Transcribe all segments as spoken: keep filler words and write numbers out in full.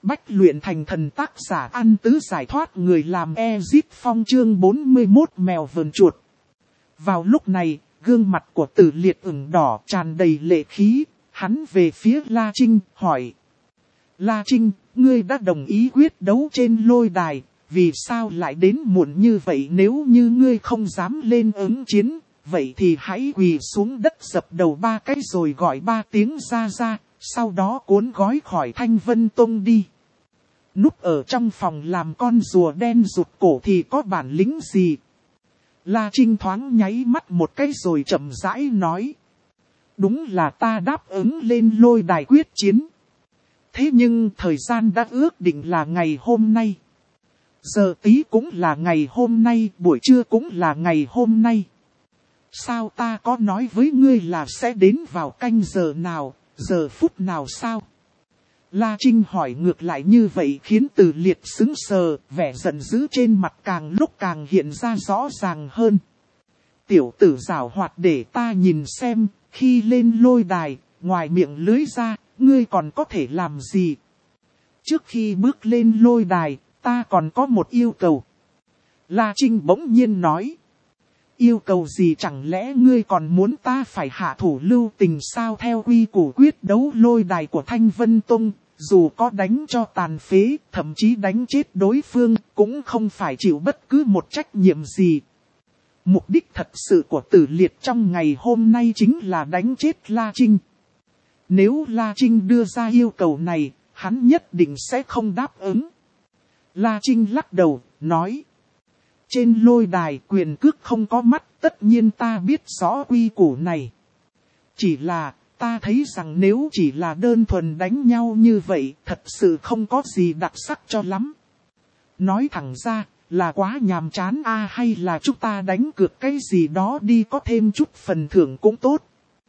bách luyện thành thần, tác giả An Tứ giải thoát người làm Ezit Phong, chương bốn mươi mốt mèo vờn chuột. Vào lúc này, gương mặt của Tử Liệt ửng đỏ tràn đầy lệ khí, hắn về phía La Trinh, hỏi. La Trinh, ngươi đã đồng ý quyết đấu trên lôi đài, vì sao lại đến muộn như vậy? Nếu như ngươi không dám lên ứng chiến, vậy thì hãy quỳ xuống đất dập đầu ba cái rồi gọi ba tiếng ra ra, sau đó cuốn gói khỏi Thanh Vân Tông đi. Núp ở trong phòng làm con rùa đen rụt cổ thì có bản lĩnh gì? La Trinh thoáng nháy mắt một cái rồi chậm rãi nói. Đúng là ta đáp ứng lên lôi đài quyết chiến. Thế nhưng thời gian đã ước định là ngày hôm nay. Giờ tí cũng là ngày hôm nay, buổi trưa cũng là ngày hôm nay. Sao ta có nói với ngươi là sẽ đến vào canh giờ nào, giờ phút nào sao? La Trinh hỏi ngược lại như vậy khiến Tử Liệt sững sờ, vẻ giận dữ trên mặt càng lúc càng hiện ra rõ ràng hơn. Tiểu tử giảo hoạt, để ta nhìn xem, khi lên lôi đài, ngoài miệng lưới ra, ngươi còn có thể làm gì? Trước khi bước lên lôi đài, ta còn có một yêu cầu. La Trinh bỗng nhiên nói. Yêu cầu gì? Chẳng lẽ ngươi còn muốn ta phải hạ thủ lưu tình sao? Theo quy củ quyết đấu lôi đài của Thanh Vân Tông, dù có đánh cho tàn phế, thậm chí đánh chết đối phương, cũng không phải chịu bất cứ một trách nhiệm gì. Mục đích thật sự của Tử Liệt trong ngày hôm nay chính là đánh chết La Trinh. Nếu La Trinh đưa ra yêu cầu này, hắn nhất định sẽ không đáp ứng. La Trinh lắc đầu, nói. Trên lôi đài quyền cước không có mắt, tất nhiên ta biết rõ quy củ này. Chỉ là, ta thấy rằng nếu chỉ là đơn thuần đánh nhau như vậy, thật sự không có gì đặc sắc cho lắm. Nói thẳng ra, là quá nhàm chán a à, hay là chúng ta đánh cược cái gì đó đi, có thêm chút phần thưởng cũng tốt.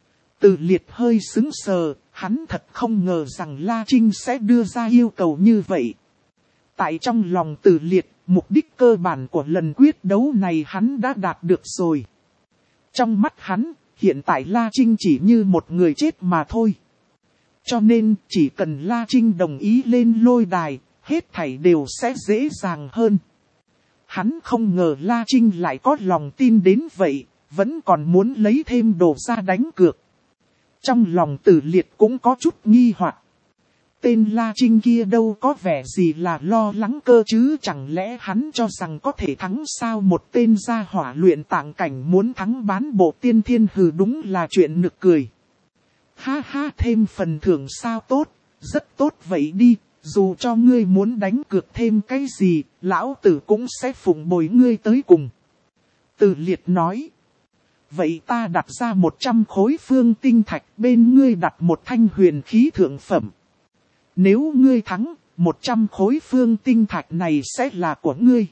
Tử Liệt hơi sững sờ, hắn thật không ngờ rằng La Trinh sẽ đưa ra yêu cầu như vậy. Tại trong lòng Tử Liệt, mục đích cơ bản của lần quyết đấu này hắn đã đạt được rồi. Trong mắt hắn, hiện tại La Trinh chỉ như một người chết mà thôi. Cho nên, chỉ cần La Trinh đồng ý lên lôi đài, hết thảy đều sẽ dễ dàng hơn. Hắn không ngờ La Trinh lại có lòng tin đến vậy, vẫn còn muốn lấy thêm đồ ra đánh cược. Trong lòng Tử Liệt cũng có chút nghi hoặc. Tên La Trinh kia đâu có vẻ gì là lo lắng cơ chứ, chẳng lẽ hắn cho rằng có thể thắng sao? Một tên gia hỏa luyện tạng cảnh muốn thắng bán bộ tiên thiên, hừ, đúng là chuyện nực cười. Ha ha, thêm phần thưởng sao? Tốt, rất tốt vậy đi, dù cho ngươi muốn đánh cược thêm cái gì, lão tử cũng sẽ phụng bồi ngươi tới cùng. Tử Liệt nói. Vậy ta đặt ra một trăm khối phương tinh thạch, bên ngươi đặt một thanh huyền khí thượng phẩm. Nếu ngươi thắng, một trăm khối phương tinh thạch này sẽ là của ngươi.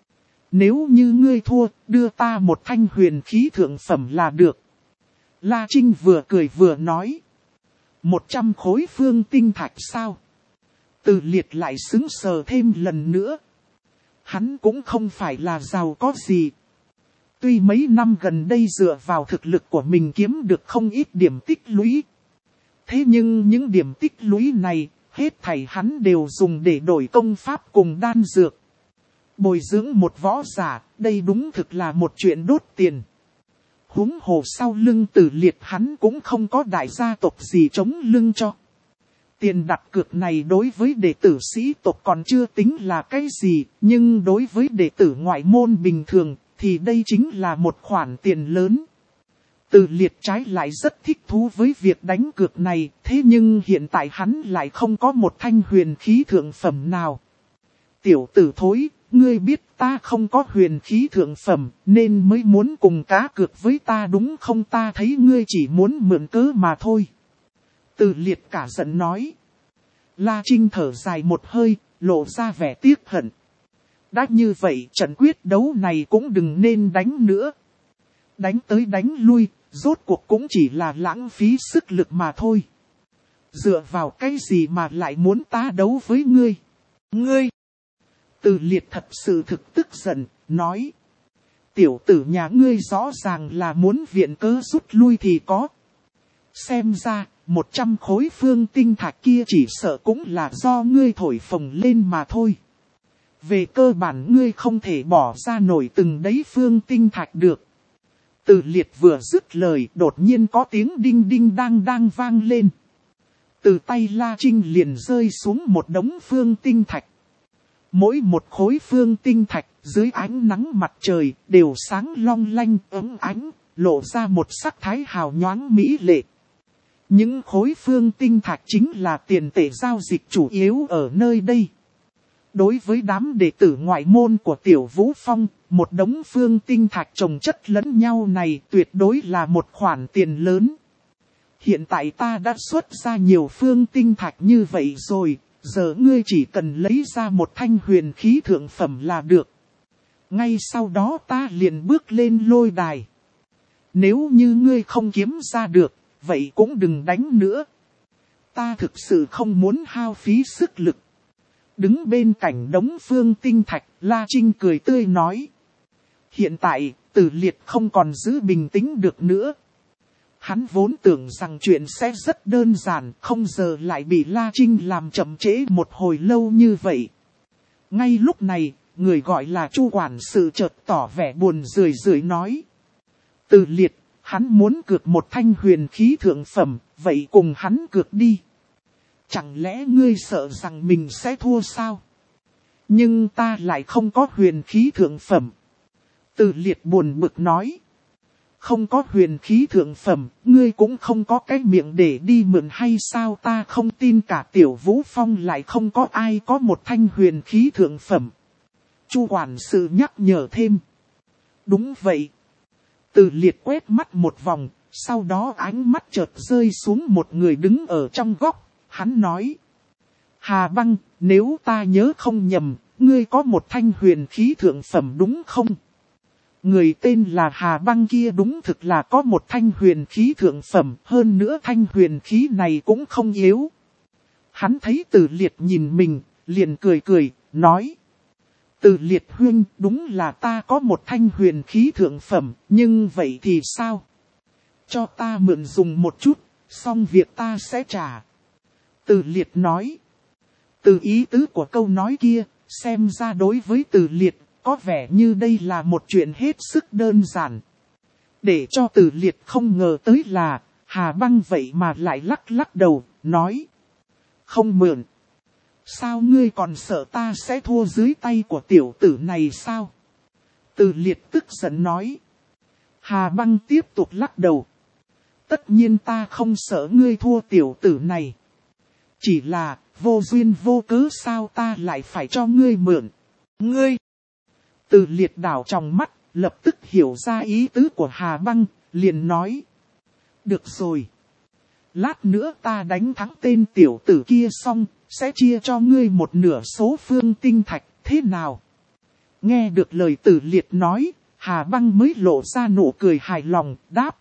Nếu như ngươi thua, đưa ta một thanh huyền khí thượng phẩm là được. La Trinh vừa cười vừa nói. một trăm khối phương tinh thạch sao? Tử Liệt lại sững sờ thêm lần nữa. Hắn cũng không phải là giàu có gì. Tuy mấy năm gần đây dựa vào thực lực của mình kiếm được không ít điểm tích lũy. Thế nhưng những điểm tích lũy này, hết thảy hắn đều dùng để đổi công pháp cùng đan dược. Bồi dưỡng một võ giả, đây đúng thực là một chuyện đốt tiền. Huống hồ sau lưng Tử Liệt hắn cũng không có đại gia tộc gì chống lưng cho. Tiền đặt cược này đối với đệ tử sĩ tộc còn chưa tính là cái gì, nhưng đối với đệ tử ngoại môn bình thường, thì đây chính là một khoản tiền lớn. Tử Liệt trái lại rất thích thú với việc đánh cược này, thế nhưng hiện tại hắn lại không có một thanh huyền khí thượng phẩm nào. Tiểu tử thối, ngươi biết ta không có huyền khí thượng phẩm, nên mới muốn cùng cá cược với ta đúng không? Ta thấy ngươi chỉ muốn mượn cớ mà thôi. Tử Liệt cả giận nói. La Trinh thở dài một hơi, lộ ra vẻ tiếc hận. Đã như vậy, trận quyết đấu này cũng đừng nên đánh nữa. Đánh tới đánh lui, rốt cuộc cũng chỉ là lãng phí sức lực mà thôi. Dựa vào cái gì mà lại muốn ta đấu với ngươi? Ngươi! Tử Liệt thật sự thực tức giận, nói. Tiểu tử nhà ngươi rõ ràng là muốn viện cớ rút lui thì có. Xem ra, một trăm khối phương tinh thạch kia chỉ sợ cũng là do ngươi thổi phồng lên mà thôi. Về cơ bản ngươi không thể bỏ ra nổi từng đấy phương tinh thạch được. Từ Liệt vừa dứt lời, đột nhiên có tiếng đinh đinh đang đang vang lên. Từ tay La Trinh liền rơi xuống một đống phương tinh thạch. Mỗi một khối phương tinh thạch dưới ánh nắng mặt trời đều sáng long lanh ấm ánh, lộ ra một sắc thái hào nhoáng mỹ lệ. Những khối phương tinh thạch chính là tiền tệ giao dịch chủ yếu ở nơi đây. Đối với đám đệ tử ngoại môn của Tiểu Vũ Phong, một đống phương tinh thạch chồng chất lẫn nhau này tuyệt đối là một khoản tiền lớn. Hiện tại ta đã xuất ra nhiều phương tinh thạch như vậy rồi, giờ ngươi chỉ cần lấy ra một thanh huyền khí thượng phẩm là được. Ngay sau đó ta liền bước lên lôi đài. Nếu như ngươi không kiếm ra được, vậy cũng đừng đánh nữa. Ta thực sự không muốn hao phí sức lực. Đứng bên cạnh đống phương tinh thạch, La Trinh cười tươi nói. Hiện tại, Từ Liệt không còn giữ bình tĩnh được nữa. Hắn vốn tưởng rằng chuyện sẽ rất đơn giản, không ngờ lại bị La Trinh làm chậm trễ một hồi lâu như vậy. Ngay lúc này, người gọi là Chu quản sự chợt tỏ vẻ buồn rười rượi nói. Từ Liệt, hắn muốn cược một thanh huyền khí thượng phẩm, vậy cùng hắn cược đi. Chẳng lẽ ngươi sợ rằng mình sẽ thua sao? Nhưng ta lại không có huyền khí thượng phẩm. Từ Liệt buồn bực nói. Không có huyền khí thượng phẩm, ngươi cũng không có cái miệng để đi mượn hay sao? Ta không tin cả Tiểu Vũ Phong lại không có ai có một thanh huyền khí thượng phẩm. Chu quản sự nhắc nhở thêm. Đúng vậy. Từ Liệt quét mắt một vòng, sau đó ánh mắt chợt rơi xuống một người đứng ở trong góc. Hắn nói. Hà Băng, nếu ta nhớ không nhầm, ngươi có một thanh huyền khí thượng phẩm đúng không? Người tên là Hà Băng kia đúng thực là có một thanh huyền khí thượng phẩm, hơn nữa thanh huyền khí này cũng không yếu. Hắn thấy Từ Liệt nhìn mình, liền cười cười, nói. Từ Liệt huynh, đúng là ta có một thanh huyền khí thượng phẩm, nhưng vậy thì sao? Cho ta mượn dùng một chút, xong việc ta sẽ trả. Từ Liệt nói. Từ ý tứ của câu nói kia, xem ra đối với Từ Liệt, có vẻ như đây là một chuyện hết sức đơn giản. Để cho Từ Liệt không ngờ tới là, Hà Băng vậy mà lại lắc lắc đầu, nói. Không mượn. Sao ngươi còn sợ ta sẽ thua dưới tay của tiểu tử này sao? Từ Liệt tức giận nói. Hà Băng tiếp tục lắc đầu. Tất nhiên ta không sợ ngươi thua tiểu tử này. Chỉ là, vô duyên vô cớ sao ta lại phải cho ngươi mượn. Ngươi! Từ Liệt đảo trong mắt, lập tức hiểu ra ý tứ của Hà Băng, liền nói. Được rồi. Lát nữa ta đánh thắng tên tiểu tử kia xong, sẽ chia cho ngươi một nửa số phương tinh thạch, thế nào? Nghe được lời Từ Liệt nói, Hà Băng mới lộ ra nụ cười hài lòng, đáp.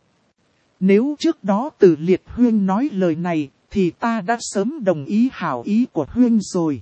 Nếu trước đó Từ Liệt huynh nói lời này, thì ta đã sớm đồng ý hảo ý của huynh rồi.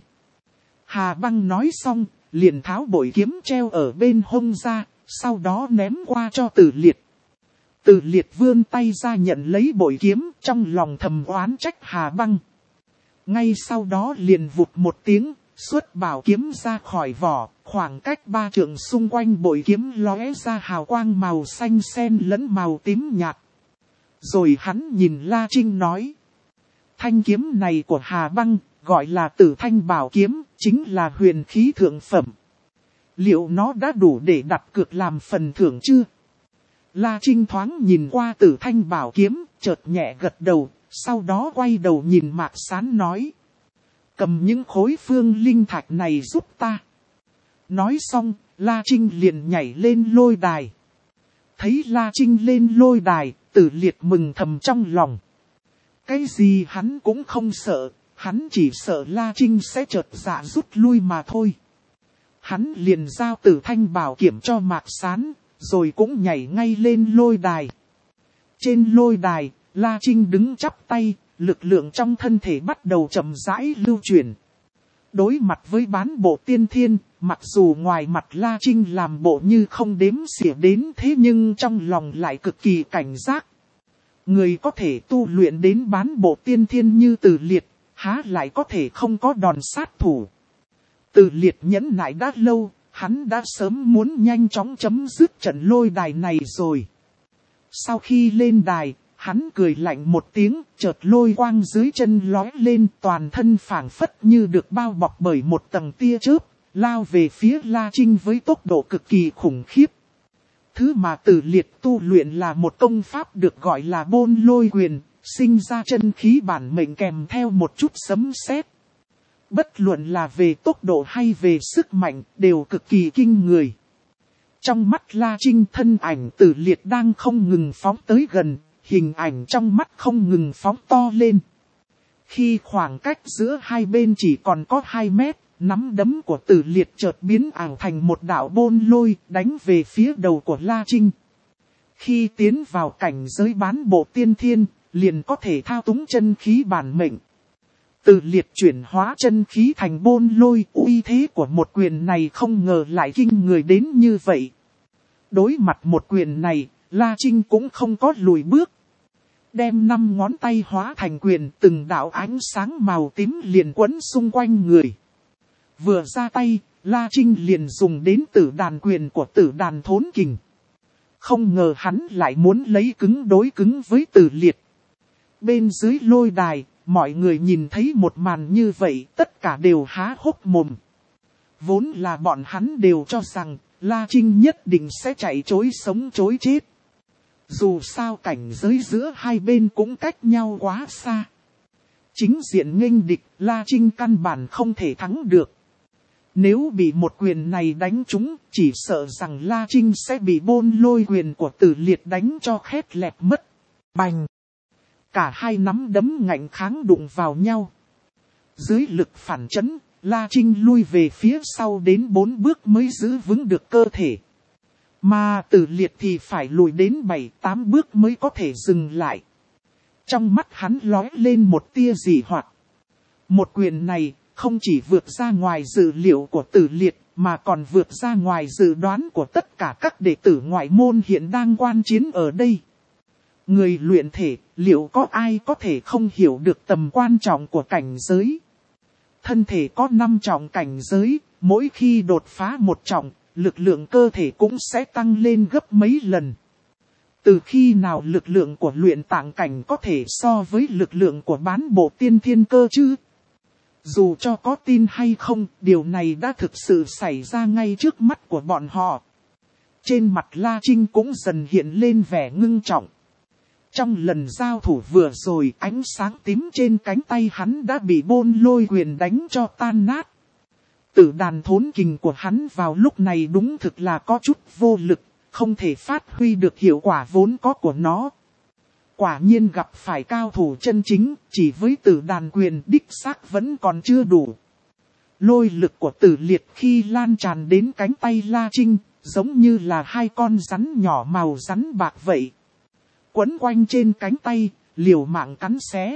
Hà Băng nói xong, liền tháo bội kiếm treo ở bên hông ra, sau đó ném qua cho Từ Liệt. Từ Liệt vươn tay ra nhận lấy bội kiếm, trong lòng thầm oán trách Hà Băng. Ngay sau đó liền vụt một tiếng, xuất bảo kiếm ra khỏi vỏ, khoảng cách ba trượng xung quanh bội kiếm lóe ra hào quang màu xanh xen lẫn màu tím nhạt. Rồi hắn nhìn La Trinh nói. Thanh kiếm này của Hà Băng, gọi là Tử Thanh Bảo Kiếm, chính là huyền khí thượng phẩm. Liệu nó đã đủ để đặt cược làm phần thưởng chưa? La Trinh thoáng nhìn qua Tử Thanh Bảo Kiếm, chợt nhẹ gật đầu, sau đó quay đầu nhìn Mạc Sán nói. Cầm những khối phương linh thạch này giúp ta. Nói xong, La Trinh liền nhảy lên lôi đài. Thấy La Trinh lên lôi đài, Từ Liệt mừng thầm trong lòng. Cái gì hắn cũng không sợ, hắn chỉ sợ La Trinh sẽ chợt dạ rút lui mà thôi. Hắn liền giao Tử Thanh Bảo Kiếm cho Mạc Sán, rồi cũng nhảy ngay lên lôi đài. Trên lôi đài, La Trinh đứng chắp tay, lực lượng trong thân thể bắt đầu chậm rãi lưu chuyển. Đối mặt với bán bộ tiên thiên, mặc dù ngoài mặt La Trinh làm bộ như không đếm xỉa đến thế nhưng trong lòng lại cực kỳ cảnh giác. Người có thể tu luyện đến bán bộ tiên thiên như Từ Liệt, há lại có thể không có đòn sát thủ. Từ Liệt nhẫn nại đã lâu, hắn đã sớm muốn nhanh chóng chấm dứt trận lôi đài này rồi. Sau khi lên đài, hắn cười lạnh một tiếng, chợt lôi quang dưới chân lói lên, toàn thân phảng phất như được bao bọc bởi một tầng tia chớp, lao về phía La Trinh với tốc độ cực kỳ khủng khiếp. Thứ mà Từ Liệt tu luyện là một công pháp được gọi là Bôn Lôi Quyền, sinh ra chân khí bản mệnh kèm theo một chút sấm sét. Bất luận là về tốc độ hay về sức mạnh đều cực kỳ kinh người. Trong mắt La Trinh, thân ảnh Từ Liệt đang không ngừng phóng tới gần, hình ảnh trong mắt không ngừng phóng to lên. Khi khoảng cách giữa hai bên chỉ còn có hai mét, nắm đấm của Từ Liệt chợt biến ảo thành một đạo bôn lôi đánh về phía đầu của La Trinh. Khi tiến vào cảnh giới bán bộ tiên thiên, liền có thể thao túng chân khí bản mệnh. Từ Liệt chuyển hóa chân khí thành bôn lôi, uy thế của một quyền này không ngờ lại kinh người đến như vậy. Đối mặt một quyền này, La Trinh cũng không có lùi bước. Đem năm ngón tay hóa thành quyền, từng đạo ánh sáng màu tím liền quấn xung quanh người. Vừa ra tay, La Trinh liền dùng đến Tử Đàn quyền của Tử Đàn Thốn Kình. Không ngờ hắn lại muốn lấy cứng đối cứng với Từ Liệt. Bên dưới lôi đài, mọi người nhìn thấy một màn như vậy, tất cả đều há hốc mồm. Vốn là bọn hắn đều cho rằng, La Trinh nhất định sẽ chạy trối sống trối chết. Dù sao cảnh giới giữa hai bên cũng cách nhau quá xa. Chính diện nghênh địch, La Trinh căn bản không thể thắng được. Nếu bị một quyền này đánh trúng, chỉ sợ rằng La Trinh sẽ bị bôn lôi quyền của Từ Liệt đánh cho khét lẹt mất. Bành! Cả hai nắm đấm ngạnh kháng đụng vào nhau. Dưới lực phản chấn, La Trinh lui về phía sau đến bốn bước mới giữ vững được cơ thể. Mà Từ Liệt thì phải lùi đến bảy tám bước mới có thể dừng lại. Trong mắt hắn lóe lên một tia dị hoặc. Một quyền này không chỉ vượt ra ngoài dự liệu của Từ Liệt, mà còn vượt ra ngoài dự đoán của tất cả các đệ tử ngoại môn hiện đang quan chiến ở đây. Người luyện thể, liệu có ai có thể không hiểu được tầm quan trọng của cảnh giới? Thân thể có năm trọng cảnh giới, mỗi khi đột phá một trọng, lực lượng cơ thể cũng sẽ tăng lên gấp mấy lần. Từ khi nào lực lượng của luyện tạng cảnh có thể so với lực lượng của bán bộ tiên thiên cơ chứ? Dù cho có tin hay không, điều này đã thực sự xảy ra ngay trước mắt của bọn họ. Trên mặt La Trinh cũng dần hiện lên vẻ ngưng trọng. Trong lần giao thủ vừa rồi, ánh sáng tím trên cánh tay hắn đã bị bôn lôi quyền đánh cho tan nát. Tử Đàn Thốn Kình của hắn vào lúc này đúng thực là có chút vô lực, không thể phát huy được hiệu quả vốn có của nó. Quả nhiên gặp phải cao thủ chân chính, chỉ với Tử Đàn quyền đích xác vẫn còn chưa đủ. Lôi lực của Từ Liệt khi lan tràn đến cánh tay La Trinh, giống như là hai con rắn nhỏ màu rắn bạc vậy. Quấn quanh trên cánh tay, liều mạng cắn xé.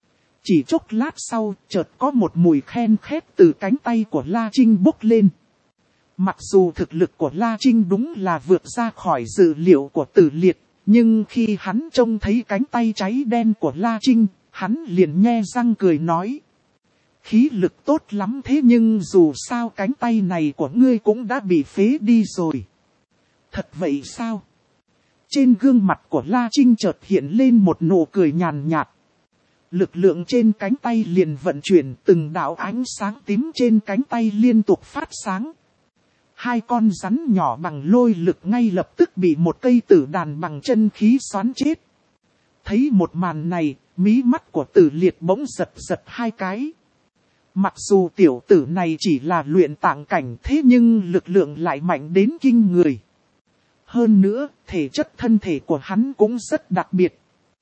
Chỉ chốc lát sau, chợt có một mùi khen khét từ cánh tay của La Trinh bốc lên. Mặc dù thực lực của La Trinh đúng là vượt ra khỏi dự liệu của Từ Liệt, nhưng khi hắn trông thấy cánh tay cháy đen của La Trinh, hắn liền nhe răng cười nói. Khí lực tốt lắm thế nhưng dù sao cánh tay này của ngươi cũng đã bị phế đi rồi. Thật vậy sao? Trên gương mặt của La Trinh chợt hiện lên một nụ cười nhàn nhạt. Lực lượng trên cánh tay liền vận chuyển, từng đạo ánh sáng tím trên cánh tay liên tục phát sáng. Hai con rắn nhỏ bằng lôi lực ngay lập tức bị một cây tử đàn bằng chân khí xoắn chết. Thấy một màn này, mí mắt của Tử Liệt bỗng giật giật hai cái. Mặc dù tiểu tử này chỉ là luyện tạng cảnh thế nhưng lực lượng lại mạnh đến kinh người. Hơn nữa, thể chất thân thể của hắn cũng rất đặc biệt.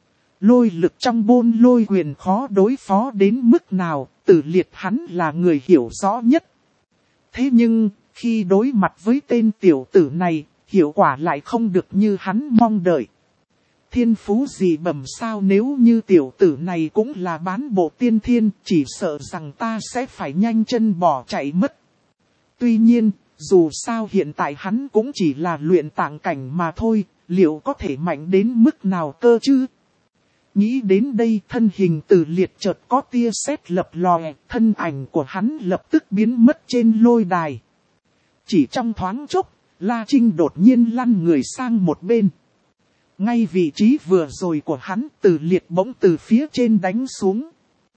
Lôi lực trong bôn lôi quyền khó đối phó đến mức nào, Tử Liệt hắn là người hiểu rõ nhất. Thế nhưng, khi đối mặt với tên tiểu tử này, hiệu quả lại không được như hắn mong đợi. Thiên phú gì bẩm sao, nếu như tiểu tử này cũng là bán bộ tiên thiên, chỉ sợ rằng ta sẽ phải nhanh chân bỏ chạy mất. Tuy nhiên, dù sao hiện tại hắn cũng chỉ là luyện tạng cảnh mà thôi, liệu có thể mạnh đến mức nào cơ chứ? Nghĩ đến đây thân hình Từ Liệt chợt có tia sét lập lòe, thân ảnh của hắn lập tức biến mất trên lôi đài. Chỉ trong thoáng chốc, La Trinh đột nhiên lăn người sang một bên. Ngay vị trí vừa rồi của hắn, Từ Liệt bỗng từ phía trên đánh xuống.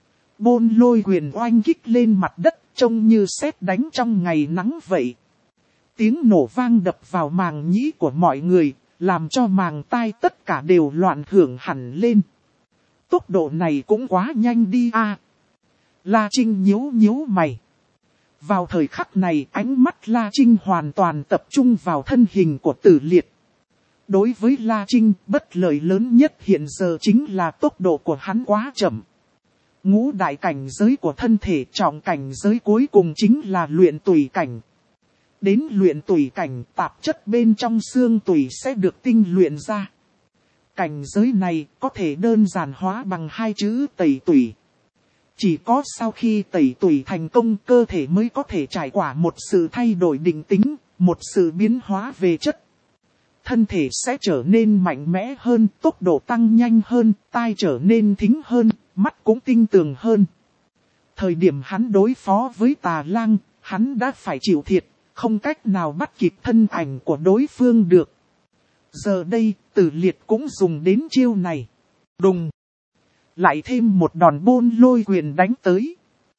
Bôn lôi quyền oanh kích lên mặt đất, trông như sét đánh trong ngày nắng vậy. Tiếng nổ vang đập vào màng nhĩ của mọi người, làm cho màng tai tất cả đều loạn hưởng hẳn lên. Tốc độ này cũng quá nhanh đi a. À. La Trinh nhíu nhíu mày. Vào thời khắc này ánh mắt La Trinh hoàn toàn tập trung vào thân hình của Từ Liệt. Đối với La Trinh, bất lợi lớn nhất hiện giờ chính là tốc độ của hắn quá chậm. Ngũ đại cảnh giới của thân thể, trọng cảnh giới cuối cùng chính là luyện tùy cảnh. Đến luyện tùy cảnh, tạp chất bên trong xương tùy sẽ được tinh luyện ra. Cảnh giới này có thể đơn giản hóa bằng hai chữ tẩy tùy. Chỉ có sau khi tẩy tùy thành công, cơ thể mới có thể trải qua một sự thay đổi định tính, một sự biến hóa về chất. Thân thể sẽ trở nên mạnh mẽ hơn, tốc độ tăng nhanh hơn, tai trở nên thính hơn, mắt cũng tinh tường hơn. Thời điểm hắn đối phó với Tà Lang, hắn đã phải chịu thiệt, không cách nào bắt kịp thân ảnh của đối phương được. Giờ đây, Từ Liệt cũng dùng đến chiêu này. Đùng! Lại thêm một đòn bôn lôi quyền đánh tới.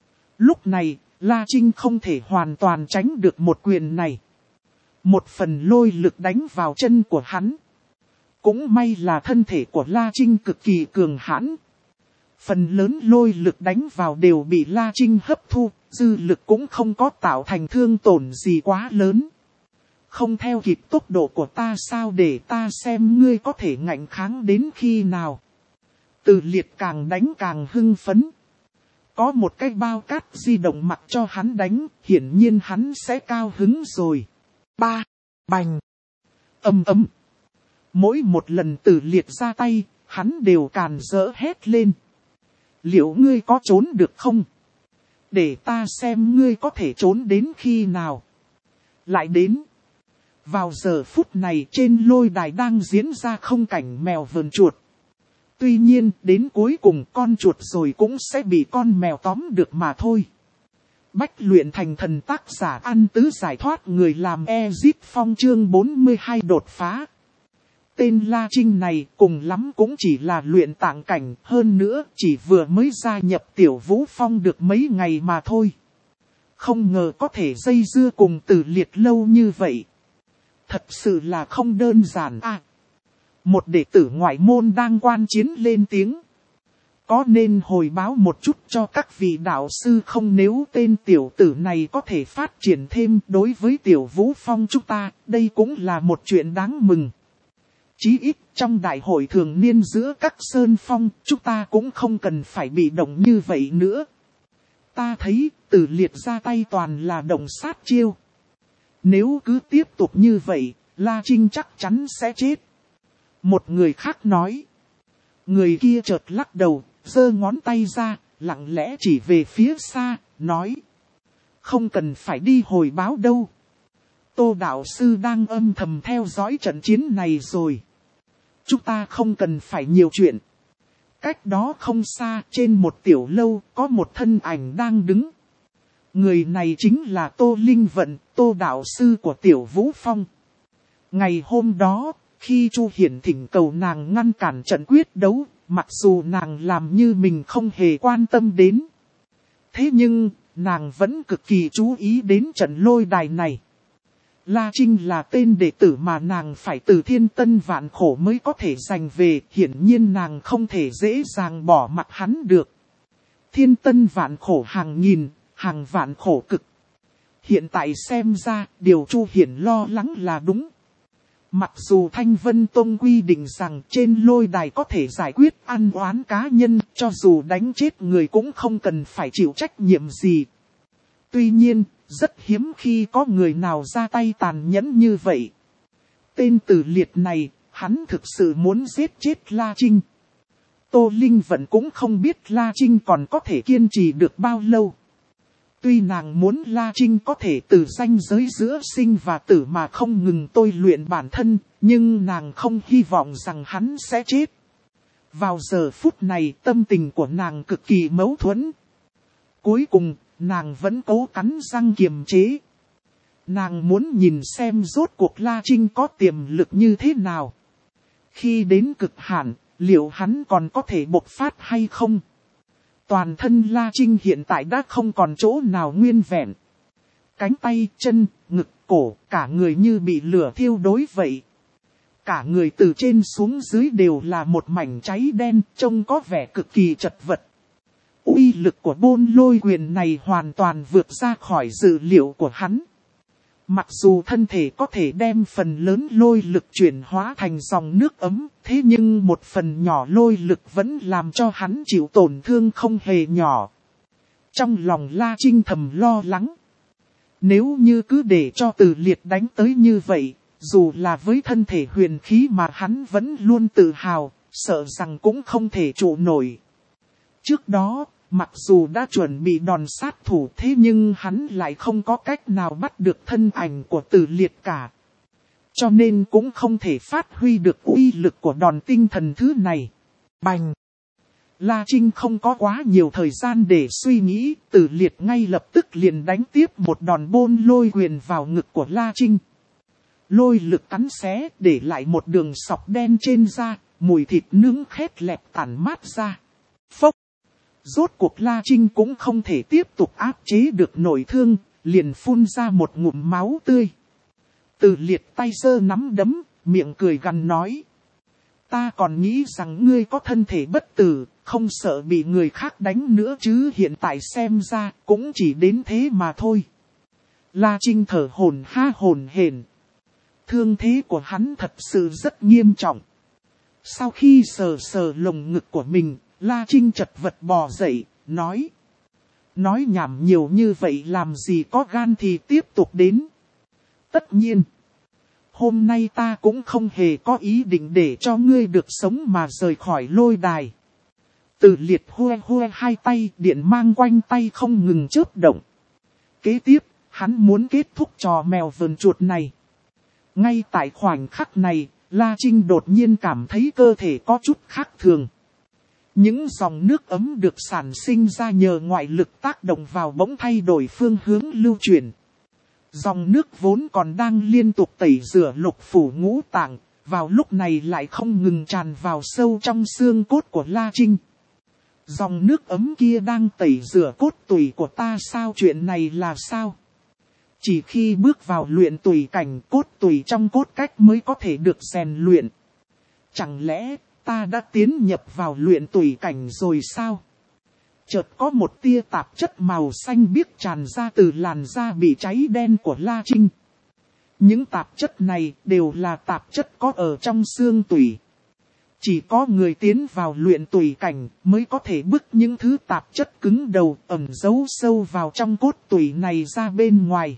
Lúc này, La Trinh không thể hoàn toàn tránh được một quyền này. Một phần lôi lực đánh vào chân của hắn. Cũng may là thân thể của La Trinh cực kỳ cường hãn. Phần lớn lôi lực đánh vào đều bị La Trinh hấp thu, dư lực cũng không có tạo thành thương tổn gì quá lớn. Không theo kịp tốc độ của ta sao, để ta xem ngươi có thể ngạnh kháng đến khi nào. Từ Liệt càng đánh càng hưng phấn. Có một cái bao cát di động mặc cho hắn đánh, hiển nhiên hắn sẽ cao hứng rồi. Ba, bành, ầm ầm. Mỗi một lần Từ Liệt ra tay, hắn đều càn rỡ hét lên. Liệu ngươi có trốn được không? Để ta xem ngươi có thể trốn đến khi nào. Lại đến. Vào giờ phút này trên lôi đài đang diễn ra không cảnh mèo vờn chuột. Tuy nhiên đến cuối cùng con chuột rồi cũng sẽ bị con mèo tóm được mà thôi. Bách luyện thành thần, tác giả Ăn Tứ giải thoát, người làm Ezit Phong, chương bốn mươi hai đột phá. Tên La Trinh này cùng lắm cũng chỉ là luyện tạng cảnh, hơn nữa chỉ vừa mới gia nhập Tiểu Vũ Phong được mấy ngày mà thôi. Không ngờ có thể dây dưa cùng Từ Liệt lâu như vậy. Thật sự là không đơn giản à. Một đệ tử ngoại môn đang quan chiến lên tiếng. Có nên hồi báo một chút cho các vị đạo sư không, nếu tên tiểu tử này có thể phát triển thêm đối với Tiểu Vũ Phong chúng ta, đây cũng là một chuyện đáng mừng. Chí ít trong đại hội thường niên giữa các sơn phong, chúng ta cũng không cần phải bị động như vậy nữa. Ta thấy Từ Liệt ra tay toàn là động sát chiêu. Nếu cứ tiếp tục như vậy, La Trinh chắc chắn sẽ chết. Một người khác nói. Người kia chợt lắc đầu, giơ ngón tay ra, lặng lẽ chỉ về phía xa, nói. Không cần phải đi hồi báo đâu. Tô đạo sư đang âm thầm theo dõi trận chiến này rồi. Chúng ta không cần phải nhiều chuyện. Cách đó không xa, trên một tiểu lâu, có một thân ảnh đang đứng. Người này chính là Tô Linh Vận, Tô đạo sư của Tiểu Vũ Phong. Ngày hôm đó, khi Chu Hiển thỉnh cầu nàng ngăn cản trận quyết đấu, mặc dù nàng làm như mình không hề quan tâm đến. Thế nhưng, nàng vẫn cực kỳ chú ý đến trận lôi đài này. La Trinh là tên đệ tử mà nàng phải từ thiên tân vạn khổ mới có thể giành về, hiển nhiên nàng không thể dễ dàng bỏ mặc hắn được. Thiên tân vạn khổ hàng nghìn, hàng vạn khổ cực. Hiện tại xem ra, điều Chu Hiển lo lắng là đúng. Mặc dù Thanh Vân Tông quy định rằng trên lôi đài có thể giải quyết ăn oán cá nhân, cho dù đánh chết người cũng không cần phải chịu trách nhiệm gì. Tuy nhiên, rất hiếm khi có người nào ra tay tàn nhẫn như vậy. Tên Từ Liệt này, hắn thực sự muốn giết chết La Trinh. Tô Linh Vận cũng không biết La Trinh còn có thể kiên trì được bao lâu. Tuy nàng muốn La Trinh có thể từ ranh giới giữa sinh và tử mà không ngừng tôi luyện bản thân, nhưng nàng không hy vọng rằng hắn sẽ chết. Vào giờ phút này tâm tình của nàng cực kỳ mâu thuẫn. Cuối cùng, nàng vẫn cố cắn răng kiềm chế. Nàng muốn nhìn xem rốt cuộc La Trinh có tiềm lực như thế nào. Khi đến cực hạn, liệu hắn còn có thể bộc phát hay không? Toàn thân La Trinh hiện tại đã không còn chỗ nào nguyên vẹn. Cánh tay, chân, ngực, cổ, cả người như bị lửa thiêu đốt vậy. Cả người từ trên xuống dưới đều là một mảnh cháy đen, trông có vẻ cực kỳ chật vật. Uy lực của Bôn Lôi Quyền này hoàn toàn vượt ra khỏi dự liệu của hắn. Mặc dù thân thể có thể đem phần lớn lôi lực chuyển hóa thành dòng nước ấm, thế nhưng một phần nhỏ lôi lực vẫn làm cho hắn chịu tổn thương không hề nhỏ. Trong lòng La Trinh thầm lo lắng. Nếu như cứ để cho Từ Liệt đánh tới như vậy, dù là với thân thể huyền khí mà hắn vẫn luôn tự hào, sợ rằng cũng không thể trụ nổi. Trước đó, mặc dù đã chuẩn bị đòn sát thủ thế nhưng hắn lại không có cách nào bắt được thân ảnh của Từ Liệt cả. Cho nên cũng không thể phát huy được uy lực của đòn tinh thần thứ này. Bành! La Trinh không có quá nhiều thời gian để suy nghĩ, Từ Liệt ngay lập tức liền đánh tiếp một đòn Bôn Lôi Quyền vào ngực của La Trinh. Lôi lực cắn xé để lại một đường sọc đen trên da, mùi thịt nướng khét lẹt tản mát ra. Phốc! Rốt cuộc La Trinh cũng không thể tiếp tục áp chế được nổi thương, liền phun ra một ngụm máu tươi. Từ Liệt tay giơ nắm đấm, miệng cười gằn nói. Ta còn nghĩ rằng ngươi có thân thể bất tử, không sợ bị người khác đánh nữa chứ hiện tại xem ra cũng chỉ đến thế mà thôi. La Trinh thở hổn ha hổn hển. Thương thế của hắn thật sự rất nghiêm trọng. Sau khi sờ sờ lồng ngực của mình, La Trinh chật vật bò dậy, nói. Nói nhảm nhiều như vậy làm gì có gan thì tiếp tục đến. Tất nhiên. Hôm nay ta cũng không hề có ý định để cho ngươi được sống mà rời khỏi lôi đài. Từ Liệt hue hue hai tay, điện mang quanh tay không ngừng chớp động. Kế tiếp, hắn muốn kết thúc trò mèo vờn chuột này. Ngay tại khoảnh khắc này, La Trinh đột nhiên cảm thấy cơ thể có chút khác thường. Những dòng nước ấm được sản sinh ra nhờ ngoại lực tác động vào bỗng thay đổi phương hướng lưu chuyển. Dòng nước vốn còn đang liên tục tẩy rửa lục phủ ngũ tạng, vào lúc này lại không ngừng tràn vào sâu trong xương cốt của La Trinh. Dòng nước ấm kia đang tẩy rửa cốt tủy của ta sao, chuyện này là sao? Chỉ khi bước vào luyện tủy cảnh, cốt tủy trong cốt cách mới có thể được rèn luyện. Chẳng lẽ ta đã tiến nhập vào luyện tủy cảnh rồi sao? Chợt có một tia tạp chất màu xanh biếc tràn ra từ làn da bị cháy đen của La Trinh. Những tạp chất này đều là tạp chất có ở trong xương tủy. Chỉ có người tiến vào luyện tủy cảnh mới có thể bức những thứ tạp chất cứng đầu ẩn giấu sâu vào trong cốt tủy này ra bên ngoài.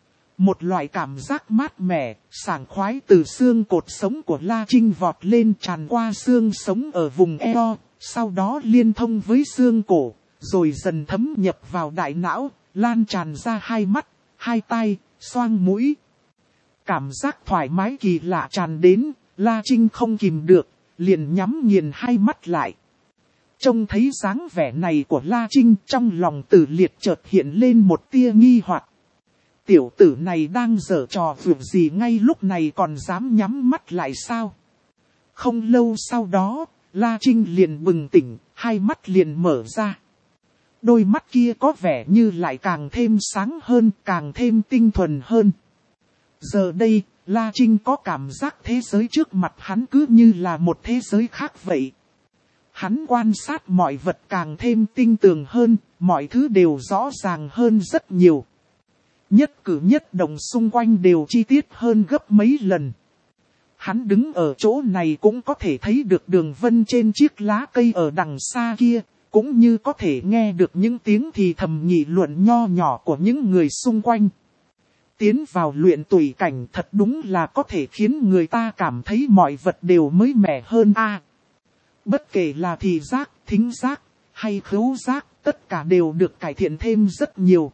Một loại cảm giác mát mẻ, sảng khoái từ xương cột sống của La Trinh vọt lên tràn qua xương sống ở vùng eo, sau đó liên thông với xương cổ, rồi dần thấm nhập vào đại não, lan tràn ra hai mắt, hai tai, xoang mũi. Cảm giác thoải mái kỳ lạ tràn đến, La Trinh không kìm được, liền nhắm nghiền hai mắt lại. Trông thấy dáng vẻ này của La Trinh, trong lòng Từ Liệt chợt hiện lên một tia nghi hoặc. Tiểu tử này đang giở trò vượt gì ngay lúc này còn dám nhắm mắt lại sao? Không lâu sau đó, La Trinh liền bừng tỉnh, hai mắt liền mở ra. Đôi mắt kia có vẻ như lại càng thêm sáng hơn, càng thêm tinh thuần hơn. Giờ đây, La Trinh có cảm giác thế giới trước mặt hắn cứ như là một thế giới khác vậy. Hắn quan sát mọi vật càng thêm tinh tường hơn, mọi thứ đều rõ ràng hơn rất nhiều. Nhất cử nhất động xung quanh đều chi tiết hơn gấp mấy lần. Hắn đứng ở chỗ này cũng có thể thấy được đường vân trên chiếc lá cây ở đằng xa kia, cũng như có thể nghe được những tiếng thì thầm nghị luận nho nhỏ của những người xung quanh. Tiến vào luyện tủy cảnh thật đúng là có thể khiến người ta cảm thấy mọi vật đều mới mẻ hơn a. À, bất kể là thị giác, thính giác, hay khứu giác, tất cả đều được cải thiện thêm rất nhiều.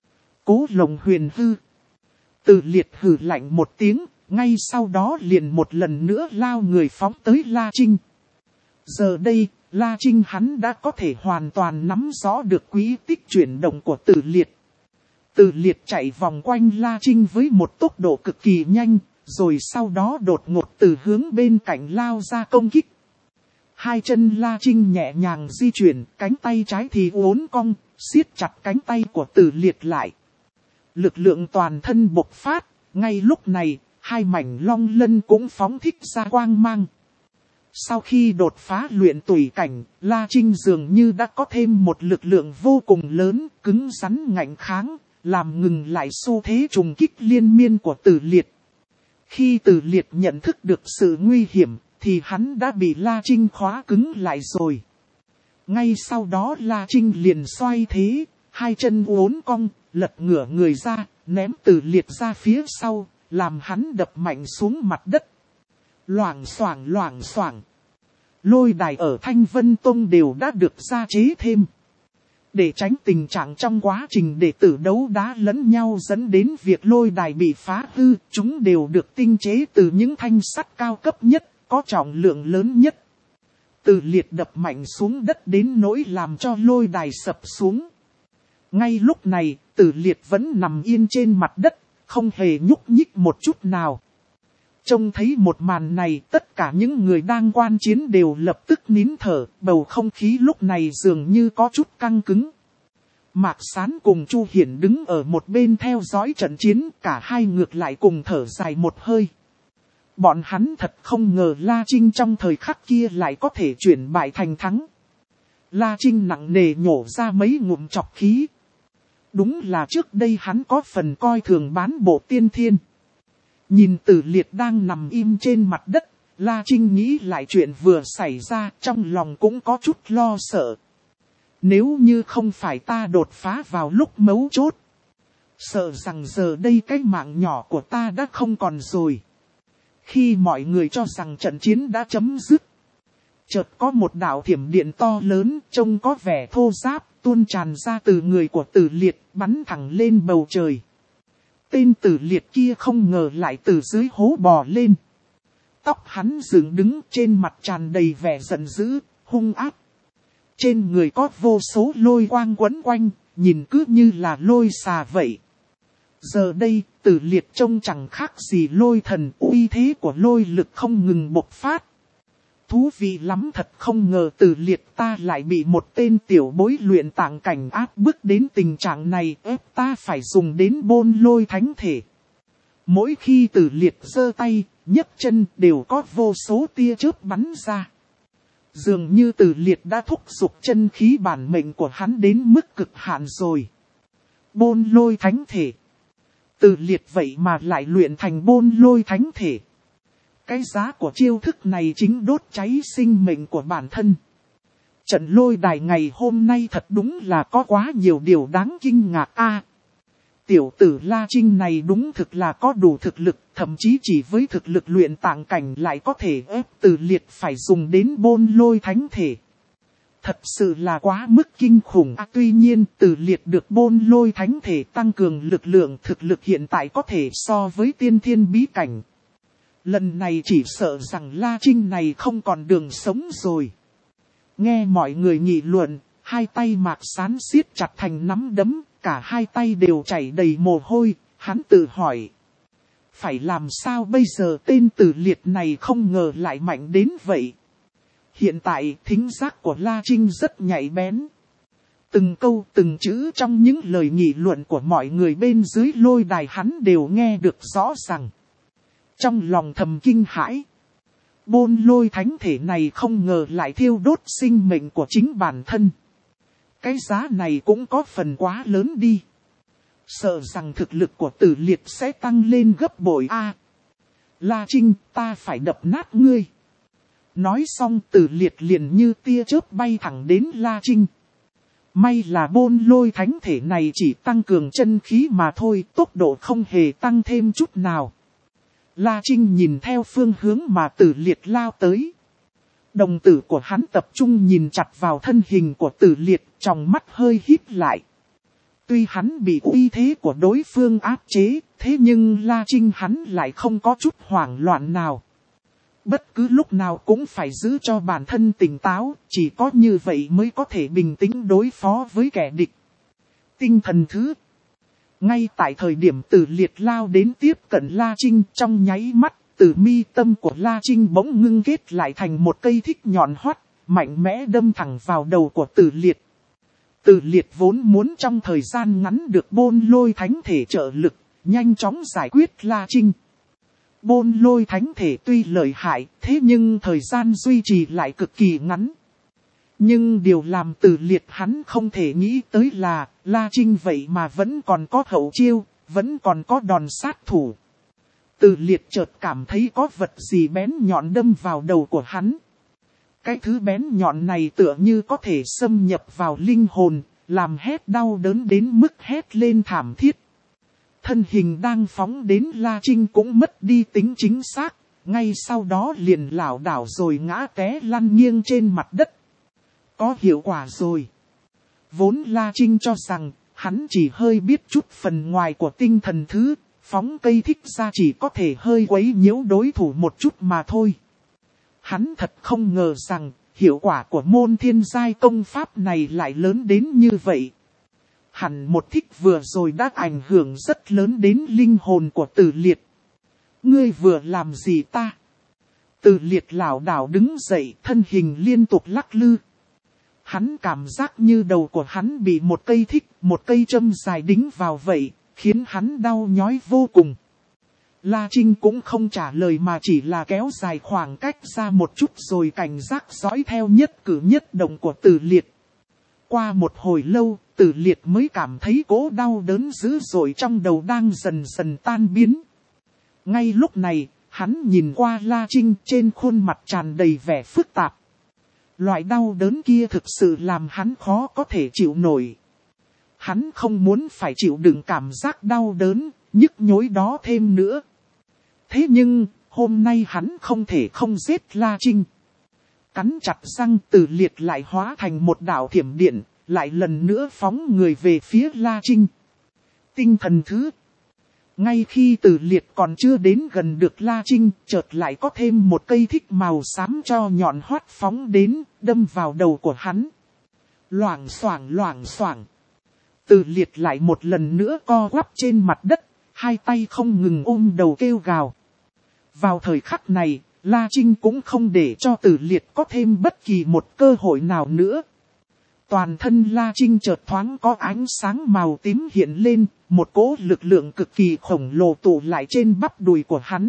Cố Lồng Huyền hư. Từ Liệt hừ lạnh một tiếng, ngay sau đó liền một lần nữa lao người phóng tới La Trinh. Giờ đây, La Trinh hắn đã có thể hoàn toàn nắm rõ được quỹ tích chuyển động của Tử Liệt. Tử Liệt chạy vòng quanh La Trinh với một tốc độ cực kỳ nhanh, rồi sau đó đột ngột từ hướng bên cạnh lao ra công kích. Hai chân La Trinh nhẹ nhàng di chuyển, cánh tay trái thì uốn cong, siết chặt cánh tay của Tử Liệt lại. Lực lượng toàn thân bộc phát, ngay lúc này, hai mảnh long lân cũng phóng thích ra quang mang. Sau khi đột phá luyện tùy cảnh, La Trinh dường như đã có thêm một lực lượng vô cùng lớn, cứng rắn ngạnh kháng, làm ngừng lại xu thế trùng kích liên miên của Tử Liệt. Khi Tử Liệt nhận thức được sự nguy hiểm, thì hắn đã bị La Trinh khóa cứng lại rồi. Ngay sau đó La Trinh liền xoay thế, hai chân uốn cong, lật ngửa người ra, ném Tử Liệt ra phía sau, làm hắn đập mạnh xuống mặt đất. Loảng xoảng loảng xoảng. Lôi đài ở Thanh Vân Tông đều đã được gia chế thêm. Để tránh tình trạng trong quá trình đệ tử đấu đá lẫn nhau dẫn đến việc lôi đài bị phá hư, chúng đều được tinh chế từ những thanh sắt cao cấp nhất, có trọng lượng lớn nhất. Tử Liệt đập mạnh xuống đất đến nỗi làm cho lôi đài sập xuống. Ngay lúc này, Tử Liệt vẫn nằm yên trên mặt đất, không hề nhúc nhích một chút nào. Trông thấy một màn này, tất cả những người đang quan chiến đều lập tức nín thở, bầu không khí lúc này dường như có chút căng cứng. Mạc Sán cùng Chu Hiển đứng ở một bên theo dõi trận chiến, cả hai ngược lại cùng thở dài một hơi. Bọn hắn thật không ngờ La Trinh trong thời khắc kia lại có thể chuyển bại thành thắng. La Trinh nặng nề nhổ ra mấy ngụm chọc khí. Đúng là trước đây hắn có phần coi thường bán bộ tiên thiên. Nhìn Tử Liệt đang nằm im trên mặt đất, La Trinh nghĩ lại chuyện vừa xảy ra, trong lòng cũng có chút lo sợ. Nếu như không phải ta đột phá vào lúc mấu chốt, sợ rằng giờ đây cái mạng nhỏ của ta đã không còn rồi. Khi mọi người cho rằng trận chiến đã chấm dứt, chợt có một đạo thiểm điện to lớn, trông có vẻ thô ráp, tuôn tràn ra từ người của Tử Liệt, bắn thẳng lên bầu trời. Tên Tử Liệt kia không ngờ lại từ dưới hố bò lên. Tóc hắn dựng đứng, trên mặt tràn đầy vẻ giận dữ, hung ác. Trên người có vô số lôi quang quấn quanh, nhìn cứ như là lôi xà vậy. Giờ đây, Tử Liệt trông chẳng khác gì lôi thần, uy thế của lôi lực không ngừng bộc phát. Thú vị lắm, thật không ngờ Tử Liệt ta lại bị một tên tiểu bối luyện tạng cảnh áp bức đến tình trạng này, ép ta phải dùng đến bôn lôi thánh thể. Mỗi khi Tử Liệt giơ tay, nhấc chân đều có vô số tia chớp bắn ra. Dường như Tử Liệt đã thúc giục chân khí bản mệnh của hắn đến mức cực hạn rồi. Bôn lôi thánh thể. Tử Liệt vậy mà lại luyện thành bôn lôi thánh thể. Cái giá của chiêu thức này chính đốt cháy sinh mệnh của bản thân. Trận lôi đài ngày hôm nay thật đúng là có quá nhiều điều đáng kinh ngạc a. Tiểu tử La Trinh này đúng thực là có đủ thực lực, thậm chí chỉ với thực lực luyện tạng cảnh lại có thể ép Tử Liệt phải dùng đến bôn lôi thánh thể. Thật sự là quá mức kinh khủng. À, tuy nhiên Tử Liệt được bôn lôi thánh thể tăng cường lực lượng, thực lực hiện tại có thể so với tiên thiên bí cảnh. Lần này chỉ sợ rằng La Trinh này không còn đường sống rồi. Nghe mọi người nghị luận, hai tay Mạc Sán siết chặt thành nắm đấm, cả hai tay đều chảy đầy mồ hôi, hắn tự hỏi. Phải làm sao bây giờ, tên Tử Liệt này không ngờ lại mạnh đến vậy. Hiện tại thính giác của La Trinh rất nhạy bén. Từng câu từng chữ trong những lời nghị luận của mọi người bên dưới lôi đài hắn đều nghe được rõ ràng. Trong lòng thầm kinh hãi. Bôn lôi thánh thể này không ngờ lại thiêu đốt sinh mệnh của chính bản thân. Cái giá này cũng có phần quá lớn đi. Sợ rằng thực lực của Tử Liệt sẽ tăng lên gấp bội a. À, La Trinh, ta phải đập nát ngươi. Nói xong Tử Liệt liền như tia chớp bay thẳng đến La Trinh. May là bôn lôi thánh thể này chỉ tăng cường chân khí mà thôi, tốc độ không hề tăng thêm chút nào. La Trinh nhìn theo phương hướng mà Tử Liệt lao tới. Đồng tử của hắn tập trung nhìn chặt vào thân hình của Tử Liệt, trong mắt hơi híp lại. Tuy hắn bị uy thế của đối phương áp chế, thế nhưng La Trinh hắn lại không có chút hoảng loạn nào. Bất cứ lúc nào cũng phải giữ cho bản thân tỉnh táo, chỉ có như vậy mới có thể bình tĩnh đối phó với kẻ địch. Tinh thần thứ. Ngay tại thời điểm Tử Liệt lao đến tiếp cận La Trinh, trong nháy mắt, từ mi tâm của La Trinh bỗng ngưng kết lại thành một cây thích nhọn hoắt, mạnh mẽ đâm thẳng vào đầu của Tử Liệt. Tử Liệt vốn muốn trong thời gian ngắn được Bôn Lôi Thánh Thể trợ lực, nhanh chóng giải quyết La Trinh. Bôn Lôi Thánh Thể tuy lợi hại, thế nhưng thời gian duy trì lại cực kỳ ngắn. Nhưng điều làm Tử Liệt hắn không thể nghĩ tới là, La Trinh vậy mà vẫn còn có hậu chiêu, vẫn còn có đòn sát thủ. Tử Liệt chợt cảm thấy có vật gì bén nhọn đâm vào đầu của hắn. Cái thứ bén nhọn này tựa như có thể xâm nhập vào linh hồn, làm hét đau đớn đến mức hét lên thảm thiết. Thân hình đang phóng đến La Trinh cũng mất đi tính chính xác, ngay sau đó liền lảo đảo rồi ngã té lăn nghiêng trên mặt đất. Có hiệu quả rồi. Vốn La Trinh cho rằng, hắn chỉ hơi biết chút phần ngoài của tinh thần thứ, phóng cây thích ra chỉ có thể hơi quấy nhiễu đối thủ một chút mà thôi. Hắn thật không ngờ rằng, hiệu quả của môn thiên giai công pháp này lại lớn đến như vậy. Hẳn một thích vừa rồi đã ảnh hưởng rất lớn đến linh hồn của Tử Liệt. Ngươi vừa làm gì ta? Tử Liệt lảo đảo đứng dậy, thân hình liên tục lắc lư. Hắn cảm giác như đầu của hắn bị một cây thích, một cây châm dài đính vào vậy, khiến hắn đau nhói vô cùng. La Trinh cũng không trả lời mà chỉ là kéo dài khoảng cách ra một chút rồi cảnh giác dõi theo nhất cử nhất động của Tử Liệt. Qua một hồi lâu, Tử Liệt mới cảm thấy cỗ đau đớn dữ dội trong đầu đang dần dần tan biến. Ngay lúc này, hắn nhìn qua La Trinh, trên khuôn mặt tràn đầy vẻ phức tạp. Loại đau đớn kia thực sự làm hắn khó có thể chịu nổi. Hắn không muốn phải chịu đựng cảm giác đau đớn, nhức nhối đó thêm nữa. Thế nhưng, hôm nay hắn không thể không giết La Trinh. Cắn chặt răng, Tử Liệt lại hóa thành một đạo thiểm điện, lại lần nữa phóng người về phía La Trinh. Tinh thần thứ. Ngay khi Tử Liệt còn chưa đến gần được La Trinh, chợt lại có thêm một cây thích màu xám cho nhọn hoắt phóng đến, đâm vào đầu của hắn. Loảng xoảng loảng xoảng. Tử Liệt lại một lần nữa co quắp trên mặt đất, hai tay không ngừng ôm đầu kêu gào. Vào thời khắc này, La Trinh cũng không để cho Tử Liệt có thêm bất kỳ một cơ hội nào nữa. Toàn thân La Trinh chợt thoáng có ánh sáng màu tím hiện lên, một cỗ lực lượng cực kỳ khổng lồ tụ lại trên bắp đùi của hắn.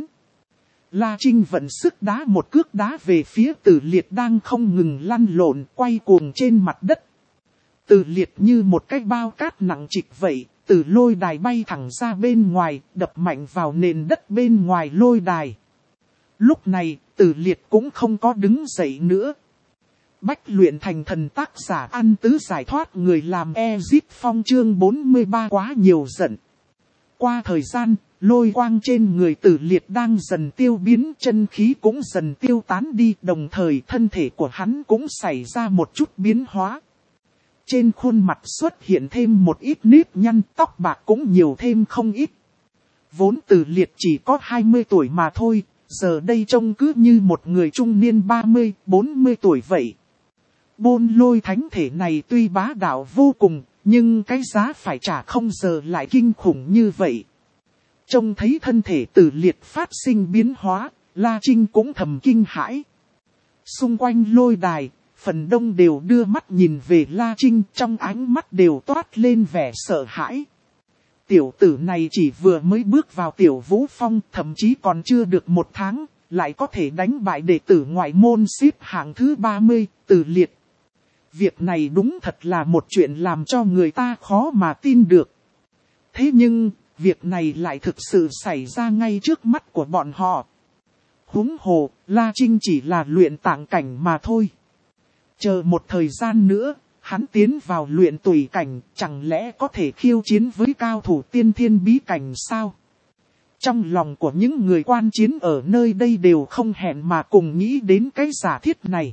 La Trinh vận sức đá một cước đá về phía Tử Liệt đang không ngừng lăn lộn quay cuồng trên mặt đất. Tử Liệt như một cái bao cát nặng trịch vậy, từ lôi đài bay thẳng ra bên ngoài, đập mạnh vào nền đất bên ngoài lôi đài. Lúc này, Tử Liệt cũng không có đứng dậy nữa. Bách luyện thành thần tác giả An Tứ giải thoát người làm Ezip Phong chương bốn mươi ba quá nhiều giận. Qua thời gian, lôi quang trên người Tử Liệt đang dần tiêu biến, chân khí cũng dần tiêu tán đi, đồng thời thân thể của hắn cũng xảy ra một chút biến hóa. Trên khuôn mặt xuất hiện thêm một ít nếp nhăn, tóc bạc cũng nhiều thêm không ít. Vốn Tử Liệt chỉ có hai mươi tuổi mà thôi, giờ đây trông cứ như một người trung niên ba mươi, bốn mươi tuổi vậy. Bôn Lôi Thánh Thể này tuy bá đạo vô cùng, nhưng cái giá phải trả không giờ lại kinh khủng như vậy. Trông thấy thân thể Tử Liệt phát sinh biến hóa, La Trinh cũng thầm kinh hãi. Xung quanh lôi đài, phần đông đều đưa mắt nhìn về La Trinh, trong ánh mắt đều toát lên vẻ sợ hãi. Tiểu tử này chỉ vừa mới bước vào Tiểu Vũ Phong, thậm chí còn chưa được một tháng, lại có thể đánh bại đệ tử ngoại môn xếp hạng thứ ba mươi, Tử Liệt. Việc này đúng thật là một chuyện làm cho người ta khó mà tin được. Thế nhưng, việc này lại thực sự xảy ra ngay trước mắt của bọn họ. Huống hồ, La Trinh chỉ là luyện tạng cảnh mà thôi. Chờ một thời gian nữa, hắn tiến vào luyện tùy cảnh, chẳng lẽ có thể khiêu chiến với cao thủ tiên thiên bí cảnh sao? Trong lòng của những người quan chiến ở nơi đây đều không hẹn mà cùng nghĩ đến cái giả thiết này.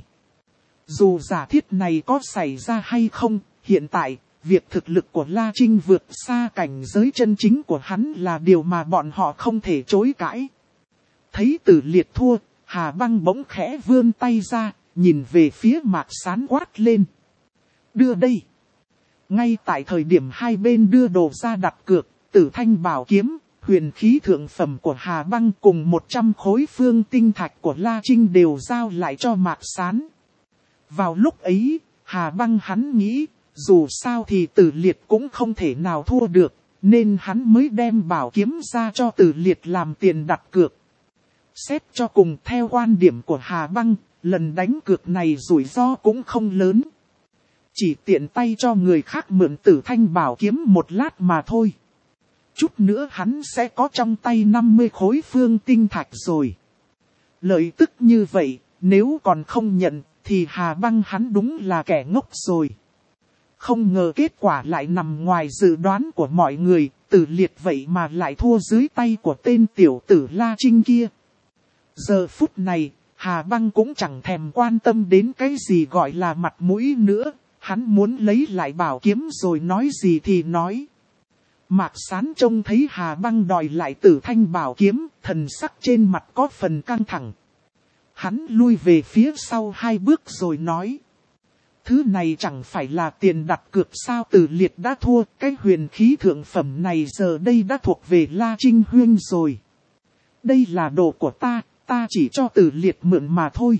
Dù giả thiết này có xảy ra hay không, hiện tại, việc thực lực của La Trinh vượt xa cảnh giới chân chính của hắn là điều mà bọn họ không thể chối cãi. Thấy Tử Liệt thua, Hà Băng bỗng khẽ vươn tay ra, nhìn về phía Mạc Sán quát lên. Đưa đây. Ngay tại thời điểm hai bên đưa đồ ra đặt cược, Tử Thanh bảo kiếm, huyền khí thượng phẩm của Hà Băng cùng một trăm khối phương tinh thạch của La Trinh đều giao lại cho Mạc Sán. Vào lúc ấy, Hà Băng hắn nghĩ, dù sao thì Tử Liệt cũng không thể nào thua được, nên hắn mới đem bảo kiếm ra cho Tử Liệt làm tiền đặt cược. Xét cho cùng theo quan điểm của Hà Băng, lần đánh cược này rủi ro cũng không lớn. Chỉ tiện tay cho người khác mượn Tử Thanh bảo kiếm một lát mà thôi. Chút nữa hắn sẽ có trong tay năm mươi khối phương tinh thạch rồi. Lợi tức như vậy, nếu còn không nhận, thì Hà Băng hắn đúng là kẻ ngốc rồi. Không ngờ kết quả lại nằm ngoài dự đoán của mọi người, Tử Liệt vậy mà lại thua dưới tay của tên tiểu tử La Trinh kia. Giờ phút này, Hà Băng cũng chẳng thèm quan tâm đến cái gì gọi là mặt mũi nữa, hắn muốn lấy lại bảo kiếm rồi nói gì thì nói. Mạc Sán trông thấy Hà Băng đòi lại Tử Thanh bảo kiếm, thần sắc trên mặt có phần căng thẳng. Hắn lui về phía sau hai bước rồi nói. Thứ này chẳng phải là tiền đặt cược sao? Tử Liệt đã thua, cái huyền khí thượng phẩm này giờ đây đã thuộc về La Trinh Huyên rồi. Đây là đồ của ta, ta chỉ cho Tử Liệt mượn mà thôi.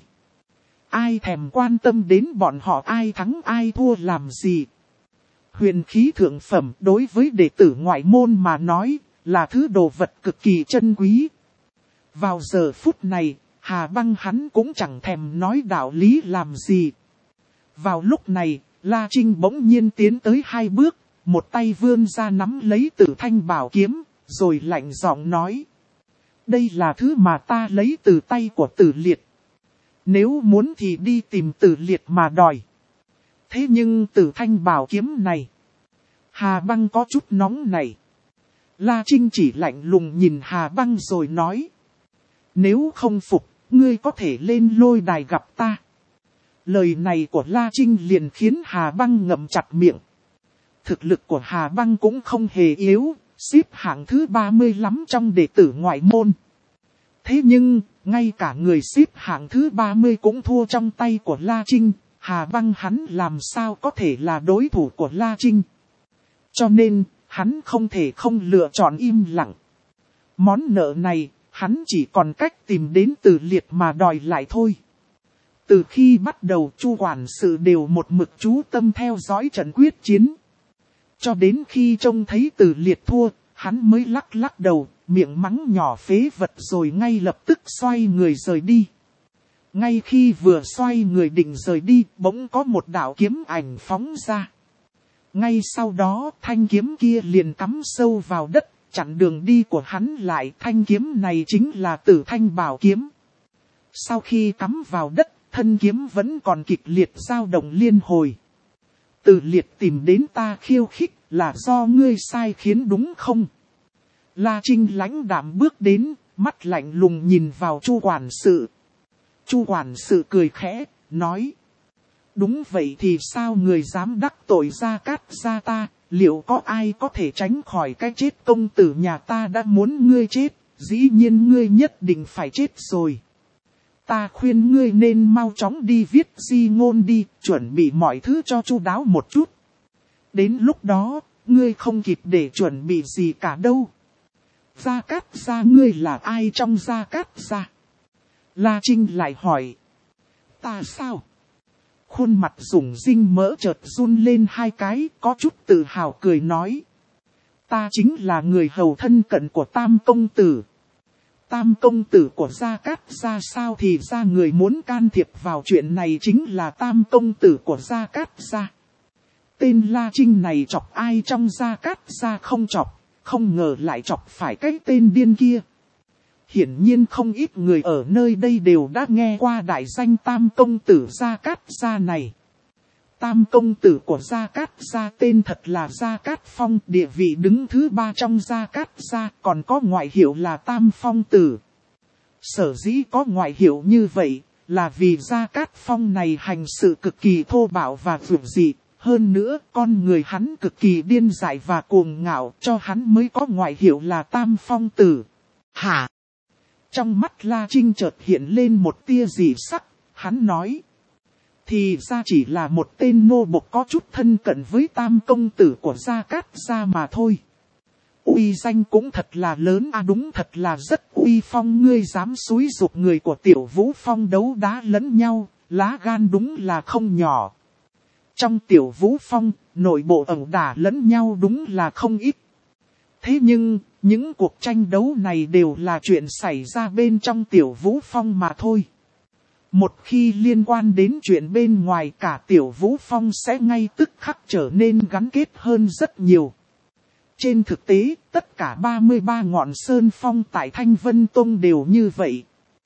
Ai thèm quan tâm đến bọn họ ai thắng ai thua làm gì? Huyền khí thượng phẩm đối với đệ tử ngoại môn mà nói, là thứ đồ vật cực kỳ chân quý. Vào giờ phút này, Hà Băng hắn cũng chẳng thèm nói đạo lý làm gì. Vào lúc này, La Trinh bỗng nhiên tiến tới hai bước, một tay vươn ra nắm lấy Tử Thanh bảo kiếm, rồi lạnh giọng nói. Đây là thứ mà ta lấy từ tay của Tử Liệt. Nếu muốn thì đi tìm Tử Liệt mà đòi. Thế nhưng Tử Thanh bảo kiếm này, Hà Băng có chút nóng này. La Trinh chỉ lạnh lùng nhìn Hà Băng rồi nói. Nếu không phục, ngươi có thể lên lôi đài gặp ta. Lời này của La Trinh liền khiến Hà Băng ngậm chặt miệng. Thực lực của Hà Băng cũng không hề yếu, xếp hạng thứ ba mươi lắm trong đệ tử ngoại môn. Thế nhưng, ngay cả người xếp hạng thứ ba mươi cũng thua trong tay của La Trinh, Hà Băng hắn làm sao có thể là đối thủ của La Trinh. Cho nên, hắn không thể không lựa chọn im lặng. Món nợ này, hắn chỉ còn cách tìm đến Tử Liệt mà đòi lại thôi. Từ khi bắt đầu Chu quản sự đều một mực chú tâm theo dõi trận quyết chiến. Cho đến khi trông thấy Tử Liệt thua, hắn mới lắc lắc đầu, miệng mắng nhỏ phế vật rồi ngay lập tức xoay người rời đi. Ngay khi vừa xoay người định rời đi, bỗng có một đạo kiếm ảnh phóng ra. Ngay sau đó thanh kiếm kia liền cắm sâu vào đất, chặn đường đi của hắn lại. Thanh kiếm này chính là Tử Thanh bảo kiếm. Sau khi cắm vào đất, thân kiếm vẫn còn kịch liệt dao động liên hồi. Tử Liệt tìm đến ta khiêu khích là do ngươi sai khiến đúng không? La Trinh lãnh đạm bước đến, mắt lạnh lùng nhìn vào Chu quản sự. Chu quản sự cười khẽ, nói. Đúng vậy thì sao người dám đắc tội Gia Cát gia ta, liệu có ai có thể tránh khỏi cái chết? Công tử nhà ta đã muốn ngươi chết, dĩ nhiên ngươi nhất định phải chết rồi. Ta khuyên ngươi nên mau chóng đi viết di ngôn đi, chuẩn bị mọi thứ cho chu đáo một chút. Đến lúc đó, ngươi không kịp để chuẩn bị gì cả đâu. Gia Cát gia ngươi là ai trong Gia Cát gia? La Trinh lại hỏi. Ta sao? Khuôn mặt rủng rinh mỡ chợt run lên hai cái, có chút tự hào cười nói. Ta chính là người hầu thân cận của Tam công tử. Tam công tử của Gia Cát gia sao thì ra người muốn can thiệp vào chuyện này chính là Tam công tử của Gia Cát gia. Tên La Trinh này chọc ai trong Gia Cát gia không chọc, không ngờ lại chọc phải cái tên điên kia. Hiển nhiên không ít người ở nơi đây đều đã nghe qua đại danh Tam công tử Gia Cát gia này. Tam công tử của Gia Cát gia tên thật là Gia Cát Phong, địa vị đứng thứ ba trong Gia Cát gia, còn có ngoại hiệu là Tam Phong tử. Sở dĩ có ngoại hiệu như vậy, là vì Gia Cát Phong này hành sự cực kỳ thô bạo và vượt dị. Hơn nữa, con người hắn cực kỳ điên dại và cuồng ngạo, cho hắn mới có ngoại hiệu là Tam Phong tử. Hả? Trong mắt La Trinh chợt hiện lên một tia dị sắc, hắn nói. Thì ra chỉ là một tên nô bộc có chút thân cận với tam công tử của Gia Cát Gia mà thôi. Uy danh cũng thật là lớn à, đúng thật là rất uy phong, ngươi dám xúi giục người của Tiểu Vũ Phong đấu đá lẫn nhau, lá gan đúng là không nhỏ. Trong Tiểu Vũ Phong, nội bộ ẩu đả lẫn nhau đúng là không ít. Thế nhưng, những cuộc tranh đấu này đều là chuyện xảy ra bên trong Tiểu Vũ Phong mà thôi. Một khi liên quan đến chuyện bên ngoài, cả Tiểu Vũ Phong sẽ ngay tức khắc trở nên gắn kết hơn rất nhiều. Trên thực tế, tất cả ba mươi ba ngọn sơn phong tại Thanh Vân Tông đều như vậy.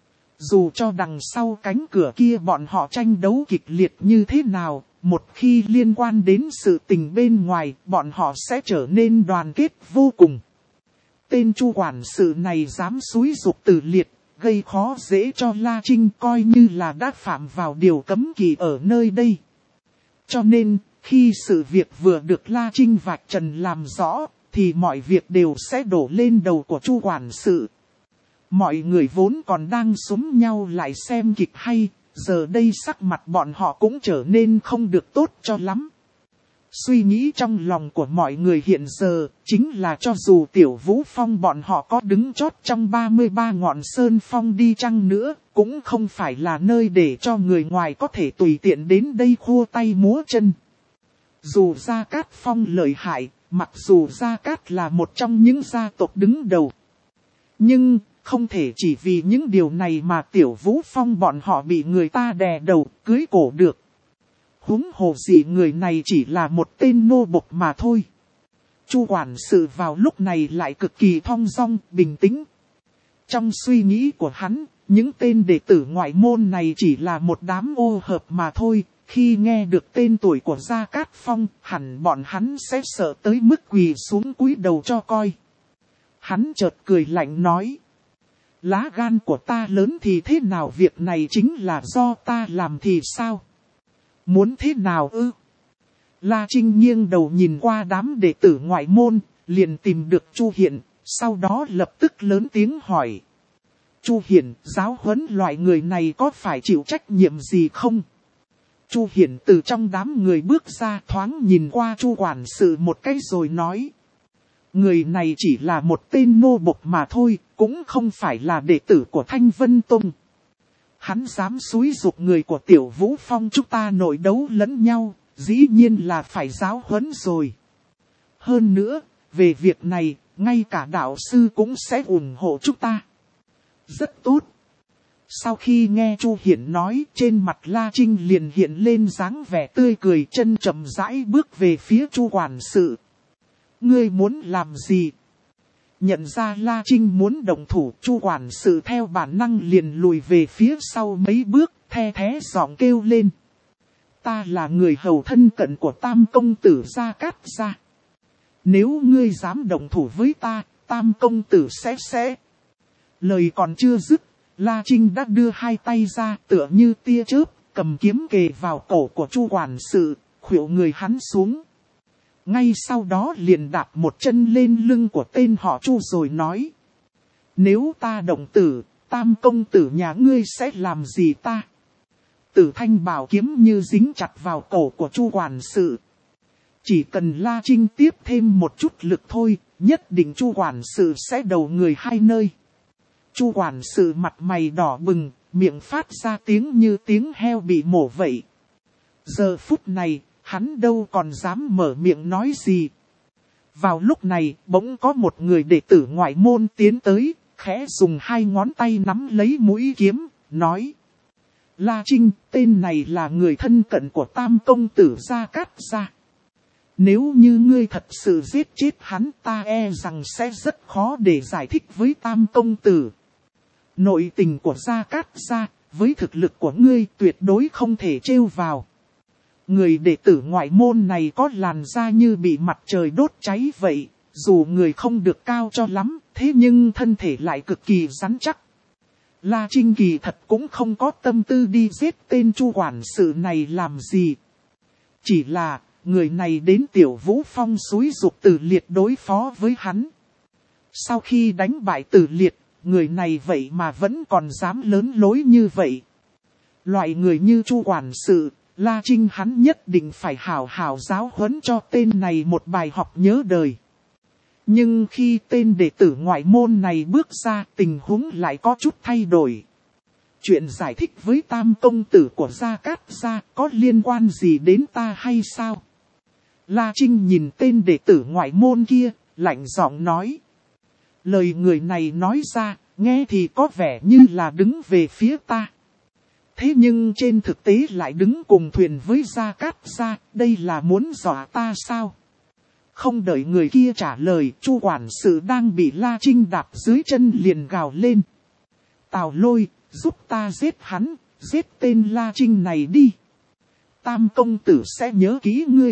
Dù cho đằng sau cánh cửa kia bọn họ tranh đấu kịch liệt như thế nào, một khi liên quan đến sự tình bên ngoài, bọn họ sẽ trở nên đoàn kết vô cùng. Tên Chu quản sự này dám xúi giục Từ Liệt, gây khó dễ cho La Trinh, coi như là đã phạm vào điều cấm kỵ ở nơi đây. Cho nên, khi sự việc vừa được La Trinh vạch trần làm rõ, thì mọi việc đều sẽ đổ lên đầu của Chu quản sự. Mọi người vốn còn đang xúm nhau lại xem kịch hay, giờ đây sắc mặt bọn họ cũng trở nên không được tốt cho lắm. Suy nghĩ trong lòng của mọi người hiện giờ, chính là cho dù Tiểu Vũ Phong bọn họ có đứng chót trong ba mươi ba ngọn sơn phong đi chăng nữa, cũng không phải là nơi để cho người ngoài có thể tùy tiện đến đây khua tay múa chân. Dù Gia Cát Phong lợi hại, mặc dù Gia Cát là một trong những gia tộc đứng đầu, nhưng không thể chỉ vì những điều này mà Tiểu Vũ Phong bọn họ bị người ta đè đầu, cưới cổ được. Huống hồ gì người này chỉ là một tên nô bộc mà thôi. Chu quản sự vào lúc này lại cực kỳ thong dong, bình tĩnh. Trong suy nghĩ của hắn, những tên đệ tử ngoại môn này chỉ là một đám ô hợp mà thôi. Khi nghe được tên tuổi của Gia Cát Phong, hẳn bọn hắn sẽ sợ tới mức quỳ xuống cúi đầu cho coi. Hắn chợt cười lạnh nói. Lá gan của ta lớn thì thế nào, việc này chính là do ta làm thì sao? Muốn thế nào ư? La Trinh nghiêng đầu nhìn qua đám đệ tử ngoại môn, liền tìm được Chu Hiển, sau đó lập tức lớn tiếng hỏi. Chu Hiển, giáo huấn loại người này có phải chịu trách nhiệm gì không? Chu Hiển từ trong đám người bước ra, thoáng nhìn qua Chu quản sự một cái rồi nói. Người này chỉ là một tên nô bộc mà thôi, cũng không phải là đệ tử của Thanh Vân Tông. Hắn dám xúi giục người của Tiểu Vũ Phong chúng ta nội đấu lẫn nhau, dĩ nhiên là phải giáo huấn rồi. Hơn nữa, về việc này, ngay cả đạo sư cũng sẽ ủng hộ chúng ta. Rất tốt. Sau khi nghe Chu Hiển nói, trên mặt La Trinh liền hiện lên dáng vẻ tươi cười, chân chậm rãi bước về phía Chu quản sự. Ngươi muốn làm gì? Nhận ra La Trinh muốn động thủ, Chu quản sự theo bản năng liền lùi về phía sau mấy bước, the thé giọng kêu lên. Ta là người hầu thân cận của Tam công tử Gia Cát Gia. Nếu ngươi dám động thủ với ta, Tam công tử sẽ sẽ. Lời còn chưa dứt, La Trinh đã đưa hai tay ra tựa như tia chớp, cầm kiếm kề vào cổ của Chu quản sự, khuỵu người hắn xuống. Ngay sau đó liền đạp một chân lên lưng của tên họ Chu rồi nói. Nếu ta động tử, Tam công tử nhà ngươi sẽ làm gì ta? Tử thanh bảo kiếm như dính chặt vào cổ của Chu quản sự. Chỉ cần La Trinh tiếp thêm một chút lực thôi, nhất định Chu quản sự sẽ đầu người hai nơi. Chu quản sự mặt mày đỏ bừng, miệng phát ra tiếng như tiếng heo bị mổ vậy. Giờ phút này, hắn đâu còn dám mở miệng nói gì. Vào lúc này, bỗng có một người đệ tử ngoại môn tiến tới, khẽ dùng hai ngón tay nắm lấy mũi kiếm, nói. La Trinh, tên này là người thân cận của Tam công tử Gia Cát Gia. Nếu như ngươi thật sự giết chết hắn, ta e rằng sẽ rất khó để giải thích với Tam công tử. Nội tình của Gia Cát Gia, với thực lực của ngươi tuyệt đối không thể trêu vào. Người đệ tử ngoại môn này có làn da như bị mặt trời đốt cháy vậy, dù người không được cao cho lắm, thế nhưng thân thể lại cực kỳ rắn chắc. La Trinh kỳ thật cũng không có tâm tư đi giết tên Chu quản sự này làm gì. Chỉ là, người này đến Tiểu Vũ Phong xúi giục Từ Liệt đối phó với hắn. Sau khi đánh bại Từ Liệt, người này vậy mà vẫn còn dám lớn lối như vậy. Loại người như Chu quản sự, La Trinh hắn nhất định phải hào hào giáo huấn cho tên này một bài học nhớ đời. Nhưng khi tên đệ tử ngoại môn này bước ra, tình huống lại có chút thay đổi. Chuyện giải thích với tam công tử của Gia Cát Gia có liên quan gì đến ta hay sao? La Trinh nhìn tên đệ tử ngoại môn kia, lạnh giọng nói. Lời người này nói ra, nghe thì có vẻ như là đứng về phía ta. Thế nhưng trên thực tế lại đứng cùng thuyền với Gia Cát Gia, đây là muốn dọa ta sao? Không đợi người kia trả lời, Chu quản sự đang bị La Trinh đạp dưới chân liền gào lên. Tào Lôi, giúp ta giết hắn, giết tên La Trinh này đi. Tam công tử sẽ nhớ kỹ ngươi.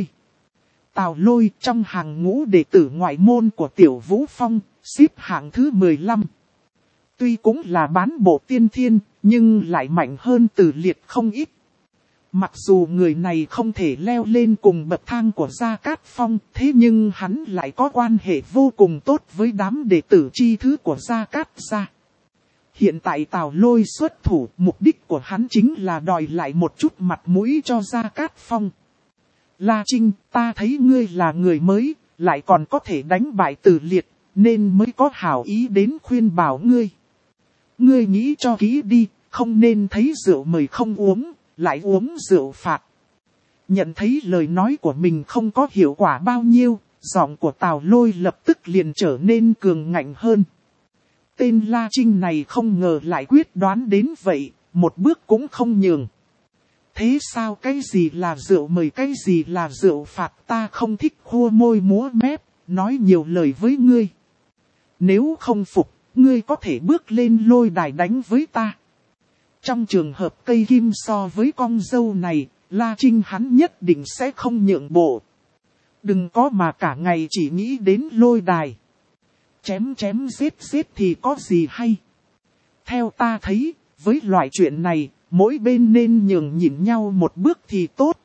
Tào Lôi trong hàng ngũ đệ tử ngoại môn của Tiểu Vũ Phong, xếp hạng thứ mười lăm. Tuy cũng là bán bộ tiên thiên, nhưng lại mạnh hơn Từ Liệt không ít. Mặc dù người này không thể leo lên cùng bậc thang của Gia Cát Phong, thế nhưng hắn lại có quan hệ vô cùng tốt với đám đệ tử chi thứ của Gia Cát Gia. Hiện tại Tào Lôi xuất thủ, mục đích của hắn chính là đòi lại một chút mặt mũi cho Gia Cát Phong. La Trinh, ta thấy ngươi là người mới, lại còn có thể đánh bại Từ Liệt, nên mới có hảo ý đến khuyên bảo ngươi. Ngươi nghĩ cho kỹ đi, không nên thấy rượu mời không uống, lại uống rượu phạt. Nhận thấy lời nói của mình không có hiệu quả bao nhiêu, giọng của Tào Lôi lập tức liền trở nên cường ngạnh hơn. Tên La Trinh này không ngờ lại quyết đoán đến vậy, một bước cũng không nhường. Thế sao cái gì là rượu mời cái gì là rượu phạt, ta không thích khua môi múa mép, nói nhiều lời với ngươi. Nếu không phục, ngươi có thể bước lên lôi đài đánh với ta. Trong trường hợp cây kim so với con dâu này, La Trinh hắn nhất định sẽ không nhượng bộ. Đừng có mà cả ngày chỉ nghĩ đến lôi đài. Chém chém giết giết thì có gì hay. Theo ta thấy, với loại chuyện này, mỗi bên nên nhường nhịn nhau một bước thì tốt.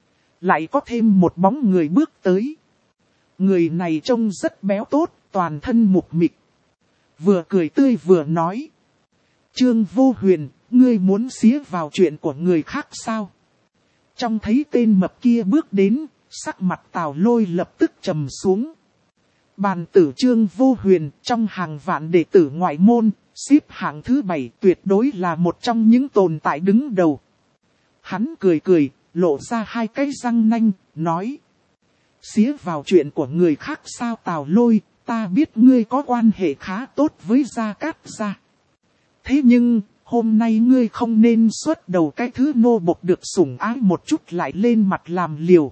Lại có thêm một bóng người bước tới. Người này trông rất béo tốt, toàn thân mục mịch. Vừa cười tươi vừa nói. Trương Vô Huyền, ngươi muốn xía vào chuyện của người khác sao? Trong thấy tên mập kia bước đến, sắc mặt Tào Lôi lập tức trầm xuống. Bàn tử Trương Vô Huyền trong hàng vạn đệ tử ngoại môn, xếp hạng thứ bảy tuyệt đối là một trong những tồn tại đứng đầu. Hắn cười cười, lộ ra hai cái răng nanh, nói. Xía vào chuyện của người khác sao Tào Lôi, ta biết ngươi có quan hệ khá tốt với Gia Cát Gia. Thế nhưng, hôm nay ngươi không nên xuất đầu cái thứ nô bộc được sủng ái một chút lại lên mặt làm liều.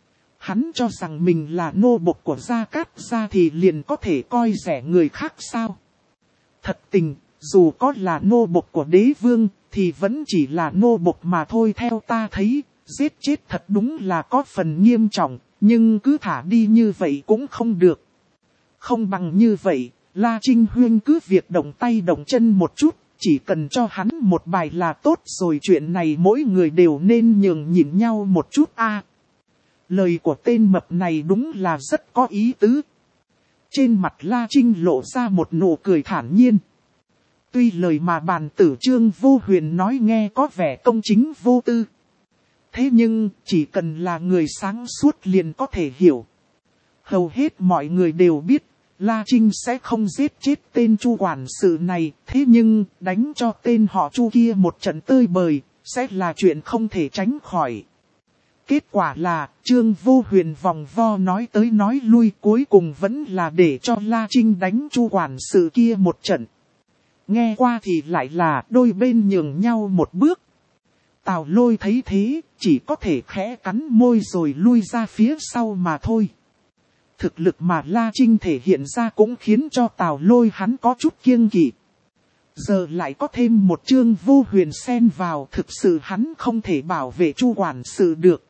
Hắn cho rằng mình là nô bộc của Gia Cát Gia thì liền có thể coi rẻ người khác sao. Thật tình, dù có là nô bộc của đế vương, thì vẫn chỉ là nô bộc mà thôi. Theo ta thấy, giết chết thật đúng là có phần nghiêm trọng, nhưng cứ thả đi như vậy cũng không được. Không bằng như vậy, La Trinh Huyên cứ việc động tay động chân một chút, chỉ cần cho hắn một bài là tốt rồi, chuyện này mỗi người đều nên nhường nhịn nhau một chút a. Lời của tên mập này đúng là rất có ý tứ. Trên mặt La Trinh lộ ra một nụ cười thản nhiên. Tuy lời mà bàn tử Trương Vô Huyền nói nghe có vẻ công chính vô tư. Thế nhưng chỉ cần là người sáng suốt liền có thể hiểu. Hầu hết mọi người đều biết La Trinh sẽ không giết chết tên Chu quản sự này. Thế nhưng đánh cho tên họ Chu kia một trận tơi bời sẽ là chuyện không thể tránh khỏi. Kết quả là Trương Vô Huyền vòng vo nói tới nói lui, cuối cùng vẫn là để cho La Trinh đánh Chu quản sự kia một trận. Nghe qua thì lại là đôi bên nhường nhau một bước. Tào Lôi thấy thế, chỉ có thể khẽ cắn môi rồi lui ra phía sau mà thôi. Thực lực mà La Trinh thể hiện ra cũng khiến cho Tào Lôi hắn có chút kiêng kỵ. Giờ lại có thêm một Trương Vô Huyền xen vào, thực sự hắn không thể bảo vệ Chu quản sự được.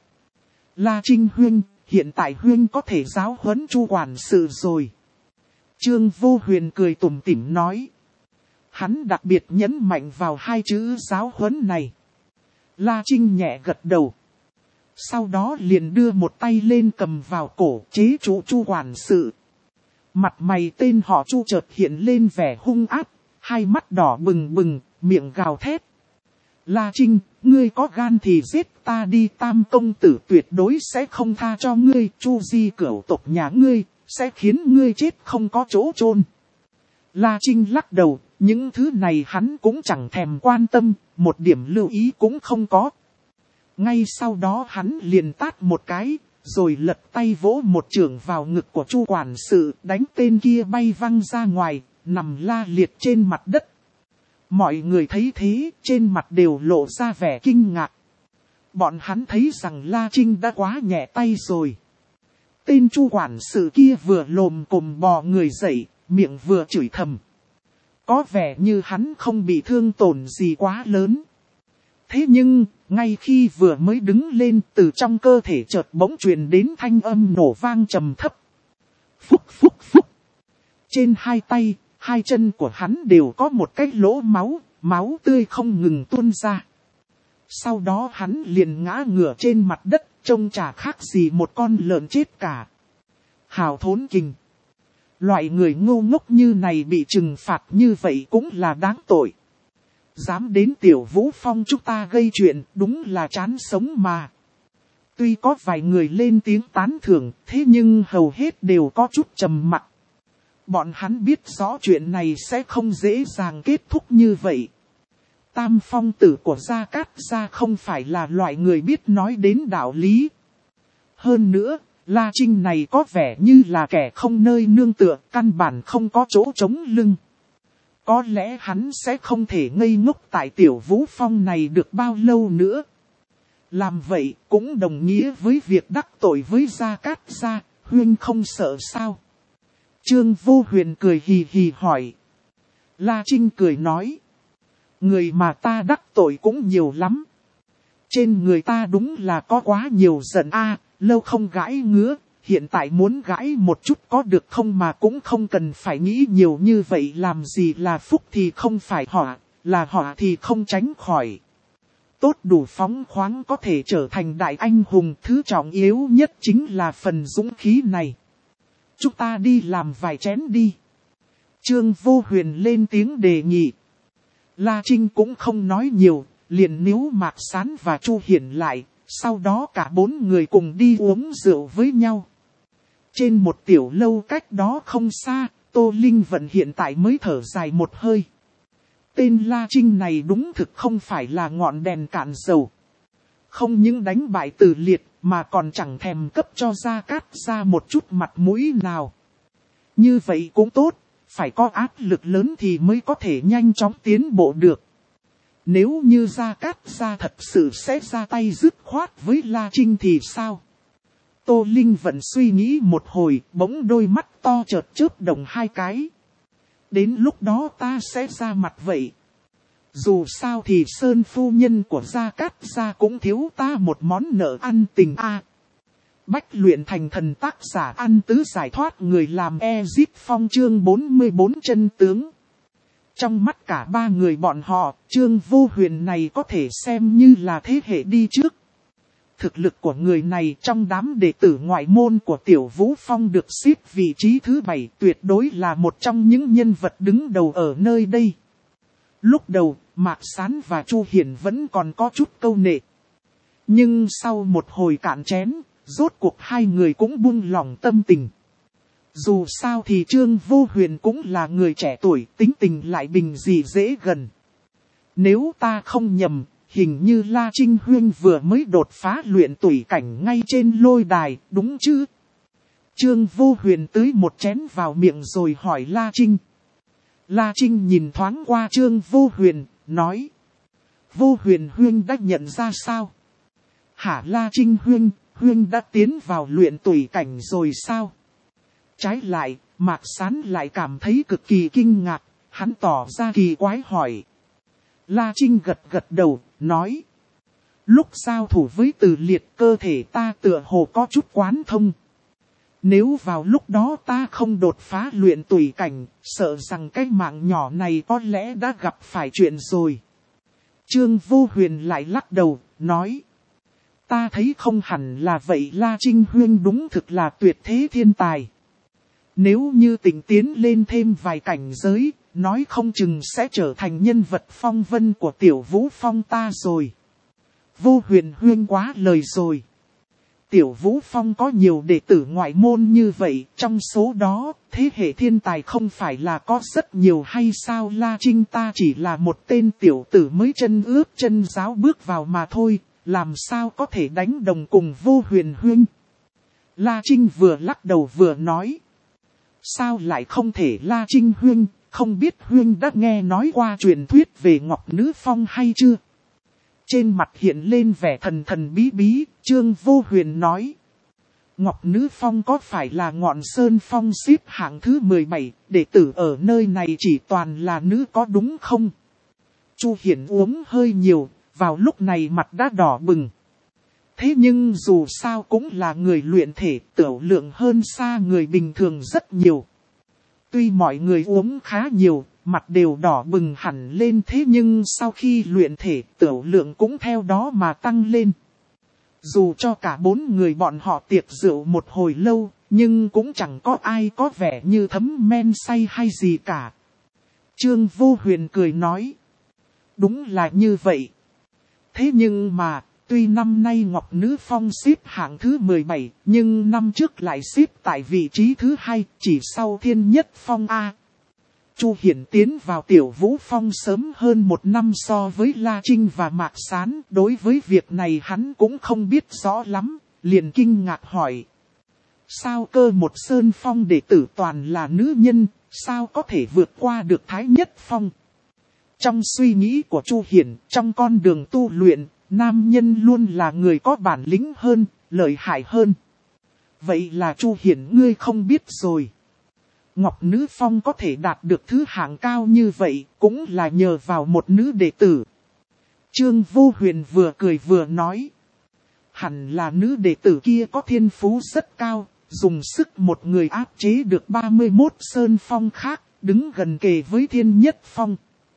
La Trinh Huyên, hiện tại Huyên có thể giáo huấn Chu quản sự rồi. Trương Vô Huyền cười tủm tỉm nói. Hắn đặc biệt nhấn mạnh vào hai chữ giáo huấn này. La Trinh nhẹ gật đầu. Sau đó liền đưa một tay lên cầm vào cổ chế trụ Chu quản sự. Mặt mày tên họ Chu chợt hiện lên vẻ hung ác. hai mắt đỏ bừng bừng, miệng gào thét. La Trinh, ngươi có gan thì giết ta đi, Tam công tử tuyệt đối sẽ không tha cho ngươi, Chu Di cửu tộc nhà ngươi, sẽ khiến ngươi chết không có chỗ chôn. La Trinh lắc đầu, những thứ này hắn cũng chẳng thèm quan tâm, một điểm lưu ý cũng không có. Ngay sau đó hắn liền tát một cái, rồi lật tay vỗ một chưởng vào ngực của Chu quản sự, đánh tên kia bay văng ra ngoài, nằm la liệt trên mặt đất. Mọi người thấy thế, trên mặt đều lộ ra vẻ kinh ngạc. Bọn hắn thấy rằng La Trinh đã quá nhẹ tay rồi. Tên Chu quản sự kia vừa lồm cồm bò người dậy, miệng vừa chửi thầm. Có vẻ như hắn không bị thương tổn gì quá lớn. Thế nhưng, ngay khi vừa mới đứng lên, từ trong cơ thể chợt bỗng truyền đến thanh âm nổ vang trầm thấp. Phúc phúc phúc. Trên hai tay, hai chân của hắn đều có một cái lỗ máu, máu tươi không ngừng tuôn ra. Sau đó hắn liền ngã ngửa trên mặt đất, trông chả khác gì một con lợn chết cả. Hào thốn kình. Loại người ngu ngốc như này bị trừng phạt như vậy cũng là đáng tội. Dám đến Tiểu Vũ Phong chúng ta gây chuyện, đúng là chán sống mà. Tuy có vài người lên tiếng tán thưởng, thế nhưng hầu hết đều có chút trầm mặc. Bọn hắn biết rõ chuyện này sẽ không dễ dàng kết thúc như vậy. Tam phong tử của Gia Cát Gia không phải là loại người biết nói đến đạo lý. Hơn nữa, La Trinh này có vẻ như là kẻ không nơi nương tựa, căn bản không có chỗ chống lưng. Có lẽ hắn sẽ không thể ngây ngốc tại Tiểu Vũ Phong này được bao lâu nữa. Làm vậy cũng đồng nghĩa với việc đắc tội với Gia Cát Gia, huynh không sợ sao? Trương Vô Huyền cười hì hì hỏi. La Trinh cười nói. Người mà ta đắc tội cũng nhiều lắm. Trên người ta đúng là có quá nhiều giận a, lâu không gãi ngứa, hiện tại muốn gãi một chút có được không mà cũng không cần phải nghĩ nhiều như vậy, làm gì là phúc thì không phải họa, là họa thì không tránh khỏi. Tốt đủ phóng khoáng có thể trở thành đại anh hùng, thứ trọng yếu nhất chính là phần dũng khí này. Chúng ta đi làm vài chén đi. Trương Vô Huyền lên tiếng đề nghị. La Trinh cũng không nói nhiều, liền níu Mạc Sán và Chu Hiển lại, sau đó cả bốn người cùng đi uống rượu với nhau. Trên một tiểu lâu cách đó không xa, Tô Linh Vận hiện tại mới thở dài một hơi. Tên La Trinh này đúng thực không phải là ngọn đèn cạn dầu. Không những đánh bại Từ Liệt mà còn chẳng thèm cấp cho Gia Cát Gia một chút mặt mũi nào. Như vậy cũng tốt, phải có áp lực lớn thì mới có thể nhanh chóng tiến bộ được. Nếu như Gia Cát Gia thật sự sẽ ra tay dứt khoát với La Trinh thì sao? Tô Linh vẫn suy nghĩ một hồi, bỗng đôi mắt to chợt chớp động hai cái. Đến lúc đó ta sẽ ra mặt vậy. Dù sao thì Sơn phu nhân của Gia Cát Gia cũng thiếu ta một món nợ ăn tình a. Bách luyện thành thần tác giả An Tứ giải thoát người làm Ezip Phong chương bốn mươi bốn chân tướng. Trong mắt cả ba người bọn họ, Trương Vô Huyền này có thể xem như là thế hệ đi trước. Thực lực của người này trong đám đệ tử ngoại môn của Tiểu Vũ Phong được xếp vị trí thứ bảy, tuyệt đối là một trong những nhân vật đứng đầu ở nơi đây. Lúc đầu, Mạc Sán và Chu Hiển vẫn còn có chút câu nệ. Nhưng sau một hồi cạn chén, rốt cuộc hai người cũng buông lỏng tâm tình. Dù sao thì Trương Vô Huyền cũng là người trẻ tuổi, tính tình lại bình dị dễ gần. Nếu ta không nhầm, hình như La Trinh Huyên vừa mới đột phá luyện tủy cảnh ngay trên lôi đài, đúng chứ? Trương Vô Huyền tưới một chén vào miệng rồi hỏi La Trinh. La Trinh nhìn thoáng qua Trương Vô Huyền, nói. Vô Huyền Huyên đã nhận ra sao? Hả La Trinh Huyên, Huyên đã tiến vào luyện tủy cảnh rồi sao? Trái lại, Mạc Sán lại cảm thấy cực kỳ kinh ngạc, hắn tỏ ra kỳ quái hỏi. La Trinh gật gật đầu, nói. Lúc giao thủ với Từ Liệt cơ thể ta tựa hồ có chút quán thông. Nếu vào lúc đó ta không đột phá luyện tủy cảnh, sợ rằng cái mạng nhỏ này có lẽ đã gặp phải chuyện rồi. Trương Vô Huyền lại lắc đầu, nói. Ta thấy không hẳn là vậy, La Trinh Huyên đúng thực là tuyệt thế thiên tài. Nếu như tình tiến lên thêm vài cảnh giới, nói không chừng sẽ trở thành nhân vật phong vân của Tiểu Vũ Phong ta rồi. Vô Huyền huynh quá lời rồi. Tiểu Vũ Phong có nhiều đệ tử ngoại môn như vậy, trong số đó, thế hệ thiên tài không phải là có rất nhiều hay sao? La Trinh ta chỉ là một tên tiểu tử mới chân ướt chân giáo bước vào mà thôi, làm sao có thể đánh đồng cùng Vô Huyền huynh? La Trinh vừa lắc đầu vừa nói. Sao lại không thể? La Trinh huynh, không biết huynh đã nghe nói qua truyền thuyết về Ngọc Nữ Phong hay chưa? Trên mặt hiện lên vẻ thần thần bí bí, Trương Vô Huyền nói. Ngọc Nữ Phong có phải là ngọn sơn phong xếp hạng thứ mười bảy, đệ tử ở nơi này chỉ toàn là nữ có đúng không? Chu Hiển uống hơi nhiều, vào lúc này mặt đã đỏ bừng. Thế nhưng dù sao cũng là người luyện thể, tiểu lượng hơn xa người bình thường rất nhiều. Tuy mọi người uống khá nhiều, mặt đều đỏ bừng hẳn lên, thế nhưng sau khi luyện thể, tiểu lượng cũng theo đó mà tăng lên. Dù cho cả bốn người bọn họ tiệc rượu một hồi lâu, nhưng cũng chẳng có ai có vẻ như thấm men say hay gì cả. Trương Vô Huyền cười nói. Đúng là như vậy. Thế nhưng mà, tuy năm nay Ngọc Nữ Phong xếp hạng thứ mười bảy, nhưng năm trước lại xếp tại vị trí thứ hai, chỉ sau Thiên Nhất Phong A. Chu Hiển tiến vào Tiểu Vũ Phong sớm hơn một năm so với La Trinh và Mạc Sán. Đối với việc này hắn cũng không biết rõ lắm, liền kinh ngạc hỏi. Sao cơ một sơn phong đệ tử toàn là nữ nhân, sao có thể vượt qua được Thái Nhất Phong? Trong suy nghĩ của Chu Hiển, trong con đường tu luyện, nam nhân luôn là người có bản lĩnh hơn, lợi hại hơn. Vậy là Chu Hiển ngươi không biết rồi. Ngọc Nữ Phong có thể đạt được thứ hạng cao như vậy, cũng là nhờ vào một nữ đệ tử. Trương Vô Huyền vừa cười vừa nói. Hẳn là nữ đệ tử kia có thiên phú rất cao, dùng sức một người áp chế được ba mươi mốt sơn phong khác, đứng gần kề với Thiên Nhất Phong.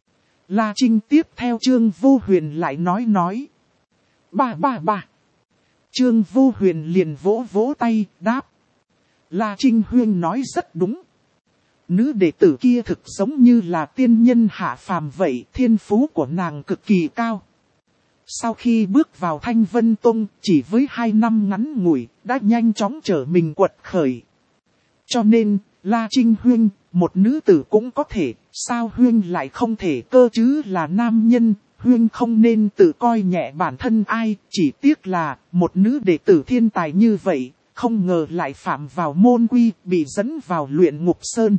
La Trinh tiếp theo Trương Vô Huyền lại nói nói. Ba ba ba. Trương Vô Huyền liền vỗ vỗ tay, đáp. La Trinh huynh nói rất đúng. Nữ đệ tử kia thực giống như là tiên nhân hạ phàm vậy, thiên phú của nàng cực kỳ cao. Sau khi bước vào Thanh Vân Tông, chỉ với hai năm ngắn ngủi, đã nhanh chóng trở mình quật khởi. Cho nên, La Trinh huynh, một nữ tử cũng có thể, sao huynh lại không thể cơ chứ? Là nam nhân, huynh không nên tự coi nhẹ bản thân ai, chỉ tiếc là, một nữ đệ tử thiên tài như vậy, không ngờ lại phạm vào môn quy, bị dẫn vào luyện ngục sơn.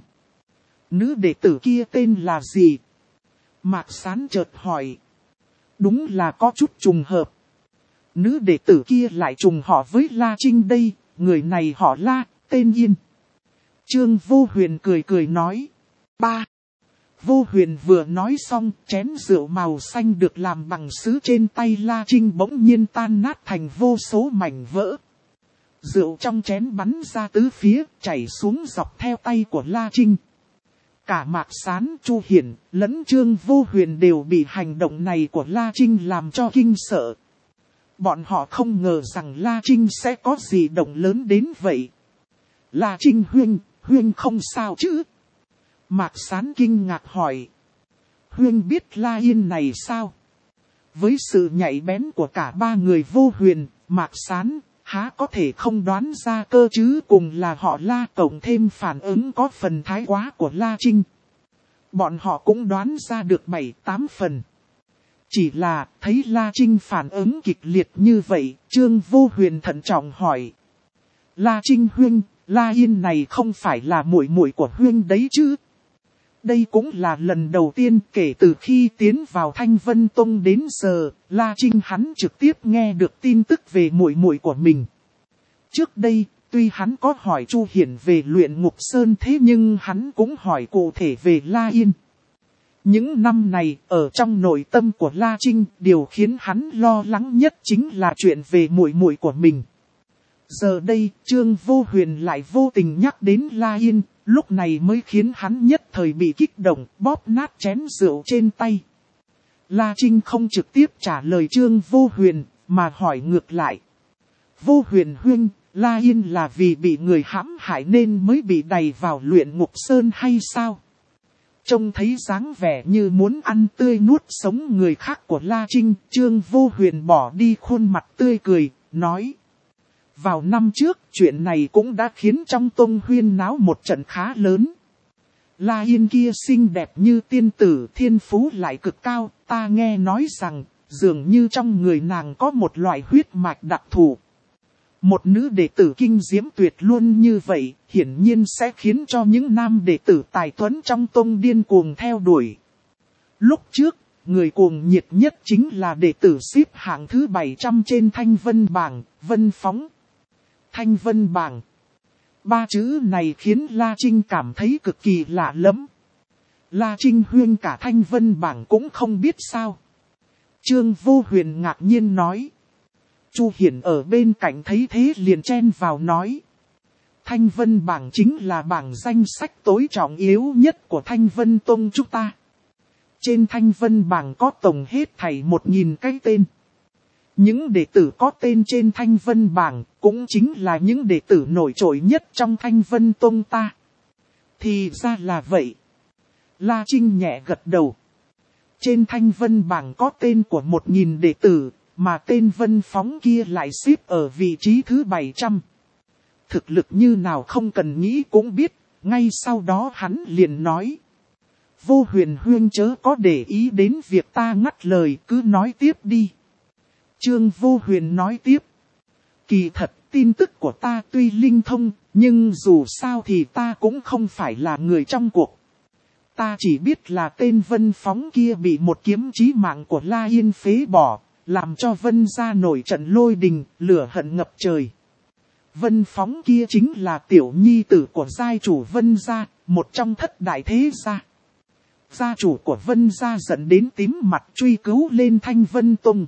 Nữ đệ tử kia tên là gì? Mạc Sán chợt hỏi. Đúng là có chút trùng hợp. Nữ đệ tử kia lại trùng họ với La Trinh đây, người này họ La, tên Yên. Trương Vô Huyền cười cười nói. Ba. Vô Huyền vừa nói xong, chén rượu màu xanh được làm bằng sứ trên tay La Trinh bỗng nhiên tan nát thành vô số mảnh vỡ. Rượu trong chén bắn ra tứ phía, chảy xuống dọc theo tay của La Trinh. Cả Mạc Sán, Chu Hiển, lẫn Trương Vô Huyền đều bị hành động này của La Trinh làm cho kinh sợ. Bọn họ không ngờ rằng La Trinh sẽ có gì động lớn đến vậy. La Trinh huynh, huynh không sao chứ? Mạc Sán kinh ngạc hỏi. Huynh biết La Yên này sao? Với sự nhạy bén của cả ba người Vô Huyền, Mạc Sán, há có thể không đoán ra cơ chứ? Cùng là họ La cộng thêm phản ứng có phần thái quá của La Trinh. Bọn họ cũng đoán ra được bảy tám phần. Chỉ là thấy La Trinh phản ứng kịch liệt như vậy, Trương Vô Huyền thận trọng hỏi. La Trinh huynh, La Yên này không phải là muội muội của huynh đấy chứ? Đây cũng là lần đầu tiên kể từ khi tiến vào Thanh Vân Tông đến giờ, La Trinh hắn trực tiếp nghe được tin tức về muội muội của mình. Trước đây, tuy hắn có hỏi Chu Hiển về luyện ngục sơn thế nhưng hắn cũng hỏi cụ thể về La Yên. Những năm này, ở trong nội tâm của La Trinh, điều khiến hắn lo lắng nhất chính là chuyện về muội muội của mình. Giờ đây, Trương Vô Huyền lại vô tình nhắc đến La Yên, lúc này mới khiến hắn nhất thời bị kích động, bóp nát chén rượu trên tay. La Trinh không trực tiếp trả lời Trương Vô Huyền, mà hỏi ngược lại. Vô Huyền huynh, La Yên là vì bị người hãm hại nên mới bị đày vào luyện ngục sơn hay sao? Trông thấy dáng vẻ như muốn ăn tươi nuốt sống người khác của La Trinh, Trương Vô Huyền bỏ đi khuôn mặt tươi cười, nói. Vào năm trước, chuyện này cũng đã khiến trong tông huyên náo một trận khá lớn. La Yên kia xinh đẹp như tiên tử, thiên phú lại cực cao, ta nghe nói rằng, dường như trong người nàng có một loại huyết mạch đặc thù. Một nữ đệ tử kinh diễm tuyệt luôn như vậy, hiển nhiên sẽ khiến cho những nam đệ tử tài tuấn trong tông điên cuồng theo đuổi. Lúc trước, người cuồng nhiệt nhất chính là đệ tử xếp hạng thứ bảy trăm trên Thanh Vân bảng, Vân Phóng. Thanh Vân bảng. Ba chữ này khiến La Trinh cảm thấy cực kỳ lạ lẫm. La Trinh huyên cả Thanh Vân bảng cũng không biết sao. Trương Vô Huyền ngạc nhiên nói. Chu Hiển ở bên cạnh thấy thế liền chen vào nói. Thanh Vân bảng chính là bảng danh sách tối trọng yếu nhất của Thanh Vân Tông chúng ta. Trên Thanh Vân bảng có tổng hết thảy một nghìn cái tên. Những đệ tử có tên trên Thanh Vân bảng cũng chính là những đệ tử nổi trội nhất trong Thanh Vân Tông ta. Thì ra là vậy. La Trinh nhẹ gật đầu. Trên Thanh Vân bảng có tên của một nghìn đệ tử, mà tên Vân Phóng kia lại xếp ở vị trí thứ bảy trăm. Thực lực như nào không cần nghĩ cũng biết, ngay sau đó hắn liền nói. Vô Huyền huyên chớ có để ý đến việc ta ngắt lời, cứ nói tiếp đi. Trương Vô Huyền nói tiếp. Kỳ thật, tin tức của ta tuy linh thông, nhưng dù sao thì ta cũng không phải là người trong cuộc. Ta chỉ biết là tên Vân Phóng kia bị một kiếm chí mạng của La Yên phế bỏ, làm cho Vân gia nổi trận lôi đình, lửa hận ngập trời. Vân Phóng kia chính là tiểu nhi tử của giai chủ Vân gia, một trong thất đại thế gia. Gia chủ của Vân gia giận đến tím mặt truy cứu lên Thanh Vân Tông.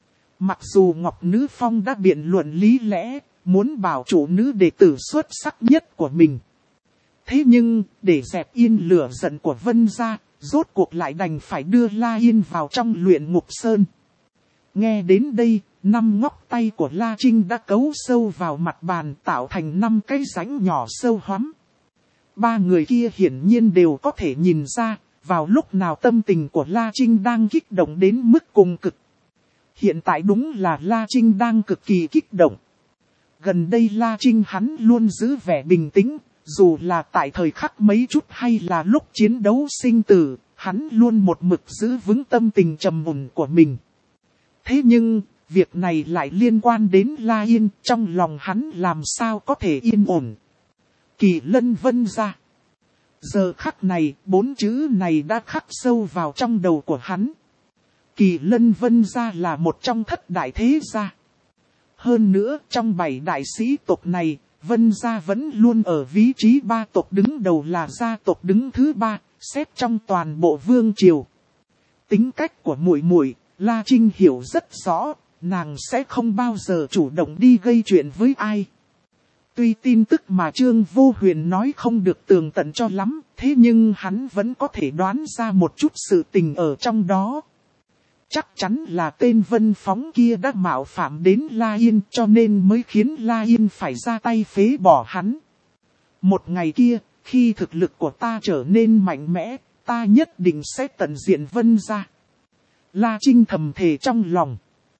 Mặc dù Ngọc Nữ Phong đã biện luận lý lẽ, muốn bảo chủ nữ đệ tử xuất sắc nhất của mình. Thế nhưng, để dẹp yên lửa giận của Vân gia, rốt cuộc lại đành phải đưa La Yên vào trong luyện ngục sơn. Nghe đến đây, năm ngóc tay của La Trinh đã cấu sâu vào mặt bàn tạo thành năm cái rãnh nhỏ sâu hoắm. Ba người kia hiển nhiên đều có thể nhìn ra, vào lúc nào tâm tình của La Trinh đang kích động đến mức cùng cực. Hiện tại đúng là La Trinh đang cực kỳ kích động. Gần đây La Trinh hắn luôn giữ vẻ bình tĩnh, dù là tại thời khắc mấy chút hay là lúc chiến đấu sinh tử, hắn luôn một mực giữ vững tâm tình trầm ổn của mình. Thế nhưng, việc này lại liên quan đến La Yên, trong lòng hắn làm sao có thể yên ổn. Kỳ Lân Vân gia. Giờ khắc này, bốn chữ này đã khắc sâu vào trong đầu của hắn. Kỳ Lân Vân gia là một trong thất đại thế gia. Hơn nữa, trong bảy đại sĩ tộc này, Vân gia vẫn luôn ở vị trí ba tộc đứng đầu là gia tộc đứng thứ ba, xét trong toàn bộ vương triều. Tính cách của muội muội, La Trinh hiểu rất rõ, nàng sẽ không bao giờ chủ động đi gây chuyện với ai. Tuy tin tức mà Trương Vô Huyền nói không được tường tận cho lắm, thế nhưng hắn vẫn có thể đoán ra một chút sự tình ở trong đó. Chắc chắn là tên Vân Phóng kia đã mạo phạm đến La Yên cho nên mới khiến La Yên phải ra tay phế bỏ hắn. Một ngày kia, khi thực lực của ta trở nên mạnh mẽ, ta nhất định sẽ tận diện Vân gia. La Trinh thầm thề trong lòng.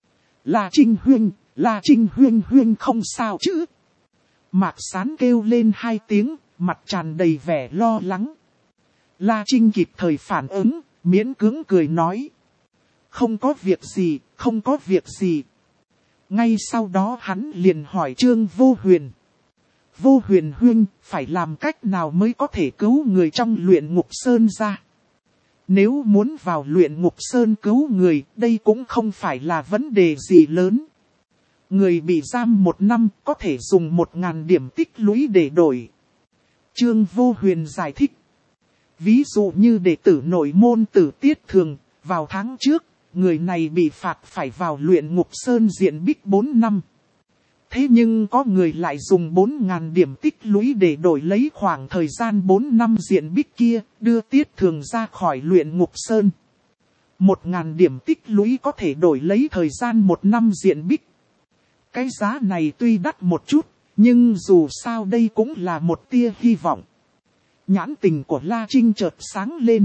La Trinh huynh, La Trinh huynh huynh không sao chứ? Mạc Sán kêu lên hai tiếng, mặt tràn đầy vẻ lo lắng. La Trinh kịp thời phản ứng, miễn cưỡng cười nói. Không có việc gì, không có việc gì. Ngay sau đó hắn liền hỏi Trương Vô Huyền. Vô Huyền huynh, phải làm cách nào mới có thể cứu người trong luyện ngục sơn ra? Nếu muốn vào luyện ngục sơn cứu người, đây cũng không phải là vấn đề gì lớn. Người bị giam một năm có thể dùng một ngàn điểm tích lũy để đổi. Trương Vô Huyền giải thích. Ví dụ như đệ tử nội môn Tử Tiết Thường, vào tháng trước, người này bị phạt phải vào luyện ngục sơn diện bích bốn năm. Thế nhưng có người lại dùng bốn ngàn điểm tích lũy để đổi lấy khoảng thời gian bốn năm diện bích kia, đưa Tiết Thường ra khỏi luyện ngục sơn. một ngàn điểm tích lũy có thể đổi lấy thời gian một năm diện bích. Cái giá này tuy đắt một chút, nhưng dù sao đây cũng là một tia hy vọng. Nhãn tình của La Trinh chợt sáng lên.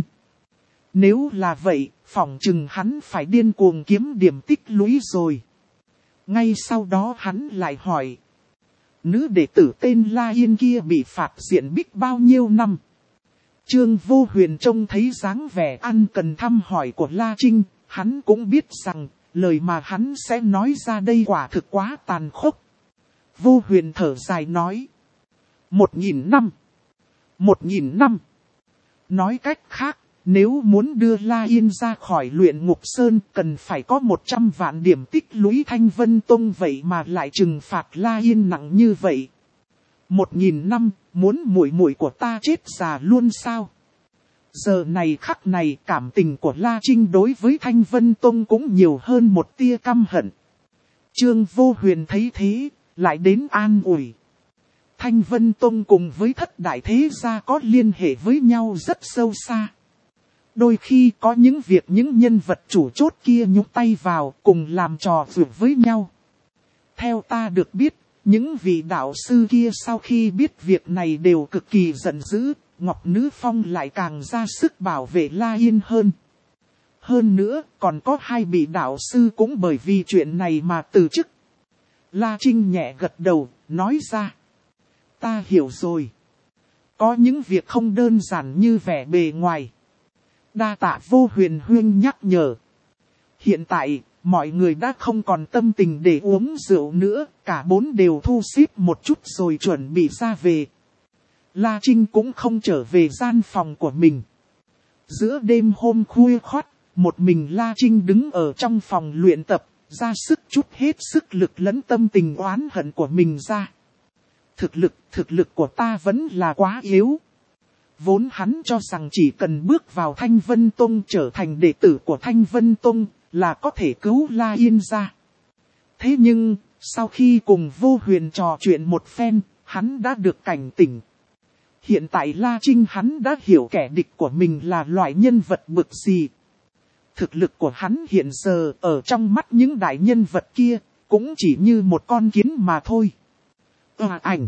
Nếu là vậy, phỏng chừng hắn phải điên cuồng kiếm điểm tích lũy rồi. Ngay sau đó hắn lại hỏi. Nữ đệ tử tên La Yên kia bị phạt diện bích bao nhiêu năm? Trương Vô Huyền trông thấy dáng vẻ ăn cần thăm hỏi của La Trinh, hắn cũng biết rằng, lời mà hắn sẽ nói ra đây quả thực quá tàn khốc. Vô Huyền thở dài nói. Một nghìn năm. Một nghìn năm. Nói cách khác, nếu muốn đưa La Yên ra khỏi luyện ngục sơn cần phải có một trăm vạn điểm tích lũy Thanh Vân Tông, vậy mà lại trừng phạt La Yên nặng như vậy. Một nghìn năm, muốn muội muội của ta chết già luôn sao? Giờ này khắc này cảm tình của La Trinh đối với Thanh Vân Tông cũng nhiều hơn một tia căm hận. Trương Vô Huyền thấy thế, lại đến an ủi. Thanh Vân Tông cùng với thất đại thế gia có liên hệ với nhau rất sâu xa. Đôi khi có những việc những nhân vật chủ chốt kia nhúc tay vào cùng làm trò vượt với nhau. Theo ta được biết, những vị đạo sư kia sau khi biết việc này đều cực kỳ giận dữ, Ngọc Nữ Phong lại càng ra sức bảo vệ La Yên hơn. Hơn nữa, còn có hai vị đạo sư cũng bởi vì chuyện này mà từ chức. La Trinh nhẹ gật đầu, nói ra. Ta hiểu rồi. Có những việc không đơn giản như vẻ bề ngoài. Đa tạ Vô Huyền huynh nhắc nhở. Hiện tại, mọi người đã không còn tâm tình để uống rượu nữa, cả bốn đều thu xếp một chút rồi chuẩn bị ra về. La Trinh cũng không trở về gian phòng của mình. Giữa đêm hôm khuya khoắt, một mình La Trinh đứng ở trong phòng luyện tập, ra sức chút hết sức lực lẫn tâm tình oán hận của mình ra. Thực lực, thực lực của ta vẫn là quá yếu. Vốn hắn cho rằng chỉ cần bước vào Thanh Vân Tông trở thành đệ tử của Thanh Vân Tông là có thể cứu La Yên ra. Thế nhưng, sau khi cùng Vô Huyền trò chuyện một phen, hắn đã được cảnh tỉnh. Hiện tại La Trinh hắn đã hiểu kẻ địch của mình là loại nhân vật bực gì. Thực lực của hắn hiện giờ ở trong mắt những đại nhân vật kia, cũng chỉ như một con kiến mà thôi. Ờ ảnh.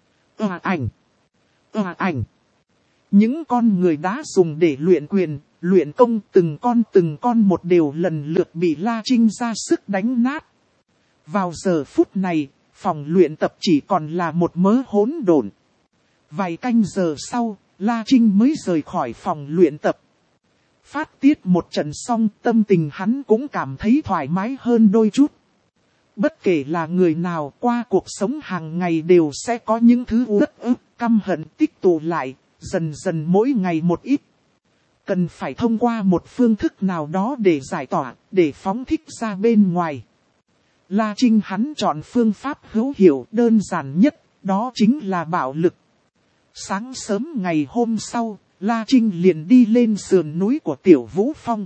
Ờ ảnh. Ờ ảnh. Những con người đã dùng để luyện quyền, luyện công từng con từng con một đều lần lượt bị La Trinh ra sức đánh nát. Vào giờ phút này, phòng luyện tập chỉ còn là một mớ hỗn độn. Vài canh giờ sau, La Trinh mới rời khỏi phòng luyện tập. Phát tiết một trận xong, tâm tình hắn cũng cảm thấy thoải mái hơn đôi chút. Bất kể là người nào qua cuộc sống hàng ngày đều sẽ có những thứ uất ức, căm hận tích tụ lại, dần dần mỗi ngày một ít. Cần phải thông qua một phương thức nào đó để giải tỏa, để phóng thích ra bên ngoài. La Trinh hắn chọn phương pháp hữu hiệu đơn giản nhất, đó chính là bạo lực. Sáng sớm ngày hôm sau, La Trinh liền đi lên sườn núi của Tiểu Vũ Phong.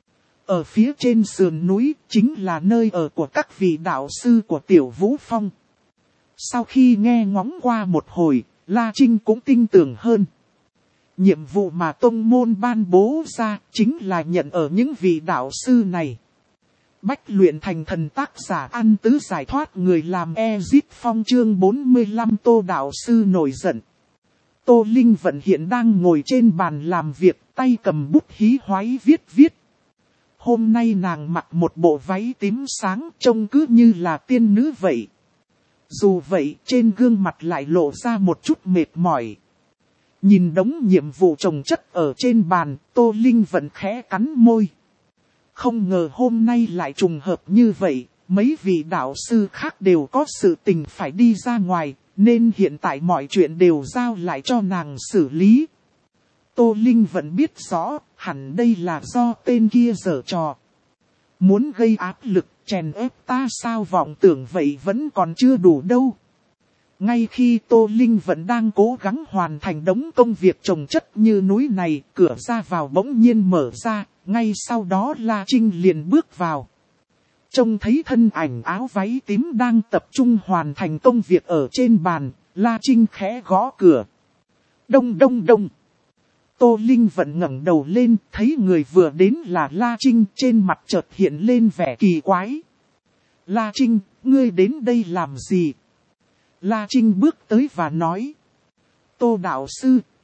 Ở phía trên sườn núi chính là nơi ở của các vị đạo sư của Tiểu Vũ Phong. Sau khi nghe ngóng qua một hồi, La Trinh cũng tin tưởng hơn. Nhiệm vụ mà tông môn ban bố ra chính là nhận ở những vị đạo sư này. Bách luyện thành thần tác giả ăn tứ giải thoát người làm Ezit Phong chương bốn mươi lăm Tô đạo sư nổi giận. Tô Linh Vận hiện đang ngồi trên bàn làm việc, tay cầm bút hí hoáy viết viết. Hôm nay nàng mặc một bộ váy tím sáng trông cứ như là tiên nữ vậy. Dù vậy trên gương mặt lại lộ ra một chút mệt mỏi. Nhìn đống nhiệm vụ chồng chất ở trên bàn, Tô Linh Vận khẽ cắn môi. Không ngờ hôm nay lại trùng hợp như vậy, mấy vị đạo sư khác đều có sự tình phải đi ra ngoài, nên hiện tại mọi chuyện đều giao lại cho nàng xử lý. Tô Linh Vận biết rõ, hẳn đây là do tên kia giở trò. Muốn gây áp lực, chèn ép ta sao, vọng tưởng vậy vẫn còn chưa đủ đâu. Ngay khi Tô Linh Vận đang cố gắng hoàn thành đống công việc chồng chất như núi này, cửa ra vào bỗng nhiên mở ra, ngay sau đó La Trinh liền bước vào. Trông thấy thân ảnh áo váy tím đang tập trung hoàn thành công việc ở trên bàn, La Trinh khẽ gõ cửa. Đông đông đông. Tô Linh Vận ngẩng đầu lên, thấy người vừa đến là La Trinh, trên mặt chợt hiện lên vẻ kỳ quái. La Trinh, ngươi đến đây làm gì? La Trinh bước tới và nói. Tô đạo sư,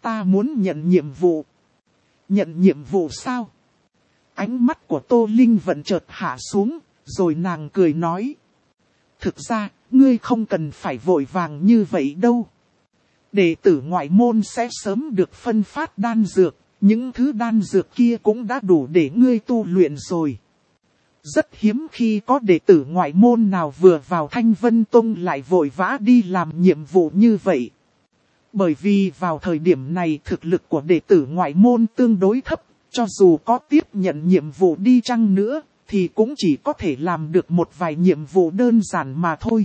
ta muốn nhận nhiệm vụ. Nhận nhiệm vụ sao? Ánh mắt của Tô Linh Vận chợt hạ xuống, rồi nàng cười nói. Thực ra, ngươi không cần phải vội vàng như vậy đâu. Đệ tử ngoại môn sẽ sớm được phân phát đan dược, những thứ đan dược kia cũng đã đủ để ngươi tu luyện rồi. Rất hiếm khi có đệ tử ngoại môn nào vừa vào Thanh Vân Tông lại vội vã đi làm nhiệm vụ như vậy. Bởi vì vào thời điểm này thực lực của đệ tử ngoại môn tương đối thấp, cho dù có tiếp nhận nhiệm vụ đi chăng nữa, thì cũng chỉ có thể làm được một vài nhiệm vụ đơn giản mà thôi.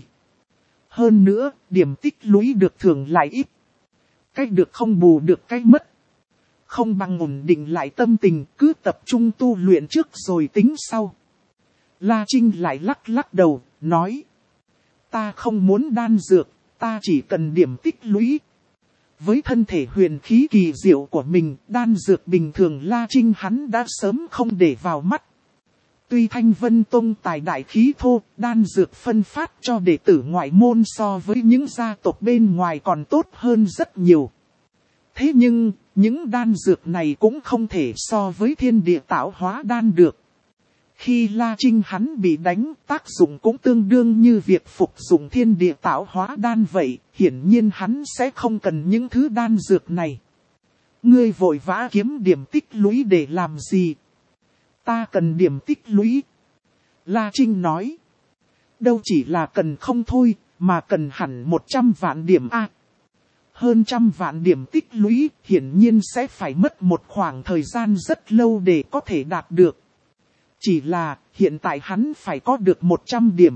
Hơn nữa, điểm tích lũy được thưởng lại ít. Cách được không bù được cách mất. Không bằng ổn định lại tâm tình, cứ tập trung tu luyện trước rồi tính sau. La Trinh lại lắc lắc đầu, nói. Ta không muốn đan dược, ta chỉ cần điểm tích lũy. Với thân thể huyền khí kỳ diệu của mình, đan dược bình thường La Trinh hắn đã sớm không để vào mắt. Tuy Thanh Vân Tông tài đại khí thô, đan dược phân phát cho đệ tử ngoại môn so với những gia tộc bên ngoài còn tốt hơn rất nhiều. Thế nhưng, những đan dược này cũng không thể so với thiên địa tạo hóa đan được. Khi La Trinh hắn bị đánh, tác dụng cũng tương đương như việc phục dụng thiên địa tạo hóa đan vậy, hiển nhiên hắn sẽ không cần những thứ đan dược này. Ngươi vội vã kiếm điểm tích lũy để làm gì? Ta cần điểm tích lũy. La Trinh nói. Đâu chỉ là cần không thôi, mà cần hẳn một trăm vạn điểm A. Hơn trăm vạn điểm tích lũy, hiển nhiên sẽ phải mất một khoảng thời gian rất lâu để có thể đạt được. Chỉ là, hiện tại hắn phải có được một trăm điểm.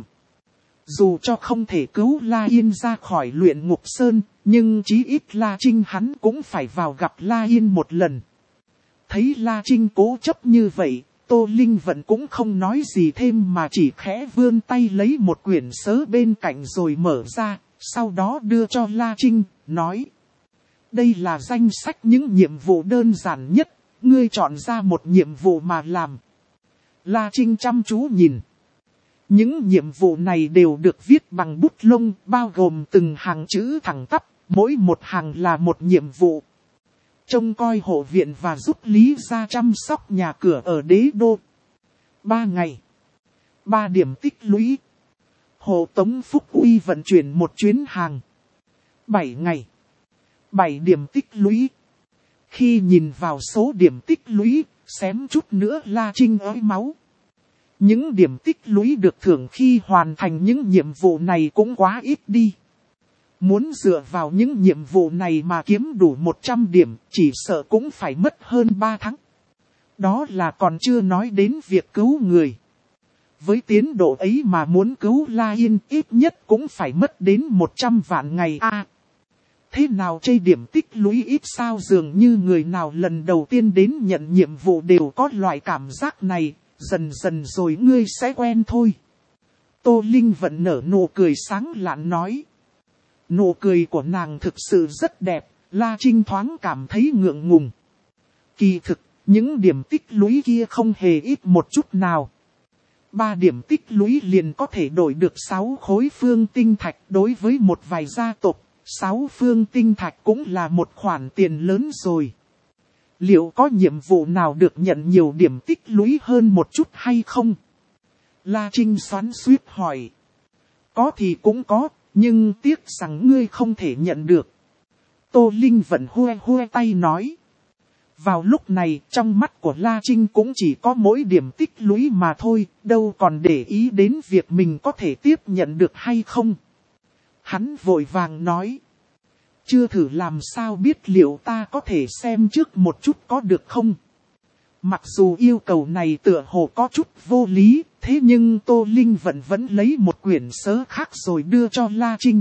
Dù cho không thể cứu La Yên ra khỏi luyện ngục sơn, nhưng chí ít La Trinh hắn cũng phải vào gặp La Yên một lần. Thấy La Trinh cố chấp như vậy, Tô Linh Vận cũng không nói gì thêm mà chỉ khẽ vươn tay lấy một quyển sớ bên cạnh rồi mở ra, sau đó đưa cho La Trinh, nói. Đây là danh sách những nhiệm vụ đơn giản nhất, ngươi chọn ra một nhiệm vụ mà làm. La Trinh chăm chú nhìn. Những nhiệm vụ này đều được viết bằng bút lông, bao gồm từng hàng chữ thẳng tắp, mỗi một hàng là một nhiệm vụ. Trông coi hộ viện và giúp Lý gia chăm sóc nhà cửa ở đế đô. Ba ngày. Ba điểm tích lũy. Hộ tống Phúc Uy vận chuyển một chuyến hàng. Bảy ngày. Bảy điểm tích lũy. Khi nhìn vào số điểm tích lũy, xém chút nữa La Trinh ói máu. Những điểm tích lũy được thưởng khi hoàn thành những nhiệm vụ này cũng quá ít đi. Muốn dựa vào những nhiệm vụ này mà kiếm đủ một trăm điểm, chỉ sợ cũng phải mất hơn ba tháng. Đó là còn chưa nói đến việc cứu người. Với tiến độ ấy mà muốn cứu La Yên ít nhất cũng phải mất đến một trăm vạn ngày a. À, thế nào chây điểm tích lũy ít sao, dường như người nào lần đầu tiên đến nhận nhiệm vụ đều có loại cảm giác này, dần dần rồi ngươi sẽ quen thôi. Tô Linh Vận nở nụ cười sáng lạn nói. Nụ cười của nàng thực sự rất đẹp, La Trinh thoáng cảm thấy ngượng ngùng. Kỳ thực, những điểm tích lũy kia không hề ít một chút nào. Ba điểm tích lũy liền có thể đổi được sáu khối phương tinh thạch đối với một vài gia tộc. Sáu phương tinh thạch cũng là một khoản tiền lớn rồi. Liệu có nhiệm vụ nào được nhận nhiều điểm tích lũy hơn một chút hay không? La Trinh xoắn xuýt hỏi. Có thì cũng có, nhưng tiếc rằng ngươi không thể nhận được. Tô Linh Vận hue hue tay nói. Vào lúc này, trong mắt của La Trinh cũng chỉ có mỗi điểm tích lũy mà thôi, đâu còn để ý đến việc mình có thể tiếp nhận được hay không. Hắn vội vàng nói. Chưa thử làm sao biết liệu ta có thể xem trước một chút có được không? Mặc dù yêu cầu này tựa hồ có chút vô lý, thế nhưng Tô Linh Vận vẫn lấy một quyển sớ khác rồi đưa cho La Trinh.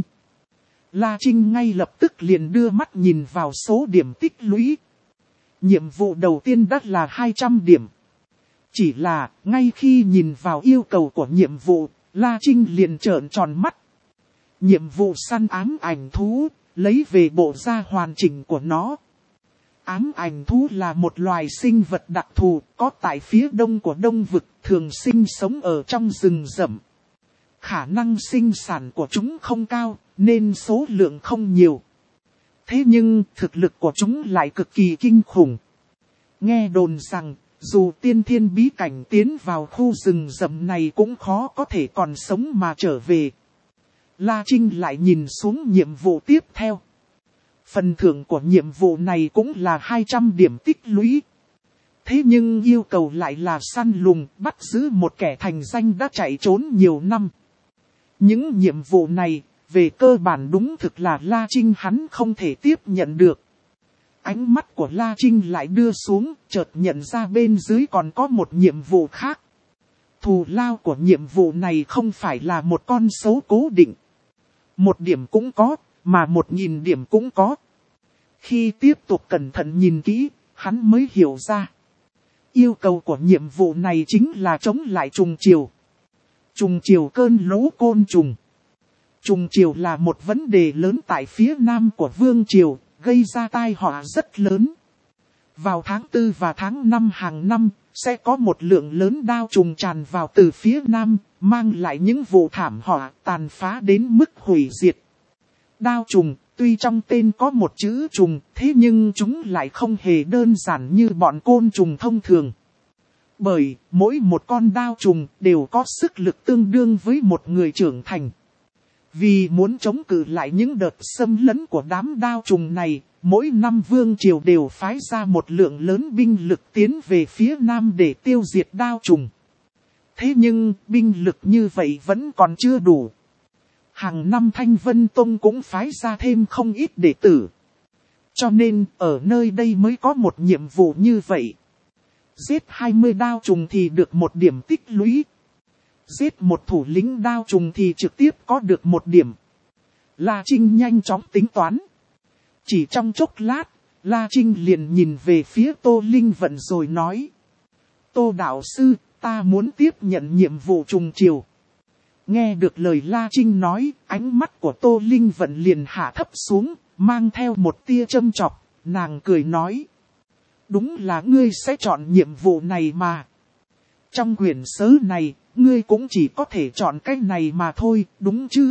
La Trinh ngay lập tức liền đưa mắt nhìn vào số điểm tích lũy. Nhiệm vụ đầu tiên đã là hai trăm điểm. Chỉ là, ngay khi nhìn vào yêu cầu của nhiệm vụ, La Trinh liền trợn tròn mắt. Nhiệm vụ săn ám ảnh thú, lấy về bộ da hoàn chỉnh của nó. Ám ảnh thú là một loài sinh vật đặc thù, có tại phía đông của Đông Vực, thường sinh sống ở trong rừng rậm. Khả năng sinh sản của chúng không cao, nên số lượng không nhiều. Thế nhưng thực lực của chúng lại cực kỳ kinh khủng. Nghe đồn rằng, dù tiên thiên bí cảnh tiến vào khu rừng rậm này cũng khó có thể còn sống mà trở về. La Trinh lại nhìn xuống nhiệm vụ tiếp theo. Phần thưởng của nhiệm vụ này cũng là hai trăm điểm tích lũy. Thế nhưng yêu cầu lại là săn lùng bắt giữ một kẻ thành danh đã chạy trốn nhiều năm. Những nhiệm vụ này, về cơ bản đúng thực là La Trinh hắn không thể tiếp nhận được. Ánh mắt của La Trinh lại đưa xuống, chợt nhận ra bên dưới còn có một nhiệm vụ khác. Thù lao của nhiệm vụ này không phải là một con số cố định. Một điểm cũng có, mà một nghìn điểm cũng có. Khi tiếp tục cẩn thận nhìn kỹ, hắn mới hiểu ra. Yêu cầu của nhiệm vụ này chính là chống lại trùng triều. Trùng triều cơn lũ côn trùng. Trùng triều là một vấn đề lớn tại phía nam của Vương Triều, gây ra tai họa rất lớn. Vào tháng tư và tháng năm hàng năm, sẽ có một lượng lớn đao trùng tràn vào từ phía nam, mang lại những vụ thảm họa tàn phá đến mức hủy diệt. Đao trùng, tuy trong tên có một chữ trùng, thế nhưng chúng lại không hề đơn giản như bọn côn trùng thông thường. Bởi, mỗi một con đao trùng đều có sức lực tương đương với một người trưởng thành. Vì muốn chống cự lại những đợt xâm lấn của đám đao trùng này, mỗi năm Vương Triều đều phái ra một lượng lớn binh lực tiến về phía nam để tiêu diệt đao trùng. Thế nhưng, binh lực như vậy vẫn còn chưa đủ. Hàng năm Thanh Vân Tông cũng phái ra thêm không ít đệ tử. Cho nên, ở nơi đây mới có một nhiệm vụ như vậy. Giết hai mươi đao trùng thì được một điểm tích lũy. Giết một thủ lĩnh đao trùng thì trực tiếp có được một điểm. La Trinh nhanh chóng tính toán. Chỉ trong chốc lát, La Trinh liền nhìn về phía Tô Linh Vận rồi nói. Tô đạo sư, ta muốn tiếp nhận nhiệm vụ trùng triều. Nghe được lời La Trinh nói, ánh mắt của Tô Linh Vận liền hạ thấp xuống, mang theo một tia châm chọc, nàng cười nói. Đúng là ngươi sẽ chọn nhiệm vụ này mà. Trong quyển sớ này, ngươi cũng chỉ có thể chọn cái này mà thôi, đúng chứ?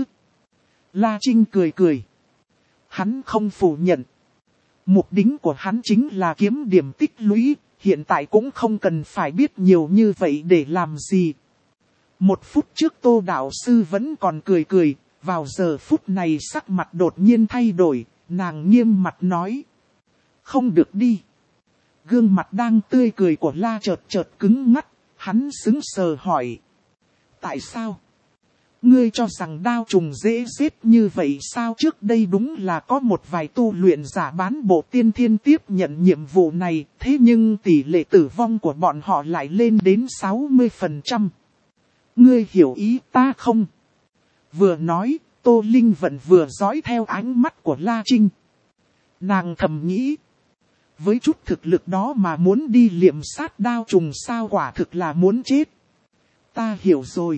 La Trinh cười cười. Hắn không phủ nhận. Mục đích của hắn chính là kiếm điểm tích lũy, hiện tại cũng không cần phải biết nhiều như vậy để làm gì. Một phút trước Tô đạo sư vẫn còn cười cười, vào giờ phút này sắc mặt đột nhiên thay đổi, nàng nghiêm mặt nói. Không được đi. Gương mặt đang tươi cười của La chợt chợt cứng ngắt, hắn sững sờ hỏi. Tại sao? Ngươi cho rằng đao trùng dễ giết như vậy sao? Trước đây đúng là có một vài tu luyện giả bán bộ tiên thiên tiếp nhận nhiệm vụ này, thế nhưng tỷ lệ tử vong của bọn họ lại lên đến sáu mươi phần trăm. Ngươi hiểu ý ta không? Vừa nói, Tô Linh Vận vừa dõi theo ánh mắt của La Trinh. Nàng thầm nghĩ. Với chút thực lực đó mà muốn đi liệm sát đao trùng sao, quả thực là muốn chết. Ta hiểu rồi.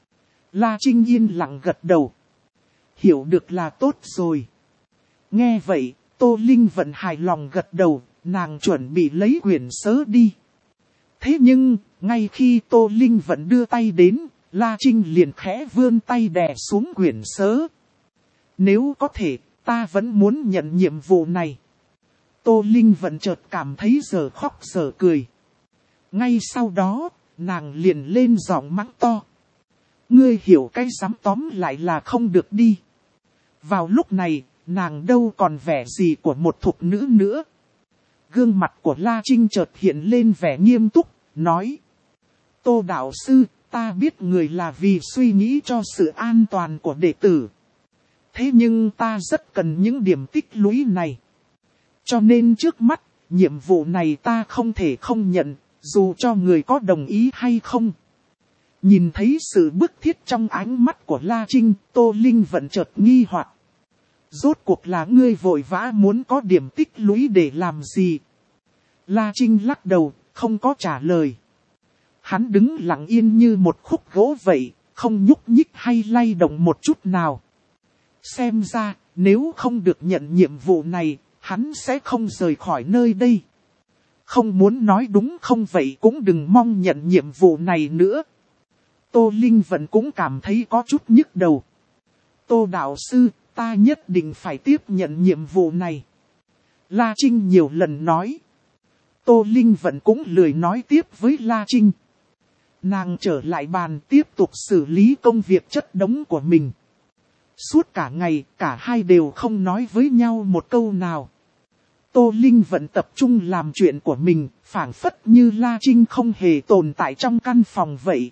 La Trinh yên lặng gật đầu. Hiểu được là tốt rồi. Nghe vậy, Tô Linh Vận hài lòng gật đầu, nàng chuẩn bị lấy quyển sớ đi. Thế nhưng, ngay khi Tô Linh Vận đưa tay đến, La Trinh liền khẽ vươn tay đè xuống quyển sớ. Nếu có thể, ta vẫn muốn nhận nhiệm vụ này. Tô Linh Vận chợt cảm thấy giờ khóc giờ cười. Ngay sau đó, nàng liền lên giọng mắng to. Ngươi hiểu cái dám tóm lại là không được đi. Vào lúc này, nàng đâu còn vẻ gì của một thục nữ nữa. Gương mặt của La Trinh chợt hiện lên vẻ nghiêm túc, nói. Tô đạo sư, ta biết người là vì suy nghĩ cho sự an toàn của đệ tử. Thế nhưng ta rất cần những điểm tích lũy này. Cho nên trước mắt, nhiệm vụ này ta không thể không nhận, dù cho người có đồng ý hay không. Nhìn thấy sự bức thiết trong ánh mắt của La Trinh, Tô Linh Vận chợt nghi hoặc. Rốt cuộc là ngươi vội vã muốn có điểm tích lũy để làm gì? La Trinh lắc đầu, không có trả lời. Hắn đứng lặng yên như một khúc gỗ vậy, không nhúc nhích hay lay động một chút nào. Xem ra, nếu không được nhận nhiệm vụ này, hắn sẽ không rời khỏi nơi đây. Không muốn nói đúng không vậy cũng đừng mong nhận nhiệm vụ này nữa. Tô Linh Vận cũng cảm thấy có chút nhức đầu. Tô đạo sư, ta nhất định phải tiếp nhận nhiệm vụ này. La Trinh nhiều lần nói. Tô Linh Vận cũng lười nói tiếp với La Trinh. Nàng trở lại bàn tiếp tục xử lý công việc chất đống của mình. Suốt cả ngày, cả hai đều không nói với nhau một câu nào. Tô Linh Vận tập trung làm chuyện của mình, phảng phất như La Trinh không hề tồn tại trong căn phòng vậy.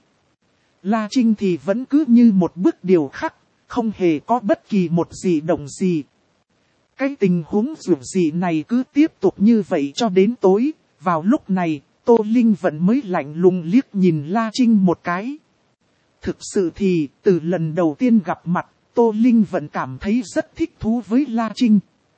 La Trinh thì vẫn cứ như một bước điều khắc, không hề có bất kỳ một gì động gì. Cái tình huống dù gì này cứ tiếp tục như vậy cho đến tối. Vào lúc này, Tô Linh Vận mới lạnh lùng liếc nhìn La Trinh một cái. Thực sự thì, từ lần đầu tiên gặp mặt, Tô Linh Vận cảm thấy rất thích thú với La Trinh.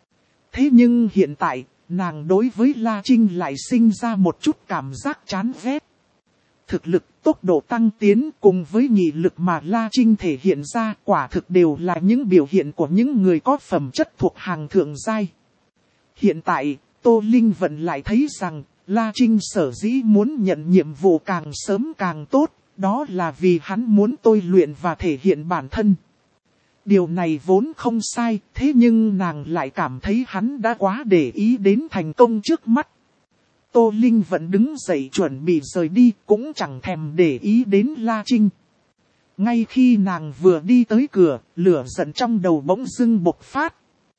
Thế nhưng hiện tại, nàng đối với La Trinh lại sinh ra một chút cảm giác chán ghét. Thực lực, tốc độ tăng tiến cùng với nghị lực mà La Trinh thể hiện ra quả thực đều là những biểu hiện của những người có phẩm chất thuộc hàng thượng giai. Hiện tại, Tô Linh Vận lại thấy rằng, La Trinh sở dĩ muốn nhận nhiệm vụ càng sớm càng tốt, đó là vì hắn muốn tôi luyện và thể hiện bản thân. Điều này vốn không sai, thế nhưng nàng lại cảm thấy hắn đã quá để ý đến thành công trước mắt. Tô Linh Vận đứng dậy chuẩn bị rời đi, cũng chẳng thèm để ý đến La Trinh. Ngay khi nàng vừa đi tới cửa, lửa giận trong đầu bỗng dưng bộc phát.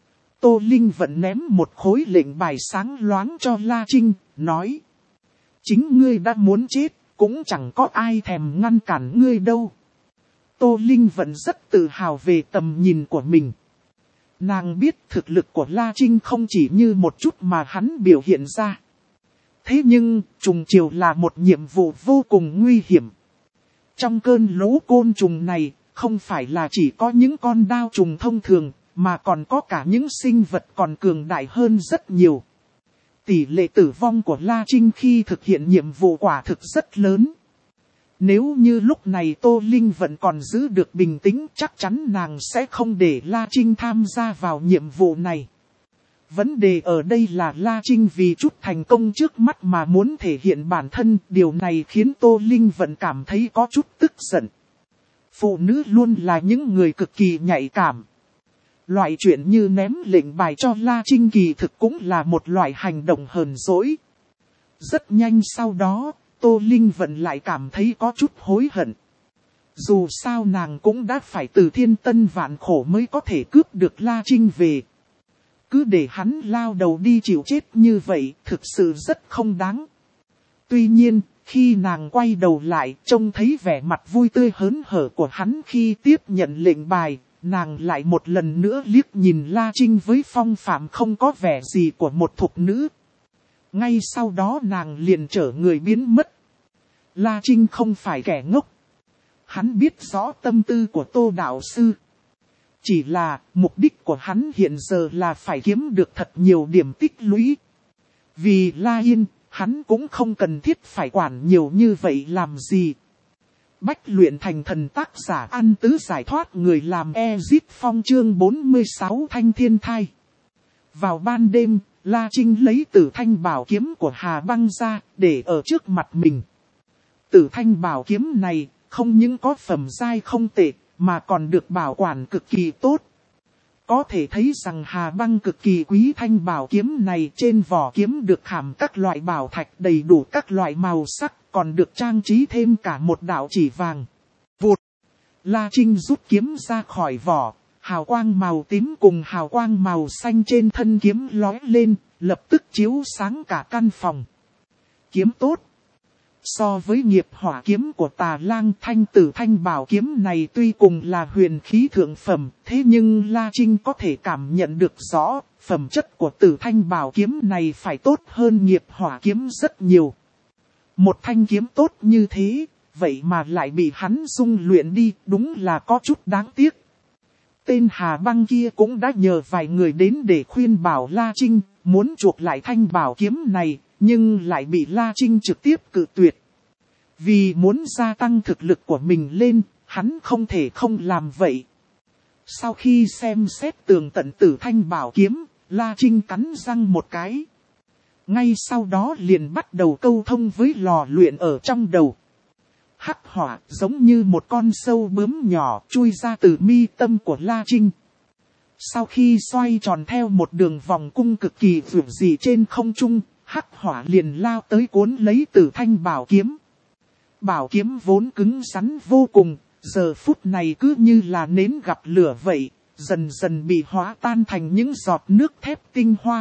Tô Linh Vận ném một khối lệnh bài sáng loáng cho La Trinh, nói. Chính ngươi đã muốn chết, cũng chẳng có ai thèm ngăn cản ngươi đâu. Tô Linh Vận rất tự hào về tầm nhìn của mình. Nàng biết thực lực của La Trinh không chỉ như một chút mà hắn biểu hiện ra. Thế nhưng, trùng chiều là một nhiệm vụ vô cùng nguy hiểm. Trong cơn lũ côn trùng này, không phải là chỉ có những con đao trùng thông thường, mà còn có cả những sinh vật còn cường đại hơn rất nhiều. Tỷ lệ tử vong của La Trinh khi thực hiện nhiệm vụ quả thực rất lớn. Nếu như lúc này Tô Linh Vận còn giữ được bình tĩnh, chắc chắn nàng sẽ không để La Trinh tham gia vào nhiệm vụ này. Vấn đề ở đây là La Trinh vì chút thành công trước mắt mà muốn thể hiện bản thân, điều này khiến Tô Linh Vận cảm thấy có chút tức giận. Phụ nữ luôn là những người cực kỳ nhạy cảm. Loại chuyện như ném lệnh bài cho La Trinh kỳ thực cũng là một loại hành động hờn dỗi. Rất nhanh sau đó, Tô Linh Vận lại cảm thấy có chút hối hận. Dù sao nàng cũng đã phải từ thiên tân vạn khổ mới có thể cướp được La Trinh về. Cứ để hắn lao đầu đi chịu chết như vậy, thực sự rất không đáng. Tuy nhiên, khi nàng quay đầu lại, trông thấy vẻ mặt vui tươi hớn hở của hắn khi tiếp nhận lệnh bài, nàng lại một lần nữa liếc nhìn La Trinh với phong phạm không có vẻ gì của một thục nữ. Ngay sau đó nàng liền trở người biến mất. La Trinh không phải kẻ ngốc. Hắn biết rõ tâm tư của Tô đạo sư. Chỉ là mục đích của hắn hiện giờ là phải kiếm được thật nhiều điểm tích lũy. Vì La Yên, hắn cũng không cần thiết phải quản nhiều như vậy làm gì. Bách luyện thành thần tác giả An Tứ giải thoát người làm Ezit Phong chương bốn mươi sáu Thanh Thiên Thai. Vào ban đêm, La Trinh lấy Tử Thanh bảo kiếm của Hà Băng ra để ở trước mặt mình. Tử Thanh bảo kiếm này không những có phẩm giai không tệ mà còn được bảo quản cực kỳ tốt. Có thể thấy rằng Hà Băng cực kỳ quý thanh bảo kiếm này, trên vỏ kiếm được khảm các loại bảo thạch đầy đủ các loại màu sắc, còn được trang trí thêm cả một đạo chỉ vàng. Vụt! La Trinh rút kiếm ra khỏi vỏ, hào quang màu tím cùng hào quang màu xanh trên thân kiếm lóe lên, lập tức chiếu sáng cả căn phòng. Kiếm tốt! So với nghiệp hỏa kiếm của Tà Lang, thanh tử thanh bảo kiếm này tuy cùng là huyền khí thượng phẩm, thế nhưng La Trinh có thể cảm nhận được rõ, phẩm chất của tử thanh bảo kiếm này phải tốt hơn nghiệp hỏa kiếm rất nhiều. Một thanh kiếm tốt như thế, vậy mà lại bị hắn dung luyện đi, đúng là có chút đáng tiếc. Tên Hà Băng kia cũng đã nhờ vài người đến để khuyên bảo La Trinh, muốn chuộc lại thanh bảo kiếm này. Nhưng lại bị La Trinh trực tiếp cự tuyệt. Vì muốn gia tăng thực lực của mình lên, hắn không thể không làm vậy. Sau khi xem xét tường tận tử thanh bảo kiếm, La Trinh cắn răng một cái. Ngay sau đó liền bắt đầu câu thông với lò luyện ở trong đầu. Hắc hỏa giống như một con sâu bướm nhỏ chui ra từ mi tâm của La Trinh. Sau khi xoay tròn theo một đường vòng cung cực kỳ vượt dị trên không trung, hắc hỏa liền lao tới cuốn lấy Tử Thanh bảo kiếm. Bảo kiếm vốn cứng rắn vô cùng, giờ phút này cứ như là nến gặp lửa vậy, dần dần bị hóa tan thành những giọt nước thép tinh hoa.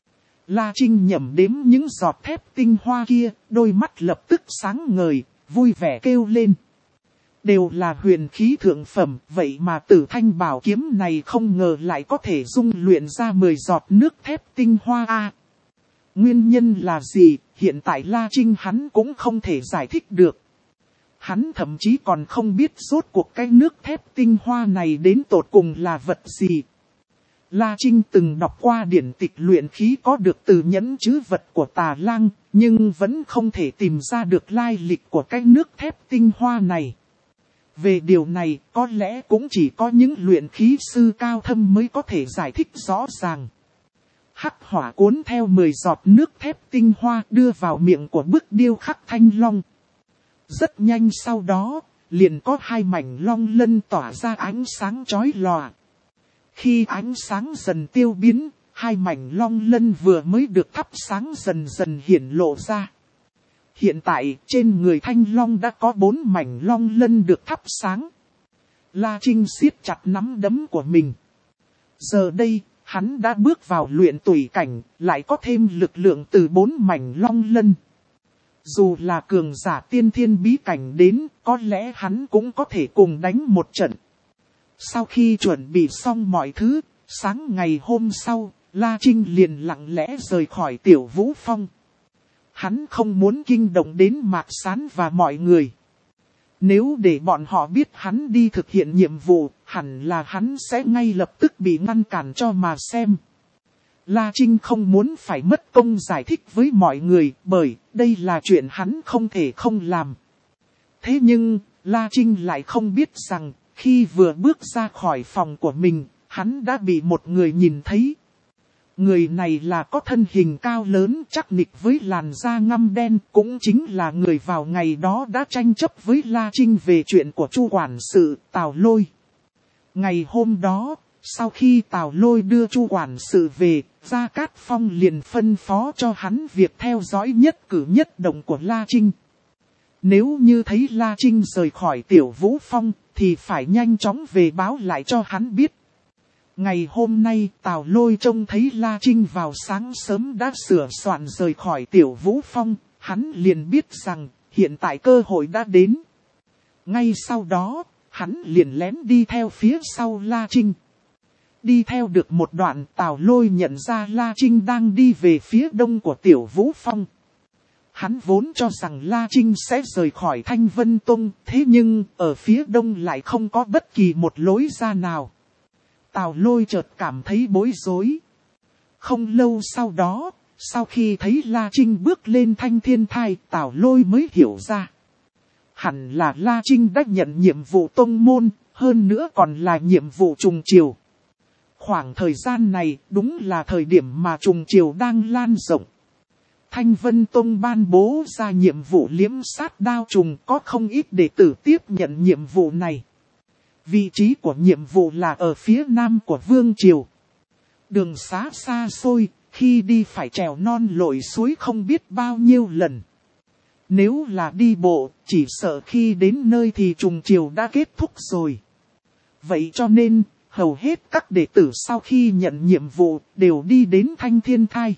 La Trinh nhẩm đếm những giọt thép tinh hoa kia, đôi mắt lập tức sáng ngời, vui vẻ kêu lên. Đều là huyền khí thượng phẩm, vậy mà Tử Thanh bảo kiếm này không ngờ lại có thể dung luyện ra mười giọt nước thép tinh hoa a. Nguyên nhân là gì, hiện tại La Trinh hắn cũng không thể giải thích được. Hắn thậm chí còn không biết rốt cuộc cái nước thép tinh hoa này đến tột cùng là vật gì. La Trinh từng đọc qua điển tịch luyện khí có được từ nhẫn chứ vật của Tà Lang, nhưng vẫn không thể tìm ra được lai lịch của cái nước thép tinh hoa này. Về điều này, có lẽ cũng chỉ có những luyện khí sư cao thâm mới có thể giải thích rõ ràng. Hắc hỏa cuốn theo mười giọt nước thép tinh hoa đưa vào miệng của bức điêu khắc thanh long. Rất nhanh sau đó, liền có hai mảnh long lân tỏa ra ánh sáng chói lòa. Khi ánh sáng dần tiêu biến, hai mảnh long lân vừa mới được thắp sáng dần dần hiển lộ ra. Hiện tại, trên người thanh long đã có bốn mảnh long lân được thắp sáng. La Trinh siết chặt nắm đấm của mình. Giờ đây, hắn đã bước vào luyện tùy cảnh, lại có thêm lực lượng từ bốn mảnh long lân. Dù là cường giả tiên thiên bí cảnh đến, có lẽ hắn cũng có thể cùng đánh một trận. Sau khi chuẩn bị xong mọi thứ, sáng ngày hôm sau, La Trinh liền lặng lẽ rời khỏi Tiểu Vũ Phong. Hắn không muốn kinh động đến Mạc Sán và mọi người. Nếu để bọn họ biết hắn đi thực hiện nhiệm vụ, hẳn là hắn sẽ ngay lập tức bị ngăn cản cho mà xem. La Trinh không muốn phải mất công giải thích với mọi người, bởi đây là chuyện hắn không thể không làm. Thế nhưng, La Trinh lại không biết rằng, khi vừa bước ra khỏi phòng của mình, hắn đã bị một người nhìn thấy. Người này là có thân hình cao lớn chắc nịch với làn da ngăm đen, cũng chính là người vào ngày đó đã tranh chấp với La Trinh về chuyện của Chu quản sự Tào Lôi. Ngày hôm đó, sau khi Tào Lôi đưa Chu quản sự về, Gia Cát Phong liền phân phó cho hắn việc theo dõi nhất cử nhất động của La Trinh. Nếu như thấy La Trinh rời khỏi Tiểu Vũ Phong, thì phải nhanh chóng về báo lại cho hắn biết. Ngày hôm nay Tào Lôi trông thấy La Trinh vào sáng sớm đã sửa soạn rời khỏi Tiểu Vũ Phong, hắn liền biết rằng hiện tại cơ hội đã đến. Ngay sau đó, hắn liền lén đi theo phía sau La Trinh. Đi theo được một đoạn, Tào Lôi nhận ra La Trinh đang đi về phía đông của Tiểu Vũ Phong. Hắn vốn cho rằng La Trinh sẽ rời khỏi Thanh Vân Tông, thế nhưng ở phía đông lại không có bất kỳ một lối ra nào. Tào Lôi chợt cảm thấy bối rối. Không lâu sau đó, sau khi thấy La Trinh bước lên Thanh Thiên Thai, Tào Lôi mới hiểu ra. Hẳn là La Trinh đã nhận nhiệm vụ tông môn, hơn nữa còn là nhiệm vụ trùng chiều. Khoảng thời gian này đúng là thời điểm mà trùng chiều đang lan rộng. Thanh Vân Tông ban bố ra nhiệm vụ liếm sát đao trùng, có không ít đệ tử tiếp nhận nhiệm vụ này. Vị trí của nhiệm vụ là ở phía nam của Vương Triều. Đường xá xa xôi, khi đi phải trèo non lội suối không biết bao nhiêu lần. Nếu là đi bộ, chỉ sợ khi đến nơi thì trùng chiều đã kết thúc rồi. Vậy cho nên, hầu hết các đệ tử sau khi nhận nhiệm vụ đều đi đến Thanh Thiên Thai.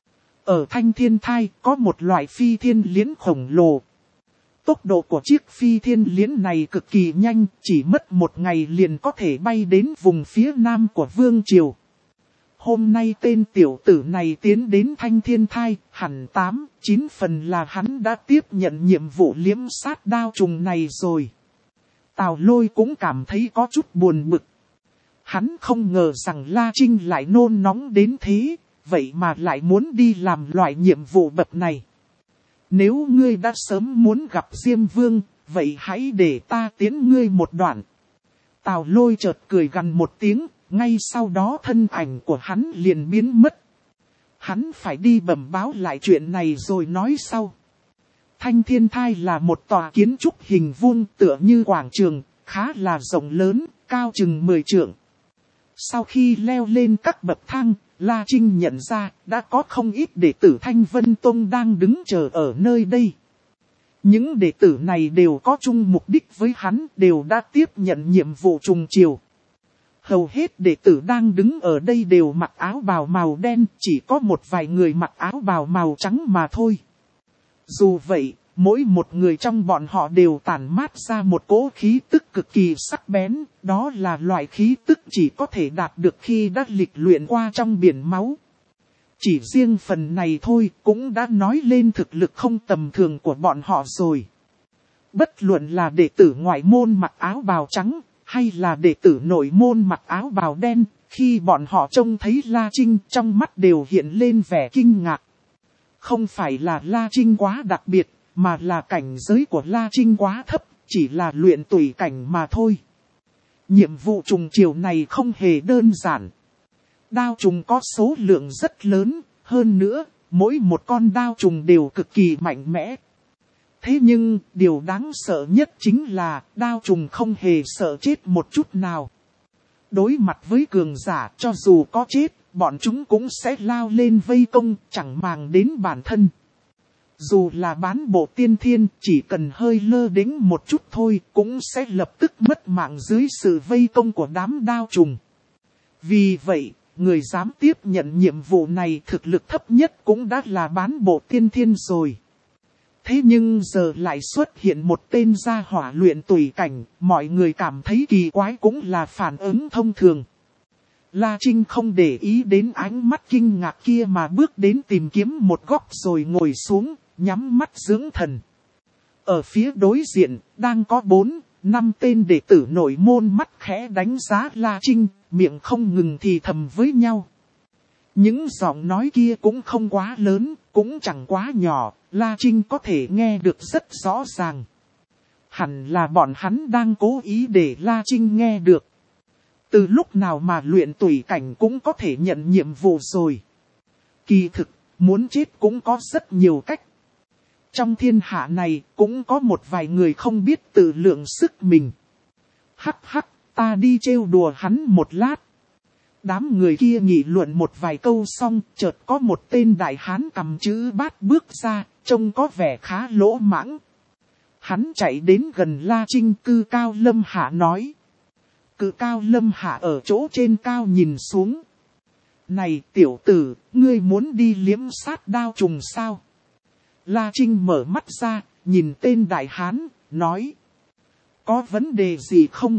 Ở Thanh Thiên Thai có một loại phi thiên liễn khổng lồ. Tốc độ của chiếc phi thiên liễn này cực kỳ nhanh, chỉ mất một ngày liền có thể bay đến vùng phía nam của Vương Triều. Hôm nay tên tiểu tử này tiến đến Thanh Thiên Thai, hẳn tám, chín phần là hắn đã tiếp nhận nhiệm vụ liếm sát đao trùng này rồi. Tào Lôi cũng cảm thấy có chút buồn bực. Hắn không ngờ rằng La Trinh lại nôn nóng đến thế, vậy mà lại muốn đi làm loại nhiệm vụ bậc này. Nếu ngươi đã sớm muốn gặp Diêm Vương, vậy hãy để ta tiến ngươi một đoạn. Tào Lôi chợt cười gằn một tiếng, ngay sau đó thân ảnh của hắn liền biến mất. Hắn phải đi bẩm báo lại chuyện này rồi nói sau. Thanh Thiên Thai là một tòa kiến trúc hình vuông tựa như quảng trường, khá là rộng lớn, cao chừng mười trượng. Sau khi leo lên các bậc thang, La Trinh nhận ra đã có không ít đệ tử Thanh Vân Tông đang đứng chờ ở nơi đây. Những đệ tử này đều có chung mục đích với hắn, đều đã tiếp nhận nhiệm vụ trùng chiều. Hầu hết đệ tử đang đứng ở đây đều mặc áo bào màu đen, chỉ có một vài người mặc áo bào màu trắng mà thôi. Dù vậy, mỗi một người trong bọn họ đều tản mát ra một cỗ khí tức cực kỳ sắc bén, đó là loại khí tức chỉ có thể đạt được khi đã lịch luyện qua trong biển máu. Chỉ riêng phần này thôi cũng đã nói lên thực lực không tầm thường của bọn họ rồi. Bất luận là đệ tử ngoại môn mặc áo bào trắng, hay là đệ tử nội môn mặc áo bào đen, khi bọn họ trông thấy La Trinh trong mắt đều hiện lên vẻ kinh ngạc. Không phải là La Trinh quá đặc biệt, mà là cảnh giới của La Trinh quá thấp, chỉ là luyện tùy cảnh mà thôi. Nhiệm vụ trùng chiều này không hề đơn giản. Đao trùng có số lượng rất lớn, hơn nữa, mỗi một con đao trùng đều cực kỳ mạnh mẽ. Thế nhưng, điều đáng sợ nhất chính là đao trùng không hề sợ chết một chút nào. Đối mặt với cường giả, cho dù có chết, bọn chúng cũng sẽ lao lên vây công, chẳng màng đến bản thân. Dù là bán bộ tiên thiên, chỉ cần hơi lơ đễnh một chút thôi, cũng sẽ lập tức mất mạng dưới sự vây công của đám đao trùng. Vì vậy, người dám tiếp nhận nhiệm vụ này thực lực thấp nhất cũng đã là bán bộ tiên thiên rồi. Thế nhưng giờ lại xuất hiện một tên gia hỏa luyện tùy cảnh, mọi người cảm thấy kỳ quái cũng là phản ứng thông thường. La Trinh không để ý đến ánh mắt kinh ngạc kia mà bước đến tìm kiếm một góc rồi ngồi xuống, nhắm mắt dưỡng thần. Ở phía đối diện, đang có bốn, năm tên đệ tử nội môn mắt khẽ đánh giá La Trinh, miệng không ngừng thì thầm với nhau. Những giọng nói kia cũng không quá lớn, cũng chẳng quá nhỏ, La Trinh có thể nghe được rất rõ ràng. Hẳn là bọn hắn đang cố ý để La Trinh nghe được. Từ lúc nào mà luyện tùy cảnh cũng có thể nhận nhiệm vụ rồi. Kỳ thực, muốn chết cũng có rất nhiều cách. Trong thiên hạ này cũng có một vài người không biết tự lượng sức mình. Hắc hắc, ta đi trêu đùa hắn một lát. Đám người kia nghị luận một vài câu xong, chợt có một tên đại hán cầm chữ bát bước ra, trông có vẻ khá lỗ mãng. Hắn chạy đến gần La Trinh, cư cao lâm hạ nói. Cự cao lâm hạ ở chỗ trên cao nhìn xuống. Này tiểu tử, ngươi muốn đi liếm sát đao trùng sao? La Trinh mở mắt ra, nhìn tên đại hán, nói. Có vấn đề gì không?